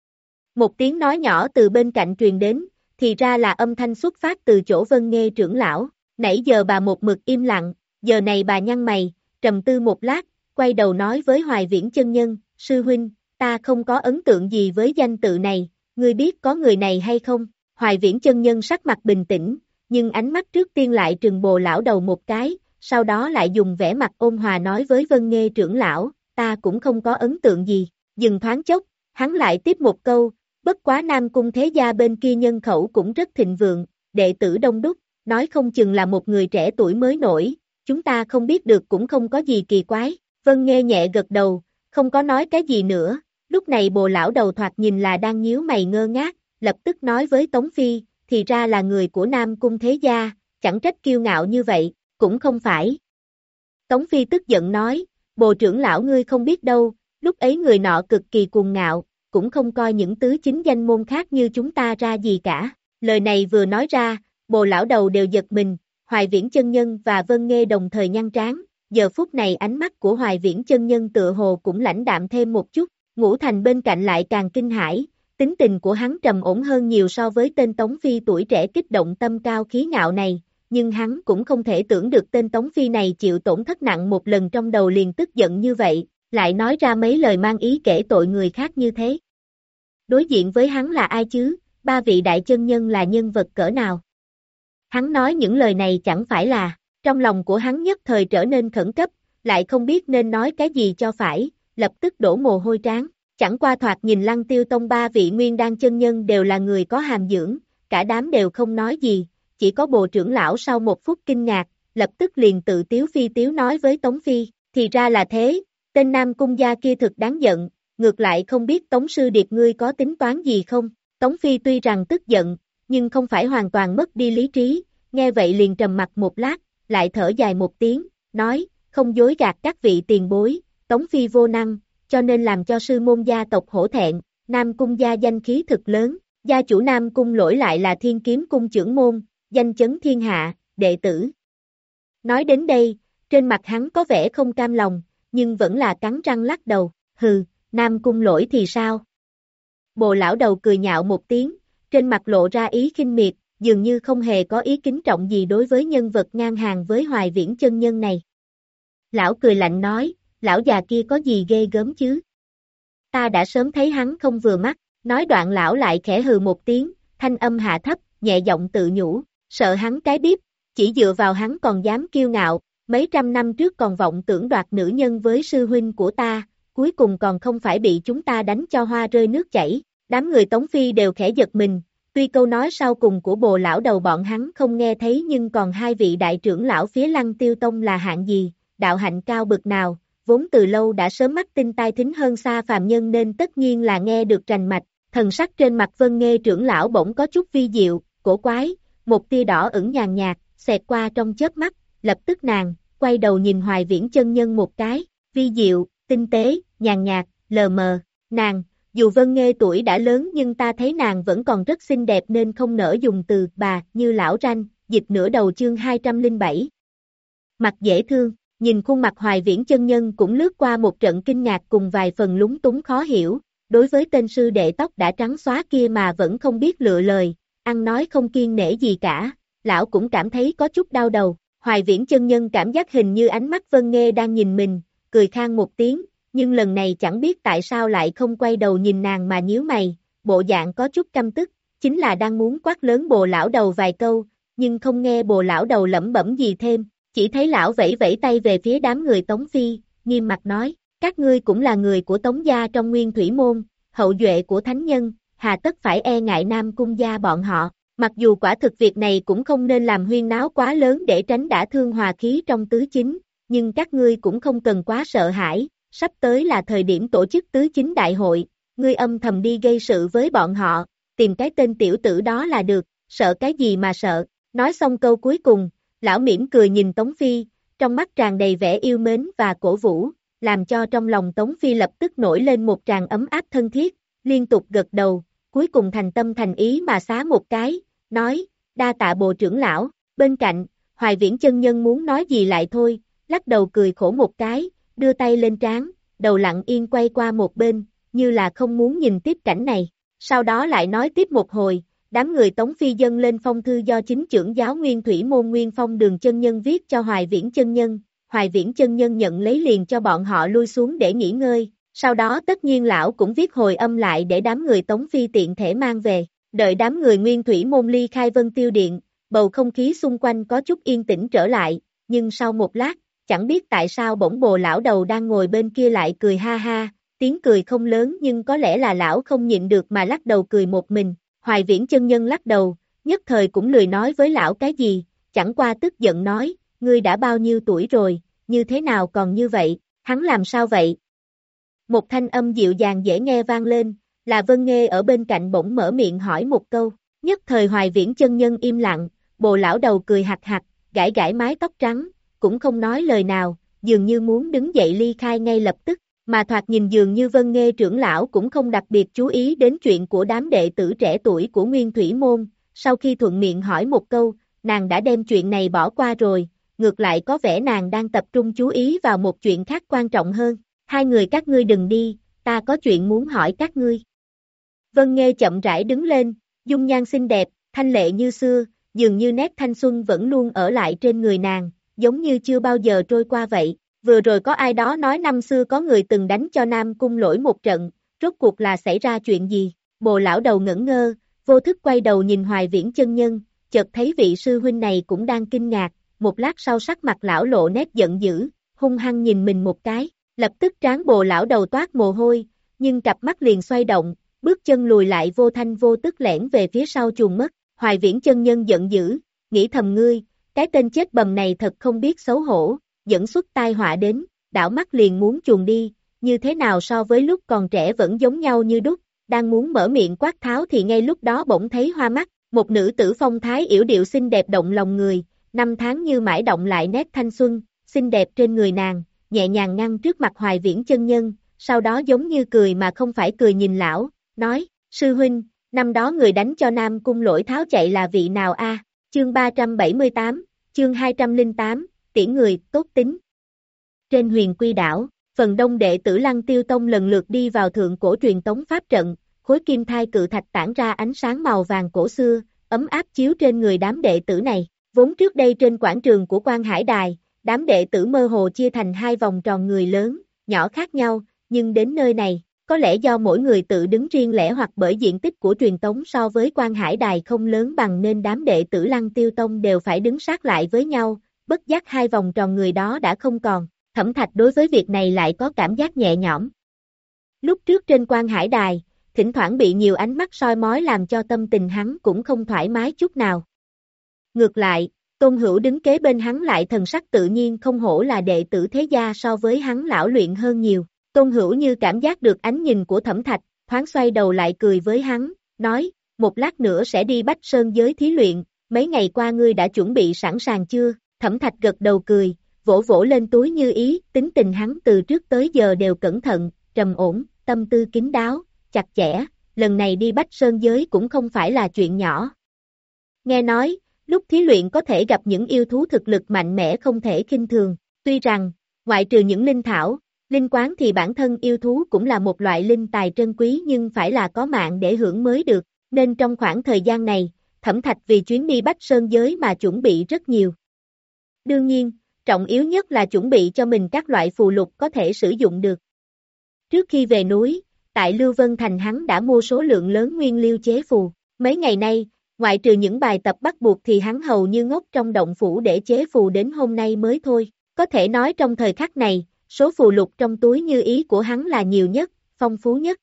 B: Một tiếng nói nhỏ từ bên cạnh truyền đến, thì ra là âm thanh xuất phát từ chỗ Vân Nghê trưởng lão, nãy giờ bà một mực im lặng, giờ này bà nhăn mày, trầm tư một lát, quay đầu nói với Hoài Viễn chân nhân, sư huynh, ta không có ấn tượng gì với danh tự này, ngươi biết có người này hay không? Hoài Viễn chân nhân sắc mặt bình tĩnh, nhưng ánh mắt trước tiên lại trừng Bồ lão đầu một cái, sau đó lại dùng vẻ mặt ôn hòa nói với Vân Nghê trưởng lão, ta cũng không có ấn tượng gì, dừng thoáng chốc, hắn lại tiếp một câu, bất quá Nam Cung thế gia bên kia nhân khẩu cũng rất thịnh vượng, đệ tử đông đúc, nói không chừng là một người trẻ tuổi mới nổi, chúng ta không biết được cũng không có gì kỳ quái, Vân Nghê nhẹ gật đầu, không có nói cái gì nữa, lúc này Bồ lão đầu thoạt nhìn là đang nhíu mày ngơ ngác, lập tức nói với Tống Phi, thì ra là người của Nam Cung thế gia, chẳng trách kiêu ngạo như vậy, cũng không phải. Tống Phi tức giận nói, Bồ trưởng lão ngươi không biết đâu, lúc ấy người nọ cực kỳ cuồng ngạo, cũng không coi những tứ chính danh môn khác như chúng ta ra gì cả. Lời này vừa nói ra, Bồ lão đầu đều giật mình, Hoài Viễn chân nhân và Vân Nghê đồng thời nhăn trán, giờ phút này ánh mắt của Hoài Viễn chân nhân tựa hồ cũng lãnh đạm thêm một chút, Ngũ Thành bên cạnh lại càng kinh hãi, tính tình của hắn trầm ổn hơn nhiều so với tên Tống Phi tuổi trẻ kích động tâm cao khí ngạo này, nhưng hắn cũng không thể tưởng được tên Tống Phi này chịu tổn thất nặng một lần trong đầu liền tức giận như vậy, lại nói ra mấy lời mang ý kể tội người khác như thế. Đối diện với hắn là ai chứ, ba vị đại chân nhân là nhân vật cỡ nào? Hắn nói những lời này chẳng phải là, trong lòng của hắn nhất thời trở nên khẩn cấp, lại không biết nên nói cái gì cho phải, lập tức đổ mồ hôi trán. Chẳng qua thoạt nhìn Lăng Tiêu Tông ba vị nguyên đan chân nhân đều là người có hàm dưỡng, cả đám đều không nói gì, chỉ có Bồ trưởng lão sau một phút kinh ngạc, lập tức liền tự tiếu phi tiếu nói với Tống Phi, thì ra là thế, tên Nam Cung gia kia thực đáng giận, ngược lại không biết Tống sư điệp ngươi có tính toán gì không? Tống Phi tuy rằng tức giận, nhưng không phải hoàn toàn mất đi lý trí, nghe vậy liền trầm mặt một lát, lại thở dài một tiếng, nói, không dối gạt các vị tiền bối, Tống Phi vô năng, cho nên làm cho sư môn gia tộc hổ thẹn, Nam Cung gia danh khí thực lớn, gia chủ Nam Cung lỗi lại là Thiên Kiếm cung trưởng môn, danh chấn thiên hạ, đệ tử. Nói đến đây, trên mặt hắn có vẻ không cam lòng, nhưng vẫn là cắn răng lắc đầu, hừ, Nam Cung lỗi thì sao? Bồ lão đầu cười nhạo một tiếng, trên mặt lộ ra ý khinh miệt, dường như không hề có ý kính trọng gì đối với nhân vật ngang hàng với Hoài Viễn chân nhân này. Lão cười lạnh nói, lão già kia có gì ghê gớm chứ? Ta đã sớm thấy hắn không vừa mắt, nói đoạn lão lại khẽ hừ một tiếng, thanh âm hạ thấp, nhẹ giọng tự nhủ, sợ hắn cái bíp, chỉ dựa vào hắn còn dám kiêu ngạo, mấy trăm năm trước còn vọng tưởng đoạt nữ nhân với sư huynh của ta, cuối cùng còn không phải bị chúng ta đánh cho hoa rơi nước chảy, đám người Tống Phi đều khẽ giật mình, tuy câu nói sau cùng của Bồ lão đầu bọn hắn không nghe thấy nhưng còn hai vị đại trưởng lão phía Lăng Tiêu Tông là hạng gì, đạo hạnh cao bực nào, vốn từ lâu đã sớm mắt tinh tai thính hơn xa phàm nhân nên tất nhiên là nghe được rành mạch, thần sắc trên mặt Vân Nghê trưởng lão bỗng có chút vi diệu, cổ quái, một tia đỏ ửng nhàn nhạt, xẹt qua trong chớp mắt, lập tức nàng, quay đầu nhìn Hoài Viễn chân nhân một cái, vi diệu, tinh tế, nhàn nhạt, lờ mờ, nàng, dù Vân Nghê tuổi đã lớn nhưng ta thấy nàng vẫn còn rất xinh đẹp nên không nỡ dùng từ bà như lão ranh, dịch nửa đầu chương hai trăm lẻ bảy. Mặt dễ thương, nhìn khuôn mặt Hoài Viễn chân nhân cũng lướt qua một trận kinh ngạc cùng vài phần lúng túng khó hiểu, đối với tên sư đệ tóc đã trắng xóa kia mà vẫn không biết lựa lời, ăn nói không kiêng nể gì cả, lão cũng cảm thấy có chút đau đầu, Hoài Viễn chân nhân cảm giác hình như ánh mắt Vân Nghê đang nhìn mình, cười khang một tiếng, nhưng lần này chẳng biết tại sao lại không quay đầu nhìn nàng mà nhíu mày, bộ dạng có chút căm tức, chính là đang muốn quát lớn Bồ lão đầu vài câu, nhưng không nghe Bồ lão đầu lẩm bẩm gì thêm, chỉ thấy lão vẫy vẫy tay về phía đám người Tống Phi, nghiêm mặt nói, các ngươi cũng là người của Tống gia trong Nguyên Thủy môn, hậu duệ của thánh nhân, hà tất phải e ngại Nam Cung gia bọn họ, mặc dù quả thực việc này cũng không nên làm huyên náo quá lớn để tránh đả thương hòa khí trong tứ chính, nhưng các ngươi cũng không cần quá sợ hãi, sắp tới là thời điểm tổ chức tứ chính đại hội, ngươi âm thầm đi gây sự với bọn họ, tìm cái tên tiểu tử đó là được, sợ cái gì mà sợ, nói xong câu cuối cùng, lão mỉm cười nhìn Tống Phi, trong mắt tràn đầy vẻ yêu mến và cổ vũ, làm cho trong lòng Tống Phi lập tức nổi lên một tràn ấm áp thân thiết, liên tục gật đầu, cuối cùng thành tâm thành ý mà xá một cái, nói, đa tạ Bồ trưởng lão, bên cạnh, Hoài Viễn chân nhân muốn nói gì lại thôi, lắc đầu cười khổ một cái, đưa tay lên trán, đầu lặng yên quay qua một bên, như là không muốn nhìn tiếp cảnh này, sau đó lại nói tiếp một hồi, đám người Tống Phi dâng lên phong thư do chính trưởng giáo Nguyên Thủy môn Nguyên Phong Đường chân nhân viết cho Hoài Viễn chân nhân, Hoài Viễn chân nhân nhận lấy liền cho bọn họ lui xuống để nghỉ ngơi, sau đó tất nhiên lão cũng viết hồi âm lại để đám người Tống Phi tiện thể mang về, đợi đám người Nguyên Thủy môn ly khai Vân Tiêu Điện, bầu không khí xung quanh có chút yên tĩnh trở lại, nhưng sau một lát, chẳng biết tại sao bỗng Bồ lão đầu đang ngồi bên kia lại cười ha ha, tiếng cười không lớn nhưng có lẽ là lão không nhịn được mà lắc đầu cười một mình, Hoài Viễn chân nhân lắc đầu, nhất thời cũng lười nói với lão cái gì, chẳng qua tức giận nói, ngươi đã bao nhiêu tuổi rồi, như thế nào còn như vậy, hắn làm sao vậy? Một thanh âm dịu dàng dễ nghe vang lên, là Vân Nghê ở bên cạnh bỗng mở miệng hỏi một câu. Nhất thời Hoài Viễn chân nhân im lặng, Bồ lão đầu cười hạc hạc, gãi gãi mái tóc trắng, cũng không nói lời nào, dường như muốn đứng dậy ly khai ngay lập tức, mà thoạt nhìn dường như Vân Nghê trưởng lão cũng không đặc biệt chú ý đến chuyện của đám đệ tử trẻ tuổi của Nguyên Thủy Môn, sau khi thuận miệng hỏi một câu, nàng đã đem chuyện này bỏ qua rồi, ngược lại có vẻ nàng đang tập trung chú ý vào một chuyện khác quan trọng hơn, hai người các ngươi đừng đi, ta có chuyện muốn hỏi các ngươi. Vân Nghê chậm rãi đứng lên, dung nhan xinh đẹp, thanh lệ như xưa, dường như nét thanh xuân vẫn luôn ở lại trên người nàng, giống như chưa bao giờ trôi qua vậy. Vừa rồi có ai đó nói năm xưa có người từng đánh cho Nam Cung Lỗi một trận, rốt cuộc là xảy ra chuyện gì? Bồ lão đầu ngẩn ngơ, vô thức quay đầu nhìn Hoài Viễn chân nhân, chợt thấy vị sư huynh này cũng đang kinh ngạc, một lát sau sắc mặt lão lộ nét giận dữ, hung hăng nhìn mình một cái, lập tức trán bồ lão đầu toát mồ hôi, nhưng cặp mắt liền xoay động, bước chân lùi lại vô thanh vô tức lẻn về phía sau chuồn mất. Hoài Viễn chân nhân giận dữ, nghĩ thầm ngươi, cái tên chết bầm này thật không biết xấu hổ, dẫn xuất tai họa đến, đảo mắt liền muốn chuồn đi, như thế nào so với lúc còn trẻ vẫn giống nhau như đúc, đang muốn mở miệng quát tháo thì ngay lúc đó bỗng thấy hoa mắt, một nữ tử phong thái yểu điệu xinh đẹp động lòng người, năm tháng như mãi động lại nét thanh xuân, xinh đẹp trên người nàng, nhẹ nhàng ngăn trước mặt Hoài Viễn chân nhân, sau đó giống như cười mà không phải cười nhìn lão, nói, sư huynh, năm đó người đánh cho Nam Cung Lỗi tháo chạy là vị nào a? Chương ba trăm bảy mươi tám, chương hai trăm lẻ tám, tiễn người, tốt tính. Trên huyền quy đảo, phần đông đệ tử Lăng Tiêu Tông lần lượt đi vào thượng cổ truyền tống pháp trận, khối kim thai cự thạch tản ra ánh sáng màu vàng cổ xưa, ấm áp chiếu trên người đám đệ tử này. Vốn trước đây trên quảng trường của Quan Hải Đài, đám đệ tử mơ hồ chia thành hai vòng tròn người lớn, nhỏ khác nhau, nhưng đến nơi này, có lẽ do mỗi người tự đứng riêng lẻ hoặc bởi diện tích của truyền tống so với Quan Hải Đài không lớn bằng nên đám đệ tử Lăng Tiêu Tông đều phải đứng sát lại với nhau, bất giác hai vòng tròn người đó đã không còn, Thẩm Thạch đối với việc này lại có cảm giác nhẹ nhõm. Lúc trước trên Quan Hải Đài, thỉnh thoảng bị nhiều ánh mắt soi mói làm cho tâm tình hắn cũng không thoải mái chút nào. Ngược lại, Tôn Hữu đứng kế bên hắn lại thần sắc tự nhiên không hổ là đệ tử thế gia so với hắn lão luyện hơn nhiều. Tôn Hữu như cảm giác được ánh nhìn của Thẩm Thạch, thoáng xoay đầu lại cười với hắn, nói, một lát nữa sẽ đi Bách Sơn giới thí luyện, mấy ngày qua ngươi đã chuẩn bị sẵn sàng chưa? Thẩm Thạch gật đầu cười, vỗ vỗ lên túi như ý, tính tình hắn từ trước tới giờ đều cẩn thận, trầm ổn, tâm tư kín đáo, chặt chẽ, lần này đi Bách Sơn giới cũng không phải là chuyện nhỏ. Nghe nói, lúc thí luyện có thể gặp những yêu thú thực lực mạnh mẽ không thể khinh thường, tuy rằng, ngoại trừ những linh thảo, linh quán thì bản thân yêu thú cũng là một loại linh tài trân quý nhưng phải là có mạng để hưởng mới được, nên trong khoảng thời gian này, Thẩm Thạch vì chuyến đi Bách Sơn giới mà chuẩn bị rất nhiều. Đương nhiên, trọng yếu nhất là chuẩn bị cho mình các loại phù lục có thể sử dụng được. Trước khi về núi, tại Lưu Vân Thành hắn đã mua số lượng lớn nguyên liêu chế phù, mấy ngày nay, ngoại trừ những bài tập bắt buộc thì hắn hầu như ngốc trong động phủ để chế phù đến hôm nay mới thôi, có thể nói trong thời khắc này, số phù lục trong túi như ý của hắn là nhiều nhất, phong phú nhất.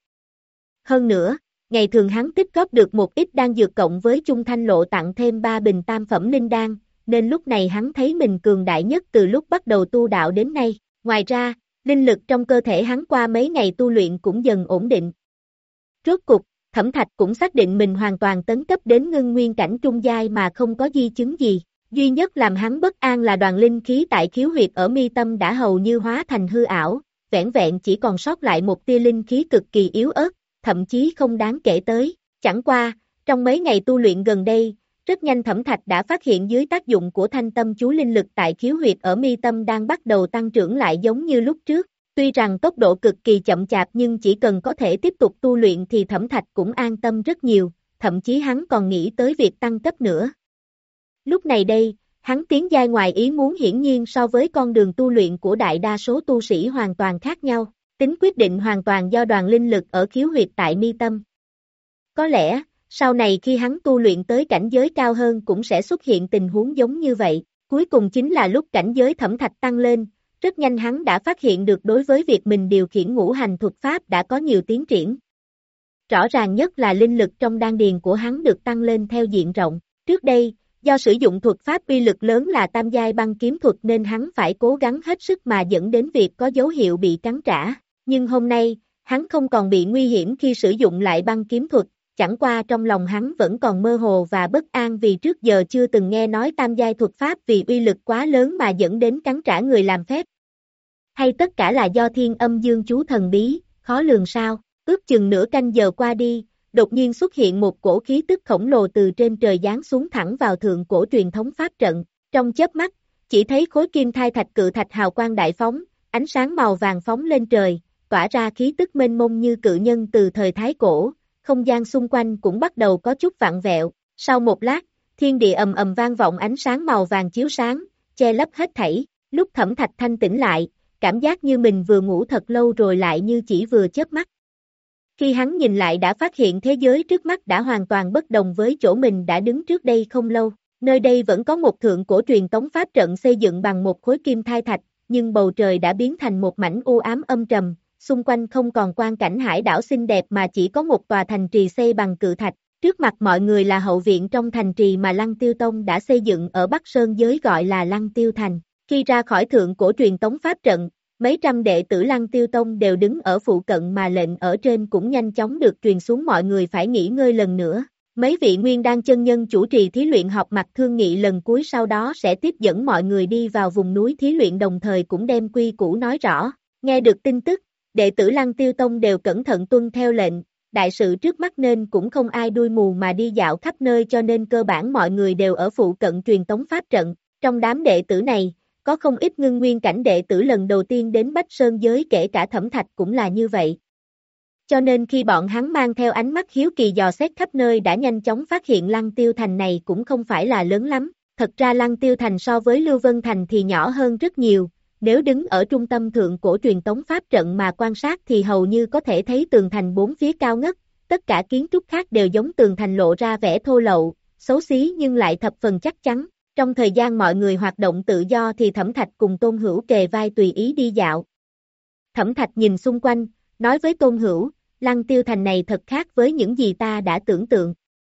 B: Hơn nữa, ngày thường hắn tích góp được một ít đan dược cộng với Chung Thanh Lộ tặng thêm ba bình tam phẩm linh đan, nên lúc này hắn thấy mình cường đại nhất từ lúc bắt đầu tu đạo đến nay. Ngoài ra, linh lực trong cơ thể hắn qua mấy ngày tu luyện cũng dần ổn định. Rốt cục, Thẩm Thạch cũng xác định mình hoàn toàn tấn cấp đến ngưng nguyên cảnh trung giai mà không có di chứng gì. Duy nhất làm hắn bất an là đoàn linh khí tại khiếu huyệt ở mi tâm đã hầu như hóa thành hư ảo, vẻn vẹn chỉ còn sót lại một tia linh khí cực kỳ yếu ớt, thậm chí không đáng kể tới. Chẳng qua, trong mấy ngày tu luyện gần đây, rất nhanh Thẩm Thạch đã phát hiện dưới tác dụng của thanh tâm chú linh lực tại khiếu huyệt ở mi tâm đang bắt đầu tăng trưởng lại giống như lúc trước. Tuy rằng tốc độ cực kỳ chậm chạp nhưng chỉ cần có thể tiếp tục tu luyện thì Thẩm Thạch cũng an tâm rất nhiều, thậm chí hắn còn nghĩ tới việc tăng cấp nữa. Lúc này đây, hắn tiến giai ngoài ý muốn hiển nhiên so với con đường tu luyện của đại đa số tu sĩ hoàn toàn khác nhau, tính quyết định hoàn toàn do đoàn linh lực ở khiếu huyệt tại mi tâm. Có lẽ, sau này khi hắn tu luyện tới cảnh giới cao hơn cũng sẽ xuất hiện tình huống giống như vậy, cuối cùng chính là lúc cảnh giới Thẩm Thạch tăng lên, rất nhanh hắn đã phát hiện được đối với việc mình điều khiển ngũ hành thuật pháp đã có nhiều tiến triển. Rõ ràng nhất là linh lực trong đan điền của hắn được tăng lên theo diện rộng, trước đây, do sử dụng thuật pháp uy lực lớn là tam giai băng kiếm thuật nên hắn phải cố gắng hết sức mà dẫn đến việc có dấu hiệu bị cắn trả, Nhưng hôm nay, hắn không còn bị nguy hiểm khi sử dụng lại băng kiếm thuật, chẳng qua trong lòng hắn vẫn còn mơ hồ và bất an vì trước giờ chưa từng nghe nói tam giai thuật pháp vì uy lực quá lớn mà dẫn đến cắn trả người làm phép. Hay tất cả là do thiên âm dương chú thần bí, khó lường sao? Ước chừng nửa canh giờ qua đi, đột nhiên xuất hiện một cổ khí tức khổng lồ từ trên trời giáng xuống thẳng vào thượng cổ truyền thống pháp trận. Trong chớp mắt, chỉ thấy khối kim thai thạch cự thạch hào quang đại phóng, ánh sáng màu vàng phóng lên trời, tỏa ra khí tức mênh mông như cự nhân từ thời Thái Cổ, không gian xung quanh cũng bắt đầu có chút vặn vẹo. Sau một lát, thiên địa ầm ầm vang vọng ánh sáng màu vàng chiếu sáng, che lấp hết thảy. Lúc Thẩm Thạch thanh tỉnh lại, cảm giác như mình vừa ngủ thật lâu rồi lại như chỉ vừa chớp mắt. Khi hắn nhìn lại đã phát hiện thế giới trước mắt đã hoàn toàn bất đồng với chỗ mình đã đứng trước đây không lâu. Nơi đây vẫn có một thượng cổ truyền tống pháp trận xây dựng bằng một khối kim thai thạch, nhưng bầu trời đã biến thành một mảnh u ám âm trầm, xung quanh không còn quang cảnh hải đảo xinh đẹp mà chỉ có một tòa thành trì xây bằng cự thạch. Trước mặt mọi người là hậu viện trong thành trì mà Lăng Tiêu Tông đã xây dựng ở Bắc Sơn giới gọi là Lăng Tiêu Thành. Khi ra khỏi thượng cổ truyền tống pháp trận, mấy trăm đệ tử Lăng Tiêu Tông đều đứng ở phụ cận mà lệnh ở trên cũng nhanh chóng được truyền xuống, mọi người phải nghỉ ngơi lần nữa. Mấy vị nguyên đan chân nhân chủ trì thí luyện họp mặt thương nghị lần cuối, sau đó sẽ tiếp dẫn mọi người đi vào vùng núi thí luyện, đồng thời cũng đem quy củ nói rõ. Nghe được tin tức, đệ tử Lăng Tiêu Tông đều cẩn thận tuân theo lệnh, đại sự trước mắt nên cũng không ai đuôi mù mà đi dạo khắp nơi, cho nên cơ bản mọi người đều ở phụ cận truyền tống pháp trận. Trong đám đệ tử này, có không ít ngưng nguyên cảnh đệ tử lần đầu tiên đến Bách Sơn giới, kể cả Thẩm Thạch cũng là như vậy. Cho nên khi bọn hắn mang theo ánh mắt hiếu kỳ dò xét khắp nơi đã nhanh chóng phát hiện Lăng Tiêu Thành này cũng không phải là lớn lắm. Thật ra Lăng Tiêu Thành so với Lưu Vân Thành thì nhỏ hơn rất nhiều. Nếu đứng ở trung tâm thượng cổ truyền tống pháp trận mà quan sát thì hầu như có thể thấy tường thành bốn phía cao ngất. Tất cả kiến trúc khác đều giống tường thành, lộ ra vẻ thô lậu, xấu xí nhưng lại thập phần chắc chắn. Trong thời gian mọi người hoạt động tự do thì Thẩm Thạch cùng Tôn Hữu kề vai tùy ý đi dạo. Thẩm Thạch nhìn xung quanh, nói với Tôn Hữu, Lăng Tiêu Thành này thật khác với những gì ta đã tưởng tượng.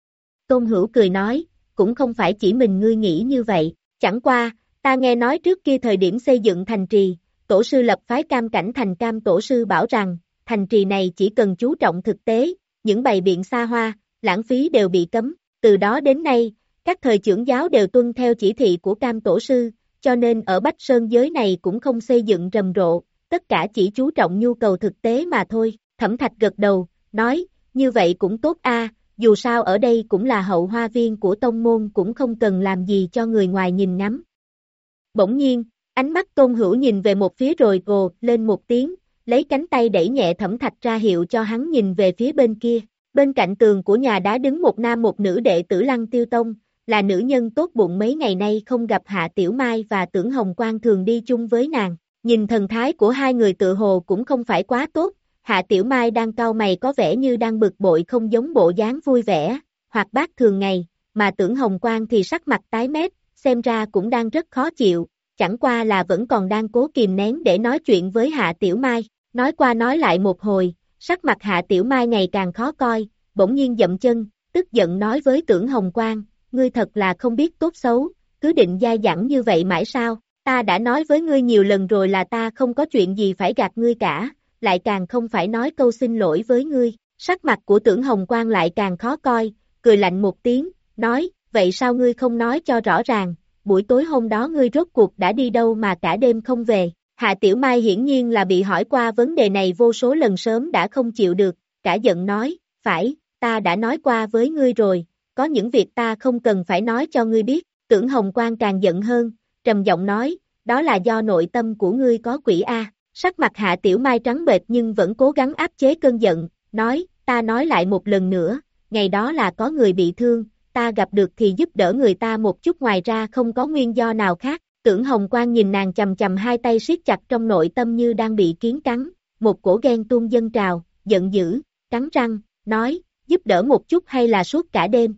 B: Tôn Hữu cười nói, cũng không phải chỉ mình ngươi nghĩ như vậy, chẳng qua, ta nghe nói trước kia thời điểm xây dựng thành trì, tổ sư lập phái Cam Cảnh Thành Cam tổ sư bảo rằng, thành trì này chỉ cần chú trọng thực tế, những bày biện xa hoa, lãng phí đều bị cấm. Từ đó đến nay, các thời trưởng giáo đều tuân theo chỉ thị của Cam tổ sư, cho nên ở Bách Sơn giới này cũng không xây dựng rầm rộ, tất cả chỉ chú trọng nhu cầu thực tế mà thôi. Thẩm Thạch gật đầu, nói, như vậy cũng tốt a, dù sao ở đây cũng là hậu hoa viên của tông môn, cũng không cần làm gì cho người ngoài nhìn ngắm. Bỗng nhiên, ánh mắt Tôn Hữu nhìn về một phía rồi gồ lên một tiếng, lấy cánh tay đẩy nhẹ Thẩm Thạch ra hiệu cho hắn nhìn về phía bên kia. Bên cạnh tường của nhà đá đứng một nam một nữ đệ tử Lăng Tiêu Tông, là nữ nhân tốt bụng mấy ngày nay không gặp Hạ Tiểu Mai và Tưởng Hồng Quang thường đi chung với nàng. Nhìn thần thái của hai người tự hồ cũng không phải quá tốt. Hạ Tiểu Mai đang cau mày có vẻ như đang bực bội, không giống bộ dáng vui vẻ, hoạt bát thường ngày, mà Tưởng Hồng Quang thì sắc mặt tái mét, xem ra cũng đang rất khó chịu, chẳng qua là vẫn còn đang cố kìm nén để nói chuyện với Hạ Tiểu Mai. Nói qua nói lại một hồi, sắc mặt Hạ Tiểu Mai ngày càng khó coi, bỗng nhiên dậm chân, tức giận nói với Tưởng Hồng Quang, ngươi thật là không biết tốt xấu, cứ định dai dẳng như vậy mãi sao? Ta đã nói với ngươi nhiều lần rồi là ta không có chuyện gì phải gạt ngươi cả, lại càng không phải nói câu xin lỗi với ngươi. Sắc mặt của Tưởng Hồng Quang lại càng khó coi, cười lạnh một tiếng, nói, vậy sao ngươi không nói cho rõ ràng, buổi tối hôm đó ngươi rốt cuộc đã đi đâu mà cả đêm không về? Hạ Tiểu Mai hiển nhiên là bị hỏi qua vấn đề này vô số lần, sớm đã không chịu được, cả giận nói, phải, ta đã nói qua với ngươi rồi, có những việc ta không cần phải nói cho ngươi biết. Tưởng Hồng Quang càng giận hơn, trầm giọng nói, đó là do nội tâm của ngươi có quỷ a. Sắc mặt Hạ Tiểu Mai trắng bệch nhưng vẫn cố gắng áp chế cơn giận, nói, ta nói lại một lần nữa, ngày đó là có người bị thương, ta gặp được thì giúp đỡ người ta một chút, ngoài ra không có nguyên do nào khác. Tưởng Hồng Quang nhìn nàng chầm chầm, hai tay siết chặt, trong nội tâm như đang bị kiến cắn, một cổ ghen tuông dâng trào, giận dữ, cắn răng, nói, giúp đỡ một chút hay là suốt cả đêm?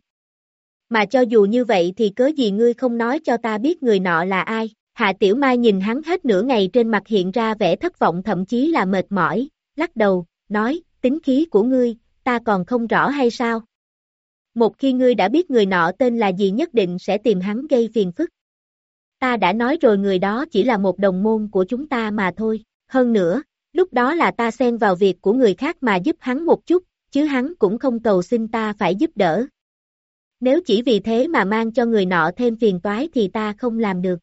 B: Mà cho dù như vậy thì cớ gì ngươi không nói cho ta biết người nọ là ai? Hạ Tiểu Mai nhìn hắn hết nửa ngày, trên mặt hiện ra vẻ thất vọng thậm chí là mệt mỏi, lắc đầu, nói, tính khí của ngươi, ta còn không rõ hay sao? Một khi ngươi đã biết người nọ tên là gì nhất định sẽ tìm hắn gây phiền phức. Ta đã nói rồi, người đó chỉ là một đồng môn của chúng ta mà thôi, hơn nữa, lúc đó là ta xen vào việc của người khác mà giúp hắn một chút, chứ hắn cũng không cầu xin ta phải giúp đỡ. Nếu chỉ vì thế mà mang cho người nọ thêm phiền toái thì ta không làm được.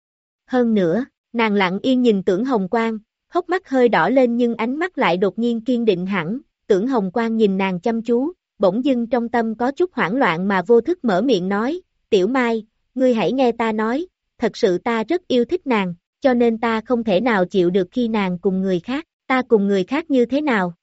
B: Hơn nữa, nàng lặng yên nhìn Tưởng Hồng Quang, hốc mắt hơi đỏ lên nhưng ánh mắt lại đột nhiên kiên định hẳn. Tưởng Hồng Quang nhìn nàng chăm chú, bỗng dưng trong tâm có chút hoảng loạn mà vô thức mở miệng nói, Tiểu Mai, ngươi hãy nghe ta nói, thật sự ta rất yêu thích nàng, cho nên ta không thể nào chịu được khi nàng cùng người khác, ta cùng người khác như thế nào.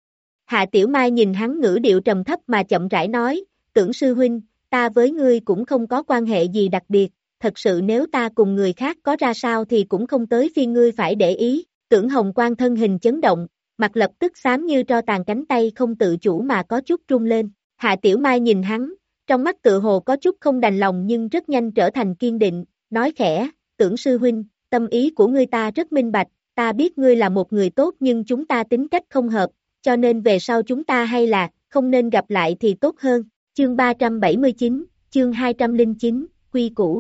B: Hạ Tiểu Mai nhìn hắn ngữ điệu trầm thấp mà chậm rãi nói, Tưởng sư huynh, ta với ngươi cũng không có quan hệ gì đặc biệt, thật sự nếu ta cùng người khác có ra sao thì cũng không tới phiên ngươi phải để ý. Tưởng Hồng Quang thân hình chấn động, mặt lập tức xám như tro tàn, cánh tay không tự chủ mà có chút rung lên. Hạ Tiểu Mai nhìn hắn, trong mắt tự hồ có chút không đành lòng nhưng rất nhanh trở thành kiên định, nói khẽ, Tưởng sư huynh, tâm ý của ngươi ta rất minh bạch, ta biết ngươi là một người tốt nhưng chúng ta tính cách không hợp, cho nên về sau chúng ta hay là không nên gặp lại thì tốt hơn. Chương ba trăm bảy mươi chín, chương hai trăm lẻ chín, quy củ.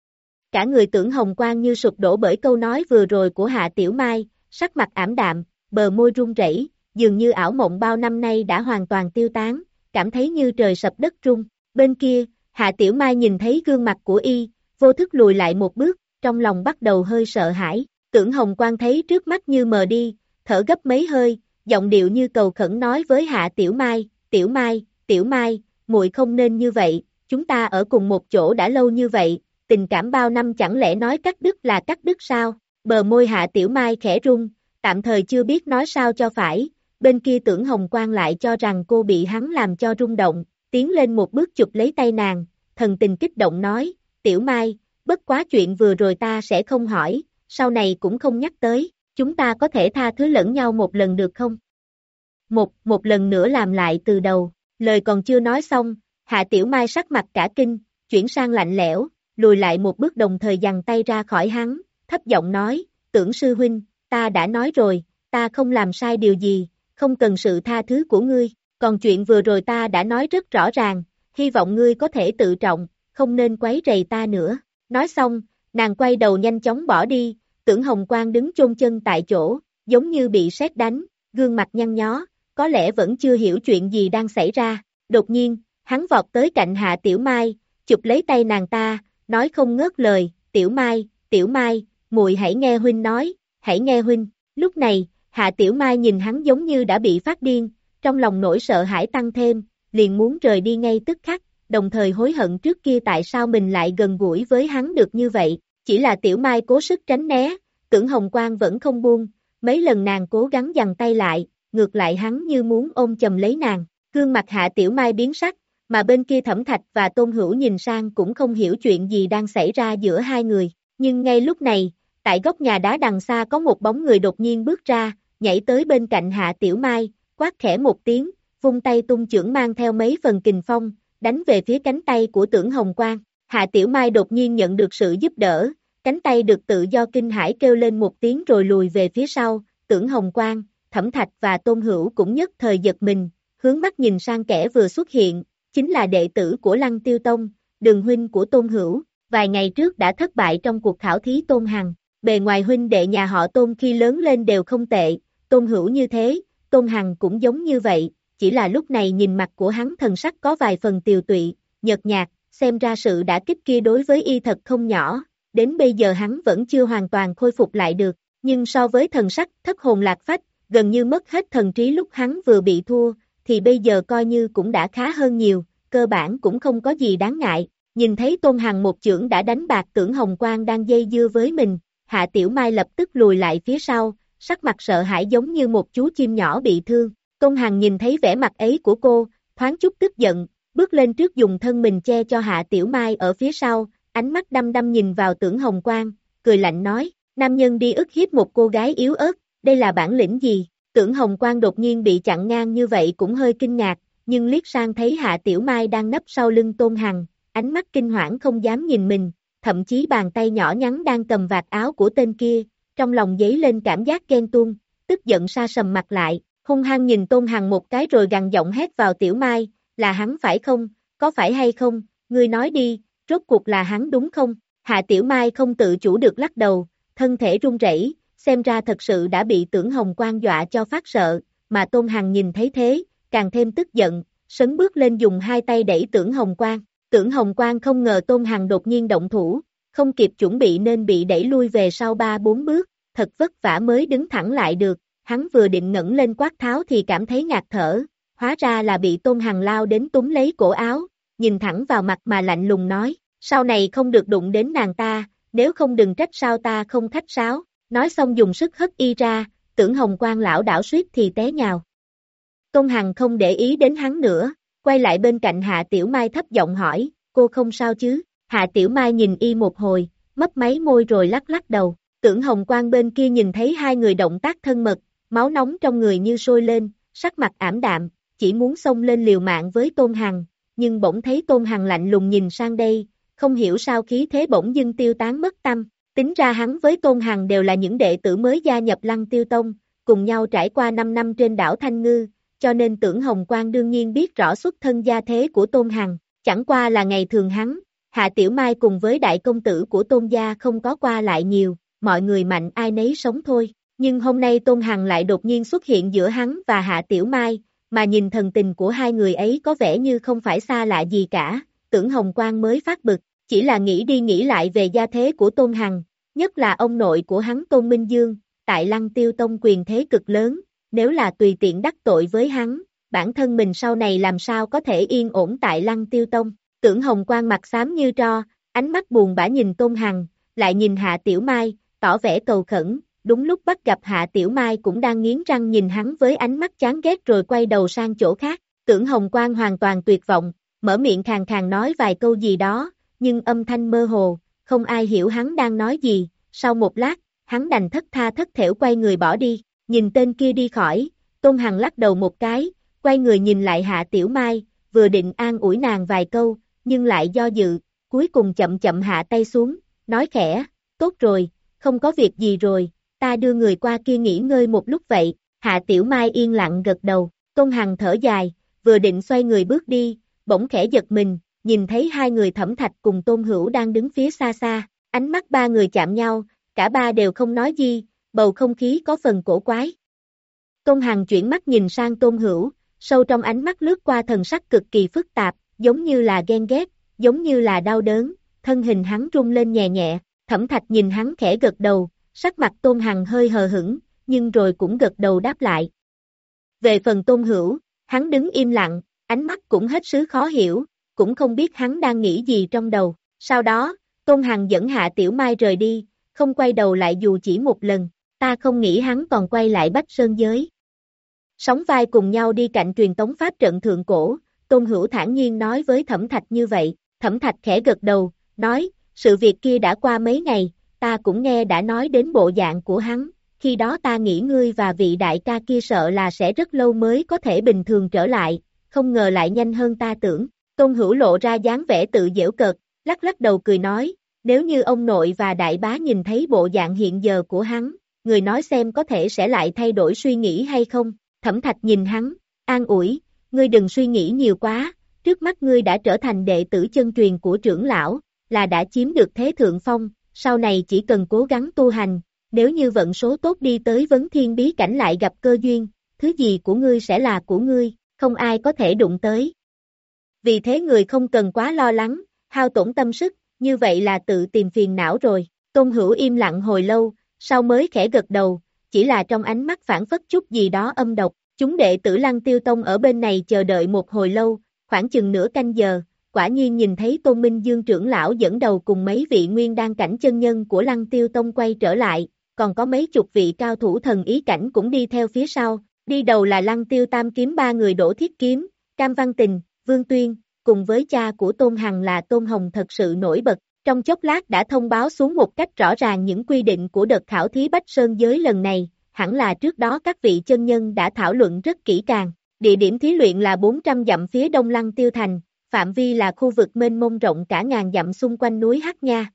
B: Cả người Tưởng Hồng Quang như sụp đổ bởi câu nói vừa rồi của Hạ Tiểu Mai, sắc mặt ảm đạm, bờ môi run rẩy, dường như ảo mộng bao năm nay đã hoàn toàn tiêu tán, cảm thấy như trời sập đất rung. Bên kia, Hạ Tiểu Mai nhìn thấy gương mặt của y, vô thức lùi lại một bước, trong lòng bắt đầu hơi sợ hãi. Tưởng Hồng Quang thấy trước mắt như mờ đi, thở gấp mấy hơi, giọng điệu như cầu khẩn nói với Hạ Tiểu Mai, Tiểu Mai, Tiểu Mai, muội không nên như vậy, chúng ta ở cùng một chỗ đã lâu như vậy, tình cảm bao năm chẳng lẽ nói cắt đứt là cắt đứt sao? Bờ môi Hạ Tiểu Mai khẽ rung, tạm thời chưa biết nói sao cho phải, bên kia Tưởng Hồng Quang lại cho rằng cô bị hắn làm cho rung động, tiến lên một bước chụp lấy tay nàng, thần tình kích động nói, Tiểu Mai, bất quá chuyện vừa rồi ta sẽ không hỏi, sau này cũng không nhắc tới, chúng ta có thể tha thứ lẫn nhau một lần được không? Một, một lần nữa làm lại từ đầu, lời còn chưa nói xong, Hạ Tiểu Mai sắc mặt cả kinh, chuyển sang lạnh lẽo, lùi lại một bước đồng thời giằng tay ra khỏi hắn, thấp giọng nói, Tưởng sư huynh, ta đã nói rồi, ta không làm sai điều gì, không cần sự tha thứ của ngươi, còn chuyện vừa rồi ta đã nói rất rõ ràng, hy vọng ngươi có thể tự trọng, không nên quấy rầy ta nữa. Nói xong, nàng quay đầu nhanh chóng bỏ đi, Tưởng Hồng Quang đứng chôn chân tại chỗ, giống như bị sét đánh, gương mặt nhăn nhó, có lẽ vẫn chưa hiểu chuyện gì đang xảy ra. Đột nhiên, hắn vọt tới cạnh Hạ Tiểu Mai, chụp lấy tay nàng ta, nói không ngớt lời, Tiểu Mai, Tiểu Mai, muội hãy nghe huynh nói, hãy nghe huynh. Lúc này, Hạ Tiểu Mai nhìn hắn giống như đã bị phát điên, trong lòng nỗi sợ hãi tăng thêm, liền muốn rời đi ngay tức khắc, đồng thời hối hận trước kia tại sao mình lại gần gũi với hắn được như vậy. Chỉ là Tiểu Mai cố sức tránh né, Tưởng Hồng Quang vẫn không buông, mấy lần nàng cố gắng giằng tay lại, ngược lại hắn như muốn ôm chầm lấy nàng. Gương mặt Hạ Tiểu Mai biến sắc, mà bên kia Thẩm Thạch và Tôn Hữu nhìn sang cũng không hiểu chuyện gì đang xảy ra giữa hai người. Nhưng ngay lúc này, tại góc nhà đá đằng xa có một bóng người đột nhiên bước ra, nhảy tới bên cạnh Hạ Tiểu Mai, quát khẽ một tiếng, vung tay tung chưởng mang theo mấy phần kình phong, đánh về phía cánh tay của Tưởng Hồng Quang. Hạ Tiểu Mai đột nhiên nhận được sự giúp đỡ, cánh tay được tự do kinh hãi kêu lên một tiếng rồi lùi về phía sau. Tưởng Hồng Quang, Thẩm Thạch và Tôn Hữu cũng nhất thời giật mình, hướng mắt nhìn sang kẻ vừa xuất hiện, chính là đệ tử của Lăng Tiêu Tông, Đường huynh của Tôn Hữu, vài ngày trước đã thất bại trong cuộc khảo thí Tôn Hằng. Bề ngoài huynh đệ nhà họ Tôn khi lớn lên đều không tệ, Tôn Hữu như thế, Tôn Hằng cũng giống như vậy, chỉ là lúc này nhìn mặt của hắn thần sắc có vài phần tiều tụy, nhợt nhạt, xem ra sự đả kích kia đối với y thật không nhỏ, đến bây giờ hắn vẫn chưa hoàn toàn khôi phục lại được, nhưng so với thần sắc thất hồn lạc phách, gần như mất hết thần trí lúc hắn vừa bị thua, thì bây giờ coi như cũng đã khá hơn nhiều, cơ bản cũng không có gì đáng ngại. Nhìn thấy Tôn Hằng một chưởng đã đánh bạc Tưởng Hồng Quang đang dây dưa với mình, Hạ Tiểu Mai lập tức lùi lại phía sau, sắc mặt sợ hãi giống như một chú chim nhỏ bị thương. Tôn Hằng nhìn thấy vẻ mặt ấy của cô, thoáng chút tức giận, bước lên trước dùng thân mình che cho Hạ Tiểu Mai ở phía sau, ánh mắt đăm đăm nhìn vào Tưởng Hồng Quang, cười lạnh nói, nam nhân đi ức hiếp một cô gái yếu ớt, đây là bản lĩnh gì? Tưởng Hồng Quang đột nhiên bị chặn ngang như vậy cũng hơi kinh ngạc, nhưng liếc sang thấy Hạ Tiểu Mai đang nấp sau lưng Tôn Hằng, ánh mắt kinh hoảng không dám nhìn mình, thậm chí bàn tay nhỏ nhắn đang cầm vạt áo của tên kia, trong lòng dấy lên cảm giác ghen tuông, tức giận sa sầm mặt lại, hung hăng nhìn Tôn Hằng một cái rồi gằn giọng hét vào Tiểu Mai, là hắn phải không, có phải hay không, ngươi nói đi, rốt cuộc là hắn đúng không? Hạ Tiểu Mai không tự chủ được lắc đầu, thân thể run rẩy, xem ra thật sự đã bị Tưởng Hồng Quang dọa cho phát sợ, mà Tôn Hằng nhìn thấy thế, càng thêm tức giận, sấn bước lên dùng hai tay đẩy Tưởng Hồng Quang. Tưởng Hồng Quang không ngờ Tôn Hằng đột nhiên động thủ, không kịp chuẩn bị nên bị đẩy lui về sau ba bốn bước, thật vất vả mới đứng thẳng lại được, hắn vừa định ngẩng lên quát tháo thì cảm thấy ngạt thở, hóa ra là bị Tôn Hằng lao đến túm lấy cổ áo, nhìn thẳng vào mặt mà lạnh lùng nói, sau này không được đụng đến nàng ta, nếu không đừng trách sao ta không khách sáo, nói xong dùng sức hất y ra, Tưởng Hồng Quang lão đảo suýt thì té nhào. Tôn Hằng không để ý đến hắn nữa, quay lại bên cạnh Hạ Tiểu Mai thấp giọng hỏi, cô không sao chứ? Hạ Tiểu Mai nhìn y một hồi, mấp máy môi rồi lắc lắc đầu, Tưởng Hồng Quang bên kia nhìn thấy hai người động tác thân mật, máu nóng trong người như sôi lên, sắc mặt ảm đạm, chỉ muốn xông lên liều mạng với Tôn Hằng, nhưng bỗng thấy Tôn Hằng lạnh lùng nhìn sang đây, không hiểu sao khí thế bỗng dưng tiêu tán mất tâm, tính ra hắn với Tôn Hằng đều là những đệ tử mới gia nhập Lăng Tiêu Tông, cùng nhau trải qua năm năm trên đảo Thanh Ngư, cho nên Tưởng Hồng Quang đương nhiên biết rõ xuất thân gia thế của Tôn Hằng, chẳng qua là ngày thường hắn, Hạ Tiểu Mai cùng với đại công tử của Tôn gia không có qua lại nhiều, mọi người mạnh ai nấy sống thôi, nhưng hôm nay Tôn Hằng lại đột nhiên xuất hiện giữa hắn và Hạ Tiểu Mai, mà nhìn thần tình của hai người ấy có vẻ như không phải xa lạ gì cả, Tưởng Hồng Quang mới phát bực, chỉ là nghĩ đi nghĩ lại về gia thế của Tôn Hằng, nhất là ông nội của hắn Tôn Minh Dương, tại Lăng Tiêu Tông quyền thế cực lớn, nếu là tùy tiện đắc tội với hắn, bản thân mình sau này làm sao có thể yên ổn tại Lăng Tiêu Tông. Tưởng Hồng Quang mặt xám như tro, ánh mắt buồn bã nhìn Tôn Hằng, lại nhìn Hạ Tiểu Mai, tỏ vẻ cầu khẩn, đúng lúc bắt gặp Hạ Tiểu Mai cũng đang nghiến răng nhìn hắn với ánh mắt chán ghét rồi quay đầu sang chỗ khác, Tưởng Hồng Quang hoàn toàn tuyệt vọng, mở miệng khàn khàn nói vài câu gì đó, nhưng âm thanh mơ hồ, không ai hiểu hắn đang nói gì, sau một lát, hắn đành thất tha thất thểu quay người bỏ đi, nhìn tên kia đi khỏi, Tôn Hằng lắc đầu một cái, quay người nhìn lại Hạ Tiểu Mai, vừa định an ủi nàng vài câu, nhưng lại do dự, cuối cùng chậm chậm hạ tay xuống, nói khẽ, tốt rồi, không có việc gì rồi, ta đưa người qua kia nghỉ ngơi một lúc vậy, Hạ Tiểu Mai yên lặng gật đầu, Tôn Hằng thở dài, vừa định xoay người bước đi, bỗng khẽ giật mình, nhìn thấy hai người Thẩm Thạch cùng Tôn Hữu đang đứng phía xa xa, ánh mắt ba người chạm nhau, cả ba đều không nói gì, bầu không khí có phần cổ quái. Tôn Hằng chuyển mắt nhìn sang Tôn Hữu, sâu trong ánh mắt lướt qua thần sắc cực kỳ phức tạp, giống như là ghen ghét, giống như là đau đớn, thân hình hắn rung lên nhẹ nhẹ, Thẩm Thạch nhìn hắn khẽ gật đầu, sắc mặt Tôn Hằng hơi hờ hững, nhưng rồi cũng gật đầu đáp lại. Về phần Tôn Hữu, hắn đứng im lặng, ánh mắt cũng hết sức khó hiểu, cũng không biết hắn đang nghĩ gì trong đầu. Sau đó, Tôn Hằng dẫn Hạ Tiểu Mai rời đi, không quay đầu lại dù chỉ một lần, ta không nghĩ hắn còn quay lại Bách Sơn Giới. Sóng vai cùng nhau đi cạnh truyền tống pháp trận thượng cổ, Tôn Hữu thản nhiên nói với Thẩm Thạch như vậy, Thẩm Thạch khẽ gật đầu, nói, sự việc kia đã qua mấy ngày, ta cũng nghe đã nói đến bộ dạng của hắn, khi đó ta nghĩ ngươi và vị đại ca kia sợ là sẽ rất lâu mới có thể bình thường trở lại, không ngờ lại nhanh hơn ta tưởng. Tôn Hữu lộ ra dáng vẻ tự giễu cợt, lắc lắc đầu cười nói, nếu như ông nội và đại bá nhìn thấy bộ dạng hiện giờ của hắn, người nói xem có thể sẽ lại thay đổi suy nghĩ hay không. Thẩm Thạch nhìn hắn, an ủi, ngươi đừng suy nghĩ nhiều quá, trước mắt ngươi đã trở thành đệ tử chân truyền của trưởng lão, là đã chiếm được thế thượng phong, sau này chỉ cần cố gắng tu hành, nếu như vận số tốt đi tới vấn thiên bí cảnh lại gặp cơ duyên, thứ gì của ngươi sẽ là của ngươi, không ai có thể đụng tới. Vì thế người không cần quá lo lắng, hao tổn tâm sức, như vậy là tự tìm phiền não rồi. Tôn Hữu im lặng hồi lâu, sau mới khẽ gật đầu, chỉ là trong ánh mắt phản phất chút gì đó âm độc. Chúng đệ tử Lăng Tiêu Tông ở bên này chờ đợi một hồi lâu, khoảng chừng nửa canh giờ, quả nhiên nhìn thấy Tôn Minh Dương trưởng lão dẫn đầu cùng mấy vị nguyên đan cảnh chân nhân của Lăng Tiêu Tông quay trở lại, còn có mấy chục vị cao thủ thần ý cảnh cũng đi theo phía sau, đi đầu là Lăng Tiêu Tam Kiếm ba người Đỗ Thiết Kiếm, Cam Văn Tình, Vương Tuyên, cùng với cha của Tôn Hằng là Tôn Hồng thật sự nổi bật, trong chốc lát đã thông báo xuống một cách rõ ràng những quy định của đợt khảo thí Bách Sơn Giới lần này, hẳn là trước đó các vị chân nhân đã thảo luận rất kỹ càng. Địa điểm thí luyện là bốn trăm dặm phía đông Lăng Tiêu Thành, phạm vi là khu vực mênh mông rộng cả ngàn dặm xung quanh núi Hắc Nha.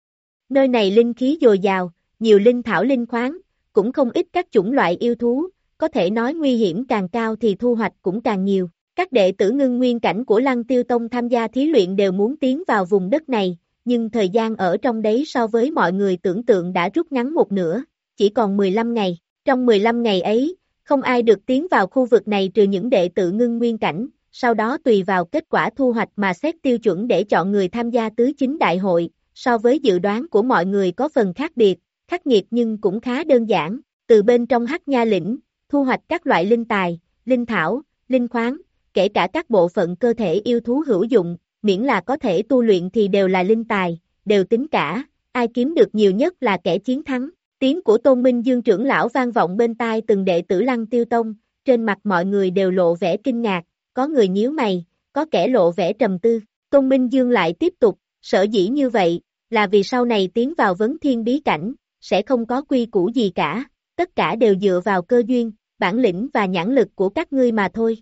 B: Nơi này linh khí dồi dào, nhiều linh thảo linh khoáng, cũng không ít các chủng loại yêu thú, có thể nói nguy hiểm càng cao thì thu hoạch cũng càng nhiều. Các đệ tử ngưng nguyên cảnh của Lăng Tiêu Tông tham gia thí luyện đều muốn tiến vào vùng đất này, nhưng thời gian ở trong đấy so với mọi người tưởng tượng đã rút ngắn một nửa, chỉ còn mười lăm ngày. Trong mười lăm ngày ấy, không ai được tiến vào khu vực này trừ những đệ tử ngưng nguyên cảnh, sau đó tùy vào kết quả thu hoạch mà xét tiêu chuẩn để chọn người tham gia tứ chính đại hội, so với dự đoán của mọi người có phần khác biệt, khắc nghiệt nhưng cũng khá đơn giản, từ bên trong Hắc Nha lĩnh, thu hoạch các loại linh tài, linh thảo, linh khoáng, kể cả các bộ phận cơ thể yêu thú hữu dụng, miễn là có thể tu luyện thì đều là linh tài, đều tính cả, ai kiếm được nhiều nhất là kẻ chiến thắng. Tiếng của Tôn Minh Dương trưởng lão vang vọng bên tai từng đệ tử Lăng Tiêu Tông, trên mặt mọi người đều lộ vẻ kinh ngạc, có người nhíu mày, có kẻ lộ vẻ trầm tư. Tôn Minh Dương lại tiếp tục, sở dĩ như vậy, là vì sau này tiến vào vấn thiên bí cảnh, sẽ không có quy củ gì cả, tất cả đều dựa vào cơ duyên, bản lĩnh và nhãn lực của các ngươi mà thôi.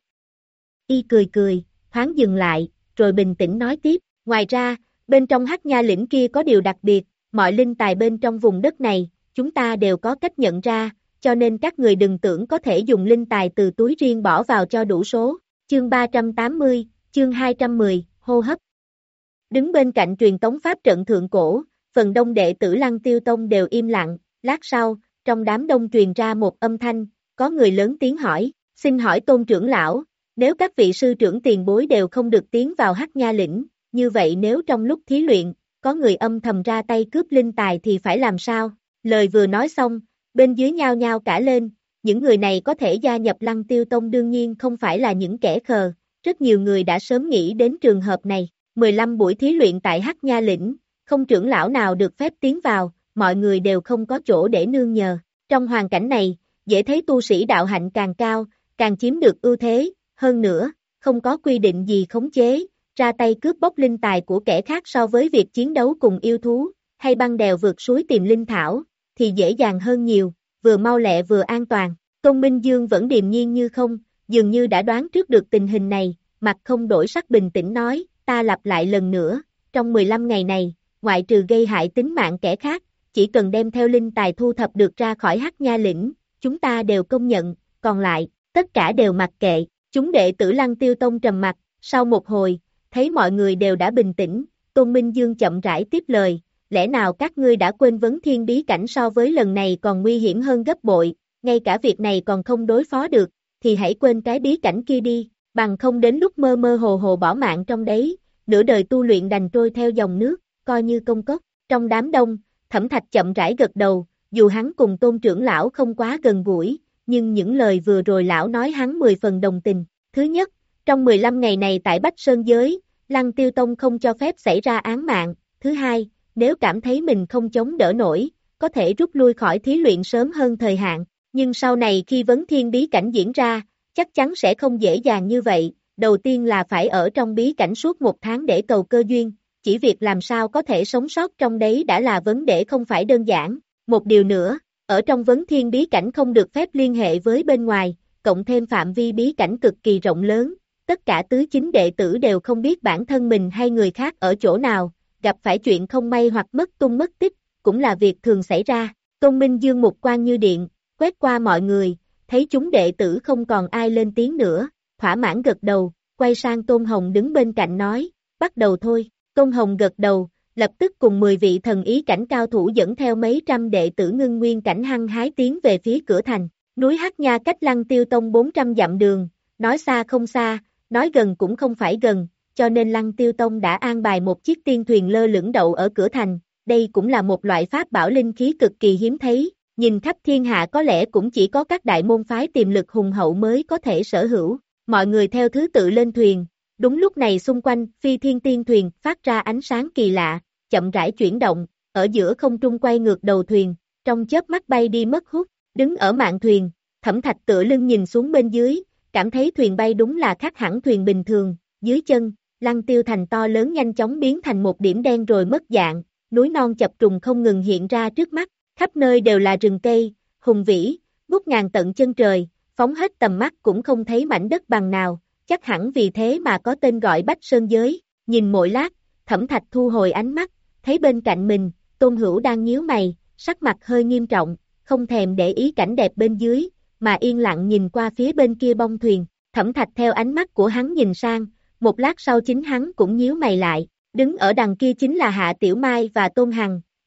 B: Y cười cười, thoáng dừng lại, rồi bình tĩnh nói tiếp, ngoài ra, bên trong Hắc Nha lĩnh kia có điều đặc biệt, mọi linh tài bên trong vùng đất này, chúng ta đều có cách nhận ra, cho nên các người đừng tưởng có thể dùng linh tài từ túi riêng bỏ vào cho đủ số. Chương ba trăm tám mươi, chương hai trăm mười, hô hấp. Đứng bên cạnh truyền tống pháp trận thượng cổ, phần đông đệ tử Lăng Tiêu Tông đều im lặng, lát sau, trong đám đông truyền ra một âm thanh, có người lớn tiếng hỏi, xin hỏi Tôn trưởng lão, nếu các vị sư trưởng tiền bối đều không được tiến vào Hắc Nha lĩnh, như vậy nếu trong lúc thí luyện, có người âm thầm ra tay cướp linh tài thì phải làm sao? Lời vừa nói xong, bên dưới nhao nhao cả lên, những người này có thể gia nhập Lăng Tiêu Tông đương nhiên không phải là những kẻ khờ, rất nhiều người đã sớm nghĩ đến trường hợp này. mười lăm buổi thí luyện tại Hắc Nha lĩnh, không trưởng lão nào được phép tiến vào, mọi người đều không có chỗ để nương nhờ. Trong hoàn cảnh này, dễ thấy tu sĩ đạo hạnh càng cao, càng chiếm được ưu thế, hơn nữa, không có quy định gì khống chế, ra tay cướp bóc linh tài của kẻ khác so với việc chiến đấu cùng yêu thú, hay băng đèo vượt suối tìm linh thảo, thì dễ dàng hơn nhiều, vừa mau lẹ vừa an toàn. Tôn Minh Dương vẫn điềm nhiên như không, dường như đã đoán trước được tình hình này, mặt không đổi sắc bình tĩnh nói, ta lặp lại lần nữa, trong mười lăm ngày này, ngoại trừ gây hại tính mạng kẻ khác, chỉ cần đem theo linh tài thu thập được ra khỏi Hắc Nha lĩnh, chúng ta đều công nhận, còn lại, tất cả đều mặc kệ. Chúng đệ tử Lăng Tiêu Tông trầm mặt, sau một hồi, thấy mọi người đều đã bình tĩnh, Tôn Minh Dương chậm rãi tiếp lời, lẽ nào các ngươi đã quên vấn thiên bí cảnh so với lần này còn nguy hiểm hơn gấp bội, ngay cả việc này còn không đối phó được, thì hãy quên cái bí cảnh kia đi, bằng không đến lúc mơ mơ hồ hồ bỏ mạng trong đấy, nửa đời tu luyện đành trôi theo dòng nước, coi như công cốc. Trong đám đông, Thẩm Thạch chậm rãi gật đầu, dù hắn cùng Tôn trưởng lão không quá gần gũi, nhưng những lời vừa rồi lão nói hắn mười phần đồng tình. Thứ nhất, trong mười lăm ngày này tại Bách Sơn Giới, Lăng Tiêu Tông không cho phép xảy ra án mạng. Thứ hai, nếu cảm thấy mình không chống đỡ nổi, có thể rút lui khỏi thí luyện sớm hơn thời hạn. Nhưng sau này khi vấn thiên bí cảnh diễn ra, chắc chắn sẽ không dễ dàng như vậy. Đầu tiên là phải ở trong bí cảnh suốt một tháng để cầu cơ duyên, chỉ việc làm sao có thể sống sót trong đấy đã là vấn đề không phải đơn giản. Một điều nữa, ở trong vấn thiên bí cảnh không được phép liên hệ với bên ngoài, cộng thêm phạm vi bí cảnh cực kỳ rộng lớn, tất cả tứ chính đệ tử đều không biết bản thân mình hay người khác ở chỗ nào, gặp phải chuyện không may hoặc mất tung mất tích, cũng là việc thường xảy ra. Tôn Minh Dương mục quang như điện, quét qua mọi người, thấy chúng đệ tử không còn ai lên tiếng nữa, thỏa mãn gật đầu, quay sang Tôn Hồng đứng bên cạnh nói, bắt đầu thôi. Tôn Hồng gật đầu, lập tức cùng mười vị thần ý cảnh cao thủ dẫn theo mấy trăm đệ tử ngưng nguyên cảnh hăng hái tiến về phía cửa thành. Núi Hắc Nha cách Lăng Tiêu Tông bốn trăm dặm đường, nói xa không xa, nói gần cũng không phải gần, cho nên Lăng Tiêu Tông đã an bài một chiếc tiên thuyền lơ lửng đậu ở cửa thành. Đây cũng là một loại pháp bảo linh khí cực kỳ hiếm thấy, nhìn khắp thiên hạ có lẽ cũng chỉ có các đại môn phái tiềm lực hùng hậu mới có thể sở hữu. Mọi người theo thứ tự lên thuyền. Đúng lúc này xung quanh phi thiên tiên thuyền phát ra ánh sáng kỳ lạ, chậm rãi chuyển động, ở giữa không trung quay ngược đầu thuyền, trong chớp mắt bay đi mất hút. Đứng ở mạn thuyền, Thẩm Thạch tựa lưng nhìn xuống bên dưới, cảm thấy thuyền bay đúng là khác hẳn thuyền bình thường. Dưới chân, Lăng Tiêu thành to lớn nhanh chóng biến thành một điểm đen rồi mất dạng, núi non chập trùng không ngừng hiện ra trước mắt, khắp nơi đều là rừng cây, hùng vĩ, ngút ngàn tận chân trời, phóng hết tầm mắt cũng không thấy mảnh đất bằng nào, chắc hẳn vì thế mà có tên gọi Bách Sơn Giới. Nhìn mỗi lát, Thẩm Thạch thu hồi ánh mắt, thấy bên cạnh mình, Tôn Hữu đang nhíu mày, sắc mặt hơi nghiêm trọng, không thèm để ý cảnh đẹp bên dưới, mà yên lặng nhìn qua phía bên kia bông thuyền. Thẩm Thạch theo ánh mắt của hắn nhìn sang, một lát sau chính hắn cũng nhíu mày lại, đứng ở đằng kia chính là Hạ Tiểu Mai và Tôn Hằng,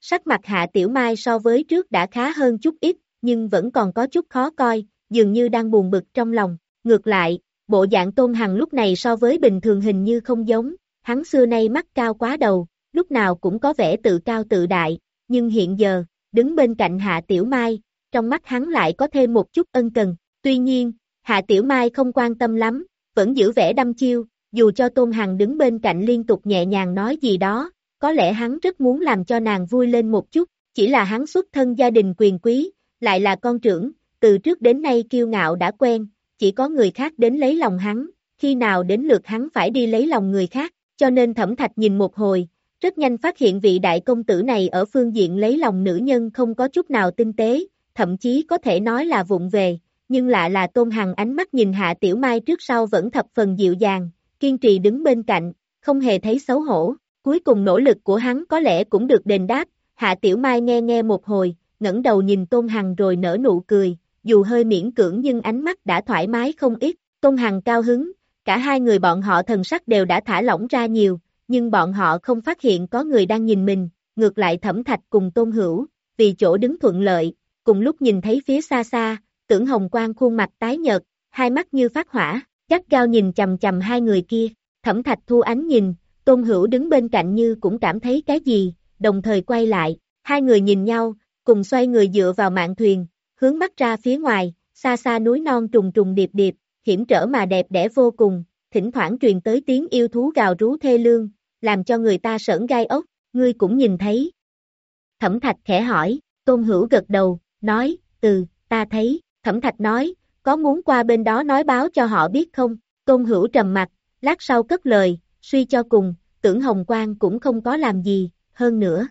B: Sắc mặt Hạ Tiểu Mai so với trước đã khá hơn chút ít, nhưng vẫn còn có chút khó coi, dường như đang buồn bực trong lòng. Ngược lại, bộ dạng Tôn Hằng lúc này so với bình thường hình như không giống, hắn xưa nay mắt cao quá đầu, lúc nào cũng có vẻ tự cao tự đại, nhưng hiện giờ, đứng bên cạnh Hạ Tiểu Mai, trong mắt hắn lại có thêm một chút ân cần. Tuy nhiên, Hạ Tiểu Mai không quan tâm lắm, vẫn giữ vẻ đăm chiêu, dù cho Tôn Hằng đứng bên cạnh liên tục nhẹ nhàng nói gì đó, có lẽ hắn rất muốn làm cho nàng vui lên một chút, chỉ là hắn xuất thân gia đình quyền quý, lại là con trưởng, từ trước đến nay kiêu ngạo đã quen, chỉ có người khác đến lấy lòng hắn, khi nào đến lượt hắn phải đi lấy lòng người khác, cho nên Thẩm Thạch nhìn một hồi, rất nhanh phát hiện vị đại công tử này ở phương diện lấy lòng nữ nhân không có chút nào tinh tế, thậm chí có thể nói là vụng về, nhưng lạ là Tôn Hằng ánh mắt nhìn Hạ Tiểu Mai trước sau vẫn thập phần dịu dàng, kiên trì đứng bên cạnh, không hề thấy xấu hổ, cuối cùng nỗ lực của hắn có lẽ cũng được đền đáp, Hạ Tiểu Mai nghe nghe một hồi, ngẩng đầu nhìn Tôn Hằng rồi nở nụ cười, dù hơi miễn cưỡng nhưng ánh mắt đã thoải mái không ít, Tôn Hằng cao hứng, cả hai người bọn họ thần sắc đều đã thả lỏng ra nhiều, nhưng bọn họ không phát hiện có người đang nhìn mình, ngược lại Thẩm Thạch cùng Tôn Hữu, vì chỗ đứng thuận lợi, cùng lúc nhìn thấy phía xa xa, Tưởng Hồng Quang khuôn mặt tái nhợt, hai mắt như phát hỏa, gắt gao nhìn chầm chầm hai người kia, Thẩm Thạch thu ánh nhìn, Tôn Hữu đứng bên cạnh như cũng cảm thấy cái gì, đồng thời quay lại, hai người nhìn nhau, cùng xoay người dựa vào mạn thuyền, hướng mắt ra phía ngoài, xa xa núi non trùng trùng điệp điệp, hiểm trở mà đẹp đẽ vô cùng, thỉnh thoảng truyền tới tiếng yêu thú gào rú thê lương, làm cho người ta sởn gai ốc, ngươi cũng nhìn thấy. Thẩm Thạch khẽ hỏi, Tôn Hữu gật đầu, nói, ừ, ta thấy, Thẩm Thạch nói, có muốn qua bên đó nói báo cho họ biết không? Tôn Hữu trầm mặt, lát sau cất lời, suy cho cùng, Tưởng Hồng Quang cũng không có làm gì, hơn nữa.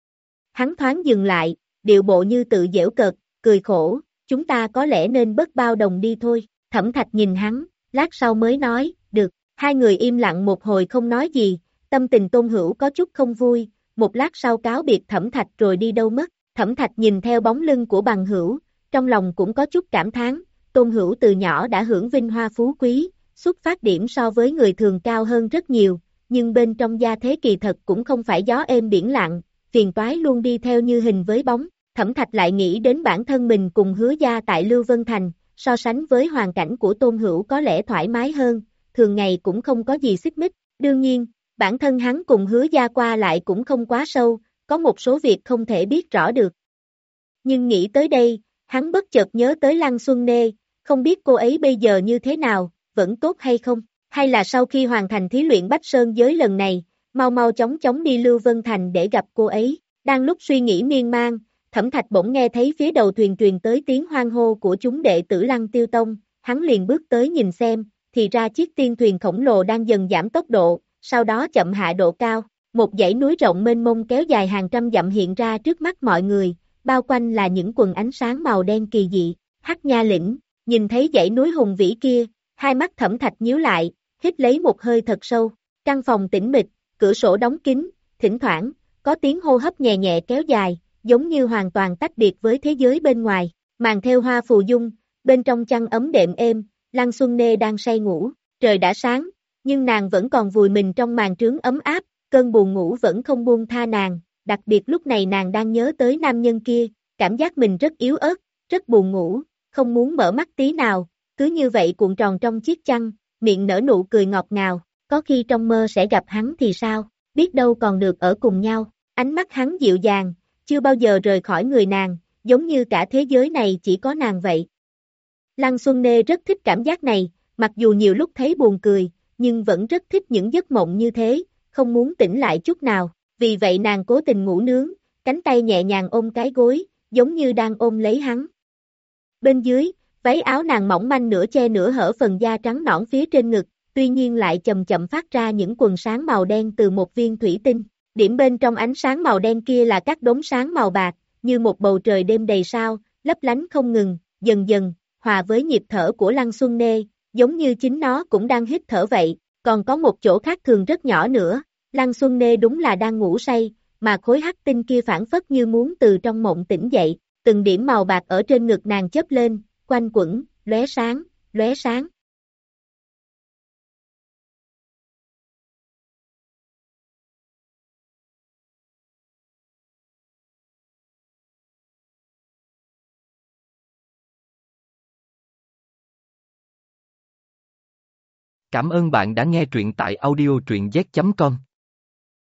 B: Hắn thoáng dừng lại, điệu bộ như tự giễu cợt, cười khổ, chúng ta có lẽ nên bớt bao đồng đi thôi. Thẩm Thạch nhìn hắn, lát sau mới nói, được, hai người im lặng một hồi không nói gì, tâm tình Tôn Hữu có chút không vui, một lát sau cáo biệt Thẩm Thạch rồi đi đâu mất. Thẩm Thạch nhìn theo bóng lưng của bằng hữu, trong lòng cũng có chút cảm thán, Tôn Hữu từ nhỏ đã hưởng vinh hoa phú quý, xuất phát điểm so với người thường cao hơn rất nhiều, nhưng bên trong gia thế kỳ thật cũng không phải gió êm biển lặng, phiền toái luôn đi theo như hình với bóng. Thẩm Thạch lại nghĩ đến bản thân mình cùng Hứa gia tại Lưu Vân Thành, so sánh với hoàn cảnh của Tôn Hữu có lẽ thoải mái hơn, thường ngày cũng không có gì xích mích, đương nhiên, bản thân hắn cùng Hứa gia qua lại cũng không quá sâu, có một số việc không thể biết rõ được. Nhưng nghĩ tới đây, hắn bất chợt nhớ tới Lăng Xuân Nê, không biết cô ấy bây giờ như thế nào, vẫn tốt hay không, hay là sau khi hoàn thành thí luyện Bách Sơn giới lần này, mau mau chóng chóng đi Lưu Vân Thành để gặp cô ấy. Đang lúc suy nghĩ miên man, Thẩm Thạch bỗng nghe thấy phía đầu thuyền truyền tới tiếng hoan hô của chúng đệ tử Lăng Tiêu Tông, hắn liền bước tới nhìn xem, thì ra chiếc tiên thuyền khổng lồ đang dần giảm tốc độ, sau đó chậm hạ độ cao, một dãy núi rộng mênh mông kéo dài hàng trăm dặm hiện ra trước mắt mọi người, bao quanh là những quần ánh sáng màu đen kỳ dị, Hắc Nha Lĩnh, nhìn thấy dãy núi hùng vĩ kia, hai mắt Thẩm Thạch nhíu lại, hít lấy một hơi thật sâu, căn phòng tĩnh mịch, cửa sổ đóng kín, thỉnh thoảng, có tiếng hô hấp nhẹ nhẹ kéo dài, giống như hoàn toàn tách biệt với thế giới bên ngoài, màn theo hoa phù dung, bên trong chăn ấm đệm êm, Lăng Xuân Nê đang say ngủ, trời đã sáng, nhưng nàng vẫn còn vùi mình trong màn trướng ấm áp, cơn buồn ngủ vẫn không buông tha nàng, đặc biệt lúc này nàng đang nhớ tới nam nhân kia, cảm giác mình rất yếu ớt, rất buồn ngủ, không muốn mở mắt tí nào, cứ như vậy cuộn tròn trong chiếc chăn, miệng nở nụ cười ngọt ngào, có khi trong mơ sẽ gặp hắn thì sao, biết đâu còn được ở cùng nhau, ánh mắt hắn dịu dàng, chưa bao giờ rời khỏi người nàng, giống như cả thế giới này chỉ có nàng vậy. Lăng Xuân Nê rất thích cảm giác này, mặc dù nhiều lúc thấy buồn cười, nhưng vẫn rất thích những giấc mộng như thế, không muốn tỉnh lại chút nào, vì vậy nàng cố tình ngủ nướng, cánh tay nhẹ nhàng ôm cái gối, giống như đang ôm lấy hắn. Bên dưới, váy áo nàng mỏng manh nửa che nửa hở phần da trắng nõn phía trên ngực, tuy nhiên lại chậm chậm phát ra những quần sáng màu đen từ một viên thủy tinh. Điểm bên trong ánh sáng màu đen kia là các đốm sáng màu bạc, như một bầu trời đêm đầy sao, lấp lánh không ngừng, dần dần, hòa với nhịp thở của Lăng Xuân Nê, giống như chính nó cũng đang hít thở vậy, còn có một chỗ khác thường rất nhỏ nữa, Lăng Xuân Nê đúng là đang ngủ say, mà khối hắc tinh kia phản phất như muốn từ trong mộng tỉnh dậy, từng điểm màu bạc ở trên ngực nàng chớp lên, quanh quẩn, lóe sáng, lóe sáng.
A: Cảm ơn bạn đã nghe truyện tại audio truyện z chấm com.